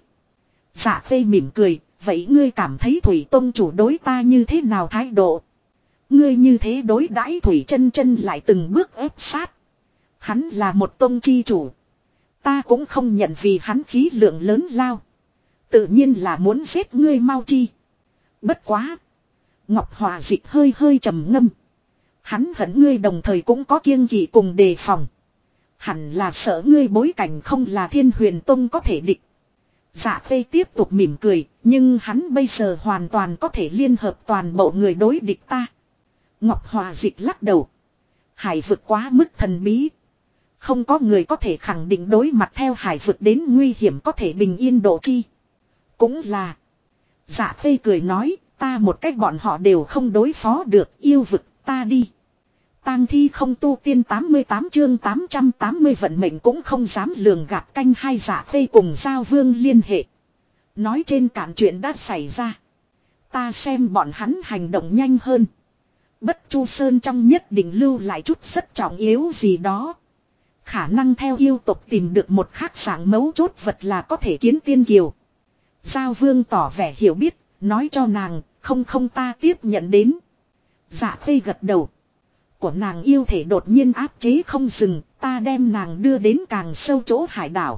Dạ Phê mỉm cười. Vậy ngươi cảm thấy Thủy Tông chủ đối ta như thế nào thái độ? Ngươi như thế đối đãi Thủy Chân Chân lại từng bước ép sát. Hắn là một tông chi chủ. Ta cũng không nhận vì hắn khí lượng lớn lao. Tự nhiên là muốn giết ngươi mau chi. Bất quá. Ngọc Hòa dịch hơi hơi trầm ngâm. Hắn hận ngươi đồng thời cũng có kiêng kỵ cùng đề phòng. Hẳn là sợ ngươi bối cảnh không là Thiên Huyền Tông có thể địch. Dạ Phê tiếp tục mỉm cười. Nhưng hắn bây giờ hoàn toàn có thể liên hợp toàn bộ người đối địch ta. Ngọc Hòa dịch lắc đầu. Hải vực quá mức thần bí. Không có người có thể khẳng định đối mặt theo hải vực đến nguy hiểm có thể bình yên độ chi. Cũng là. Dạ Phê cười nói. Ta một cách bọn họ đều không đối phó được. Yêu vực ta đi. Tang thi không tu tiên 88 chương 880 vận mệnh cũng không dám lường gạt. Canh hai. Dạ Phê cùng Giao Vương liên hệ. Nói trên cạn chuyện đã xảy ra. Ta xem bọn hắn hành động nhanh hơn. Bất Chu Sơn trong nhất định lưu lại chút rất trọng yếu gì đó. Khả năng theo yêu tộc tìm được một khắc dạng mấu chốt vật là có thể kiến tiên kiều. Giao Vương tỏ vẻ hiểu biết, nói cho nàng, không ta tiếp nhận đến. Dạ Phê gật đầu. của nàng yêu thể đột nhiên áp chế không dừng, ta đem nàng đưa đến càng sâu chỗ hải đảo.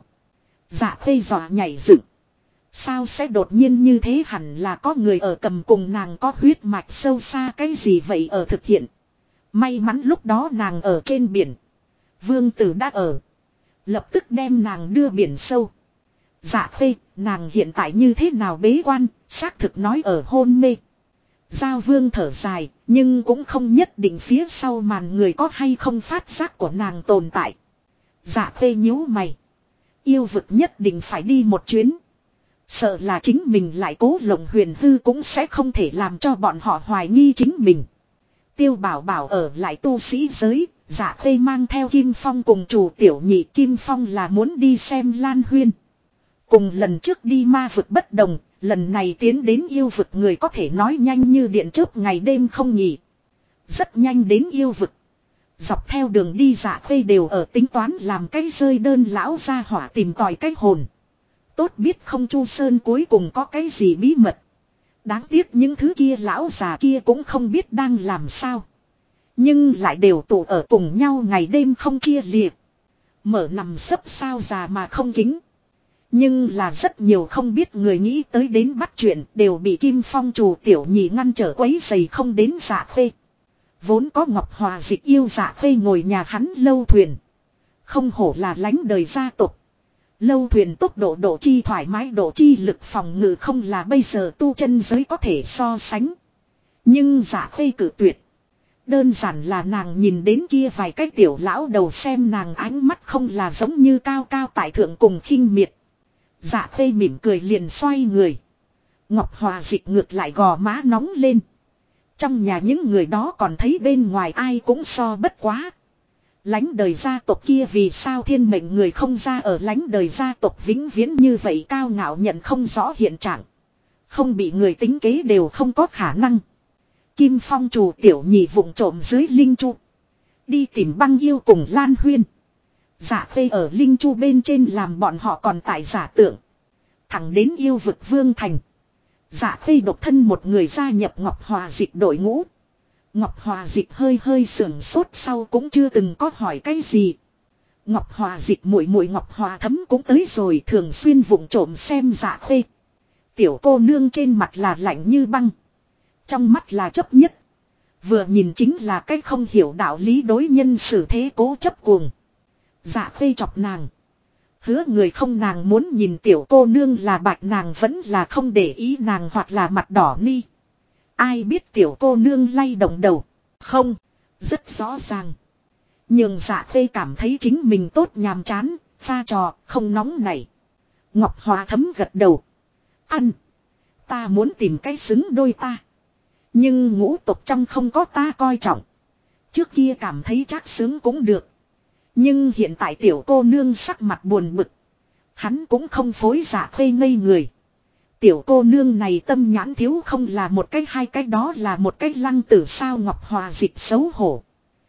Dạ khê dọa nhảy dựng. Sao sẽ đột nhiên như thế, hẳn là có người ở cầm cùng nàng có huyết mạch sâu xa cái gì vậy ở thực hiện. May mắn lúc đó nàng ở trên biển. Vương tử đã ở. Lập tức đem nàng đưa biển sâu. Dạ khê, nàng hiện tại như thế nào bế quan, xác thực nói ở hôn mê. Giao vương thở dài, nhưng cũng không nhất định phía sau màn người có hay không phát giác của nàng tồn tại. Dạ khê nhíu mày. Yêu vực nhất định phải đi một chuyến. Sợ là chính mình lại cố lộng huyền hư cũng sẽ không thể làm cho bọn họ hoài nghi chính mình. Tiêu bảo bảo ở lại tu sĩ giới, Dạ khê mang theo Kim Phong cùng chủ tiểu nhị. Kim Phong là muốn đi xem Lan Huyên. Cùng lần trước đi ma vực bất đồng, lần này tiến đến yêu vực người có thể nói nhanh như điện chớp ngày đêm không nghỉ. Rất nhanh đến yêu vực. Dọc theo đường đi Dạ khê đều ở tính toán làm cái rơi đơn lão ra hỏa tìm tòi cái hồn. Tốt biết không Chu Sơn cuối cùng có cái gì bí mật. Đáng tiếc những thứ kia lão già kia cũng không biết đang làm sao. Nhưng lại đều tụ ở cùng nhau ngày đêm không chia liệt. Mở nằm sấp sao già mà không kính. Nhưng là rất nhiều không biết người nghĩ tới đến bắt chuyện đều bị Kim Phong chủ tiểu nhị ngăn trở quấy giày không đến Dạ khê. Vốn có Ngọc Hòa Dịch yêu Dạ khê ngồi nhà hắn lâu thuyền. Không hổ là lánh đời gia tộc. Lâu thuyền tốc độ độ chi thoải mái độ chi lực phòng ngự không là bây giờ tu chân giới có thể so sánh. Nhưng Dạ khê cự tuyệt. Đơn giản là nàng nhìn đến kia vài cái tiểu lão đầu xem nàng ánh mắt không là giống như cao cao tại thượng cùng khinh miệt. Dạ khê mỉm cười liền xoay người. Ngọc Hòa Dịch ngược lại gò má nóng lên. Trong nhà những người đó còn thấy bên ngoài ai cũng so bất quá. Lánh đời gia tộc kia vì sao thiên mệnh người không ra ở lánh đời gia tộc vĩnh viễn như vậy cao ngạo nhận không rõ hiện trạng. Không bị người tính kế đều không có khả năng. Kim Phong chủ tiểu nhị vụng trộm dưới linh chu. Đi tìm băng yêu cùng Lan Huyên. Dạ khê ở linh chu bên trên làm bọn họ còn tại giả tượng. Thẳng đến yêu vực vương thành. Dạ khê độc thân một người gia nhập Ngọc Hòa Dịch đội ngũ. Ngọc Hòa Dịch hơi hơi sưởng sốt sau cũng chưa từng có hỏi cái gì. Ngọc Hòa Dịch muội muội Ngọc Hòa Thấm cũng tới rồi, thường xuyên vụng trộm xem Dạ khê. Tiểu cô nương trên mặt là lạnh như băng. Trong mắt là chấp nhất. Vừa nhìn chính là cái không hiểu đạo lý đối nhân xử thế cố chấp cuồng. Dạ khê chọc nàng. Hứa người không nàng muốn nhìn tiểu cô nương là bạch nàng vẫn là không để ý nàng hoặc là mặt đỏ ni. Ai biết tiểu cô nương lay động đầu. Không. Rất rõ ràng. Nhưng Dạ khê cảm thấy chính mình tốt nhàm chán. Pha trò không nóng này. Ngọc Hòa Thấm gật đầu. Ăn. Ta muốn tìm cái xứng đôi ta. Nhưng ngũ tộc trong không có ta coi trọng. Trước kia cảm thấy chắc sướng cũng được. Nhưng hiện tại tiểu cô nương sắc mặt buồn bực. Hắn cũng không phối Dạ khê ngây người. Tiểu cô nương này tâm nhãn thiếu không là một cái hai cái đó là một cái lăng tử sao. Ngọc Hòa Dịch xấu hổ.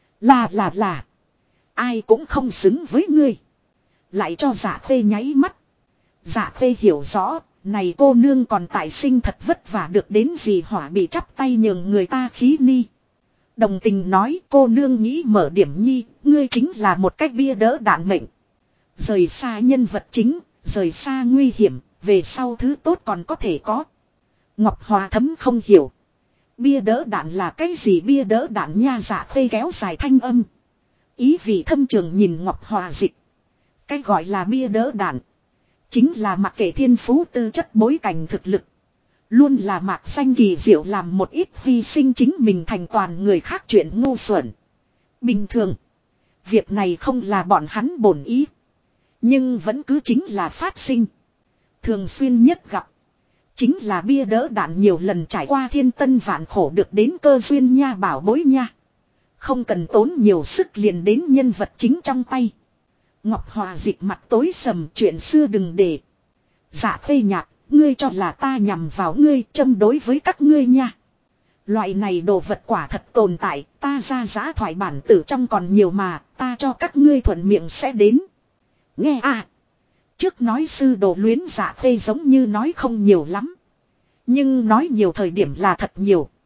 Là. Ai cũng không xứng với ngươi. Lại cho Dạ khê nháy mắt. Dạ khê hiểu rõ. Này cô nương còn tại sinh thật vất vả được đến gì hỏa bị chắp tay nhường người ta khí ni. Đồng tình nói cô nương nghĩ mở điểm nhi, ngươi chính là một cách bia đỡ đạn mệnh. Rời xa nhân vật chính, rời xa nguy hiểm, về sau thứ tốt còn có thể có. Ngọc Hòa Thấm không hiểu. Bia đỡ đạn là cái gì bia đỡ đạn nha. Dạ khê kéo dài thanh âm. Ý vị thâm trường nhìn Ngọc Hòa Dịch. Cái gọi là bia đỡ đạn. Chính là mặc kệ thiên phú tư chất bối cảnh thực lực. Luôn là mạc xanh kỳ diệu làm một ít hy sinh chính mình thành toàn người khác chuyện ngu xuẩn. Bình thường. Việc này không là bọn hắn bổn ý. Nhưng vẫn cứ chính là phát sinh. Thường xuyên nhất gặp. Chính là bia đỡ đạn nhiều lần trải qua thiên tân vạn khổ được đến cơ duyên nha bảo bối nha. Không cần tốn nhiều sức liền đến nhân vật chính trong tay. Ngọc Hòa Dịch mặt tối sầm chuyện xưa đừng để. Dạ khê nhạt. Ngươi cho là ta nhằm vào ngươi châm đối với các ngươi nha. Loại này đồ vật quả thật tồn tại. Ta ra giá thoại bản tử trong còn nhiều mà. Ta cho các ngươi thuận miệng sẽ đến. Nghe à. Trước nói sư đồ luyến Dạ khê giống như nói không nhiều lắm. Nhưng nói nhiều thời điểm là thật nhiều.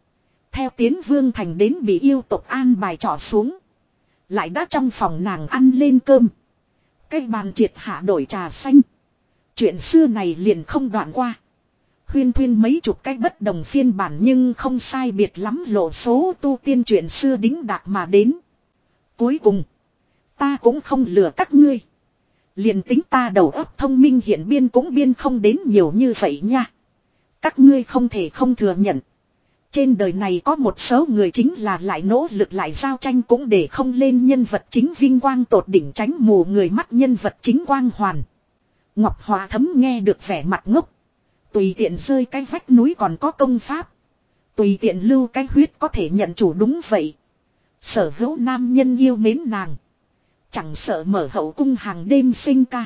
Theo tiến vương thành đến bị yêu tộc an bài trọ xuống. Lại đã trong phòng nàng ăn lên cơm. Cây bàn triệt hạ đổi trà xanh. Chuyện xưa này liền không đoạn qua. Huyên thuyên mấy chục cái bất đồng phiên bản nhưng không sai biệt lắm lộ số tu tiên chuyện xưa đính đạc mà đến. Cuối cùng, ta cũng không lừa các ngươi. Liền tính ta đầu óc thông minh hiện biên cũng biên không đến nhiều như vậy nha. Các ngươi không thể không thừa nhận. Trên đời này có một số người chính là lại nỗ lực lại giao tranh cũng để không lên nhân vật chính vinh quang tột đỉnh tránh mù người mắt nhân vật chính quang hoàn. Ngọc Hòa Thấm nghe được vẻ mặt ngốc. Tùy tiện rơi cái vách núi còn có công pháp. Tùy tiện lưu cái huyết có thể nhận chủ đúng vậy. Sở hữu nam nhân yêu mến nàng. Chẳng sợ mở hậu cung hàng đêm sinh ca.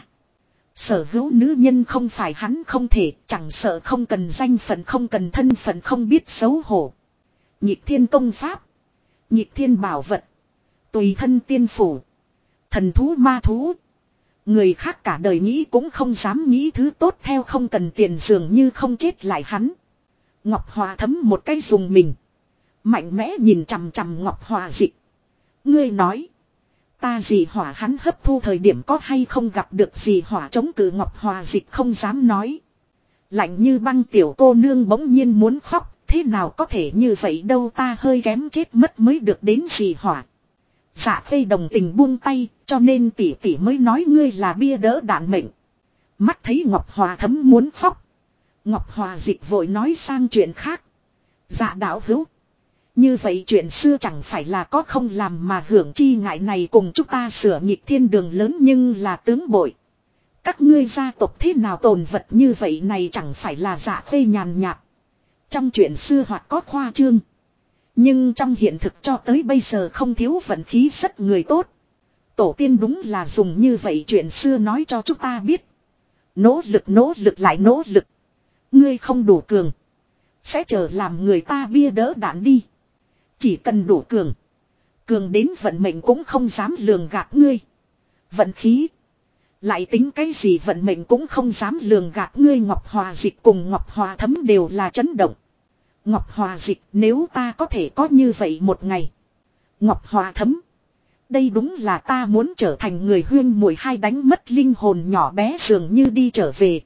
Sở hữu nữ nhân không phải hắn không thể, chẳng sợ không cần danh phận không cần thân phận không biết xấu hổ. Nhịp thiên công pháp. Nhịp thiên bảo vật. Tùy thân tiên phủ. Thần thú ma thú. Người khác cả đời nghĩ cũng không dám nghĩ thứ tốt theo không cần tiền dường như không chết lại hắn. Ngọc Hòa Thấm một cái dùng mình. Mạnh mẽ nhìn chằm chằm Ngọc Hòa Dịch. Ngươi nói. Ta dị hỏa hắn hấp thu thời điểm có hay không gặp được dị hỏa chống cự Ngọc Hòa Dịch không dám nói. Lạnh như băng tiểu cô nương bỗng nhiên muốn khóc. Thế nào có thể như vậy đâu ta hơi kém chết mất mới được đến dị hỏa. Dạ Khê đồng tình buông tay, cho nên tỷ tỷ mới nói ngươi là bia đỡ đạn mệnh. Mắt thấy Ngọc Hòa Thấm muốn khóc. Ngọc Hòa Dịch vội nói sang chuyện khác. Dạ đạo hữu. Như vậy chuyện xưa chẳng phải là có không làm mà hưởng chi ngại này cùng chúng ta sửa nghịch thiên đường lớn nhưng là tướng bội. Các ngươi gia tộc thế nào tồn vật như vậy này chẳng phải là Dạ Khê nhàn nhạt. Trong chuyện xưa hoặc có khoa trương. Nhưng trong hiện thực cho tới bây giờ không thiếu vận khí rất người tốt. Tổ tiên đúng là dùng như vậy chuyện xưa nói cho chúng ta biết. Nỗ lực lại nỗ lực. Ngươi không đủ cường. Sẽ chờ làm người ta bia đỡ đạn đi. Chỉ cần đủ cường. Cường đến vận mệnh cũng không dám lường gạt ngươi. Vận khí. Lại tính cái gì vận mệnh cũng không dám lường gạt ngươi. Ngọc Hòa Dịch cùng Ngọc Hòa Thấm đều là chấn động. Ngọc Hòa Dịch nếu ta có thể có như vậy một ngày. Ngọc Hòa Thấm. Đây đúng là ta muốn trở thành người huyên muội hai đánh mất linh hồn nhỏ bé dường như đi trở về.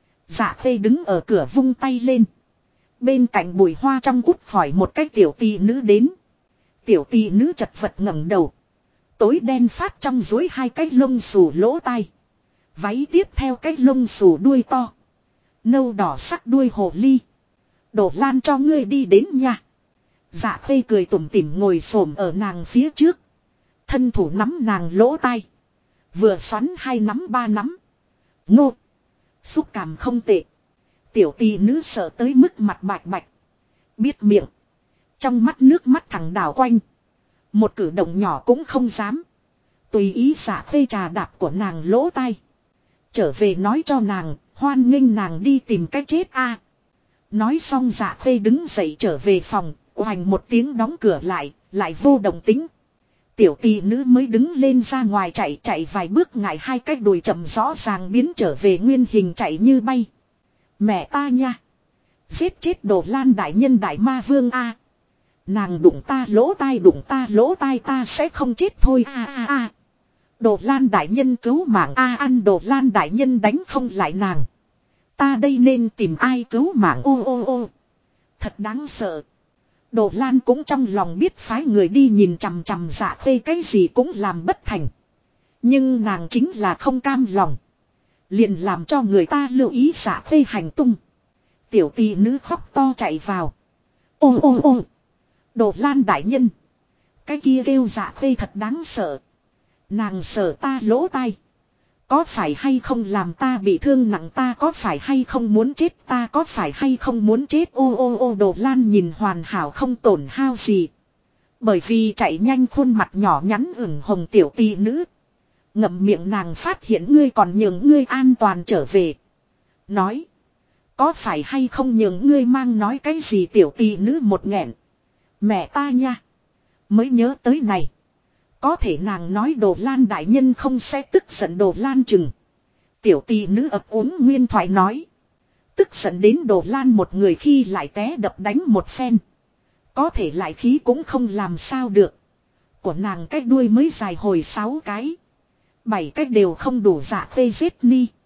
Dạ Khê đứng ở cửa vung tay lên. Bên cạnh bụi hoa trong cút khỏi một cái tiểu tỷ nữ đến. Tiểu tỷ nữ chật vật ngẩng đầu. Tối đen phát trong rối hai cái lông xù lỗ tai. Váy tiếp theo cái lông xù đuôi to. Nâu đỏ sắc đuôi hồ ly. Đổ Lan cho ngươi đi đến nha. Dạ Khê cười tủm tỉm ngồi xổm ở nàng phía trước. Thân thủ nắm nàng lỗ tai. Vừa xoắn hai nắm ba nắm. Ngô. Xúc cảm không tệ. Tiểu tỷ nữ sợ tới mức mặt bạch bạch. Biết miệng. Trong mắt nước mắt thẳng đảo quanh. Một cử động nhỏ cũng không dám. Tùy ý Dạ Khê trà đạp của nàng lỗ tai. Trở về nói cho nàng. Hoan nghênh nàng đi tìm cách chết a. Nói xong Dạ Khê đứng dậy trở về phòng. Oành một tiếng đóng cửa lại vô động tính. Tiểu tỷ nữ mới đứng lên ra ngoài chạy vài bước ngại hai cái đùi chậm rõ ràng biến trở về nguyên hình chạy như bay. Mẹ ta nha. Giết chết Đồ Lan đại nhân đại ma vương a. Nàng đụng ta lỗ tai ta sẽ không chết thôi a. Đồ Lan đại nhân cứu mạng a ăn Đồ Lan đại nhân đánh không lại nàng. Ta đây nên tìm ai cứu mạng ô. Thật đáng sợ. Đồ Lan cũng trong lòng biết phái người đi nhìn chằm chằm Dạ Khê cái gì cũng làm bất thành. Nhưng nàng chính là không cam lòng. Liền làm cho người ta lưu ý Dạ Khê hành tung. Tiểu tỷ nữ khóc to chạy vào. Ô. Đồ Lan đại nhân. Cái kia kêu Dạ Khê thật đáng sợ. Nàng sợ ta lỗ tai. Có phải hay không làm ta bị thương nặng ta có phải hay không muốn chết ta có phải hay không muốn chết ô Đồ Lan nhìn hoàn hảo không tổn hao gì. Bởi vì chạy nhanh khuôn mặt nhỏ nhắn ửng hồng tiểu tỷ nữ. Ngậm miệng nàng phát hiện ngươi còn nhường ngươi an toàn trở về. Nói. Có phải hay không nhường ngươi mang nói cái gì tiểu tỷ nữ một nghẹn. Mẹ ta nha. Mới nhớ tới này. Có thể nàng nói Đồ Lan đại nhân không sẽ tức giận Đồ Lan chừng. Tiểu tỷ nữ ấp úng nguyên thoại nói. Tức giận đến Đồ Lan một người khi lại té đập đánh một phen. Có thể lại khí cũng không làm sao được. Của nàng cái đuôi mới dài hồi 6 cái. 7 cái đều không đủ dạ tê giết ni.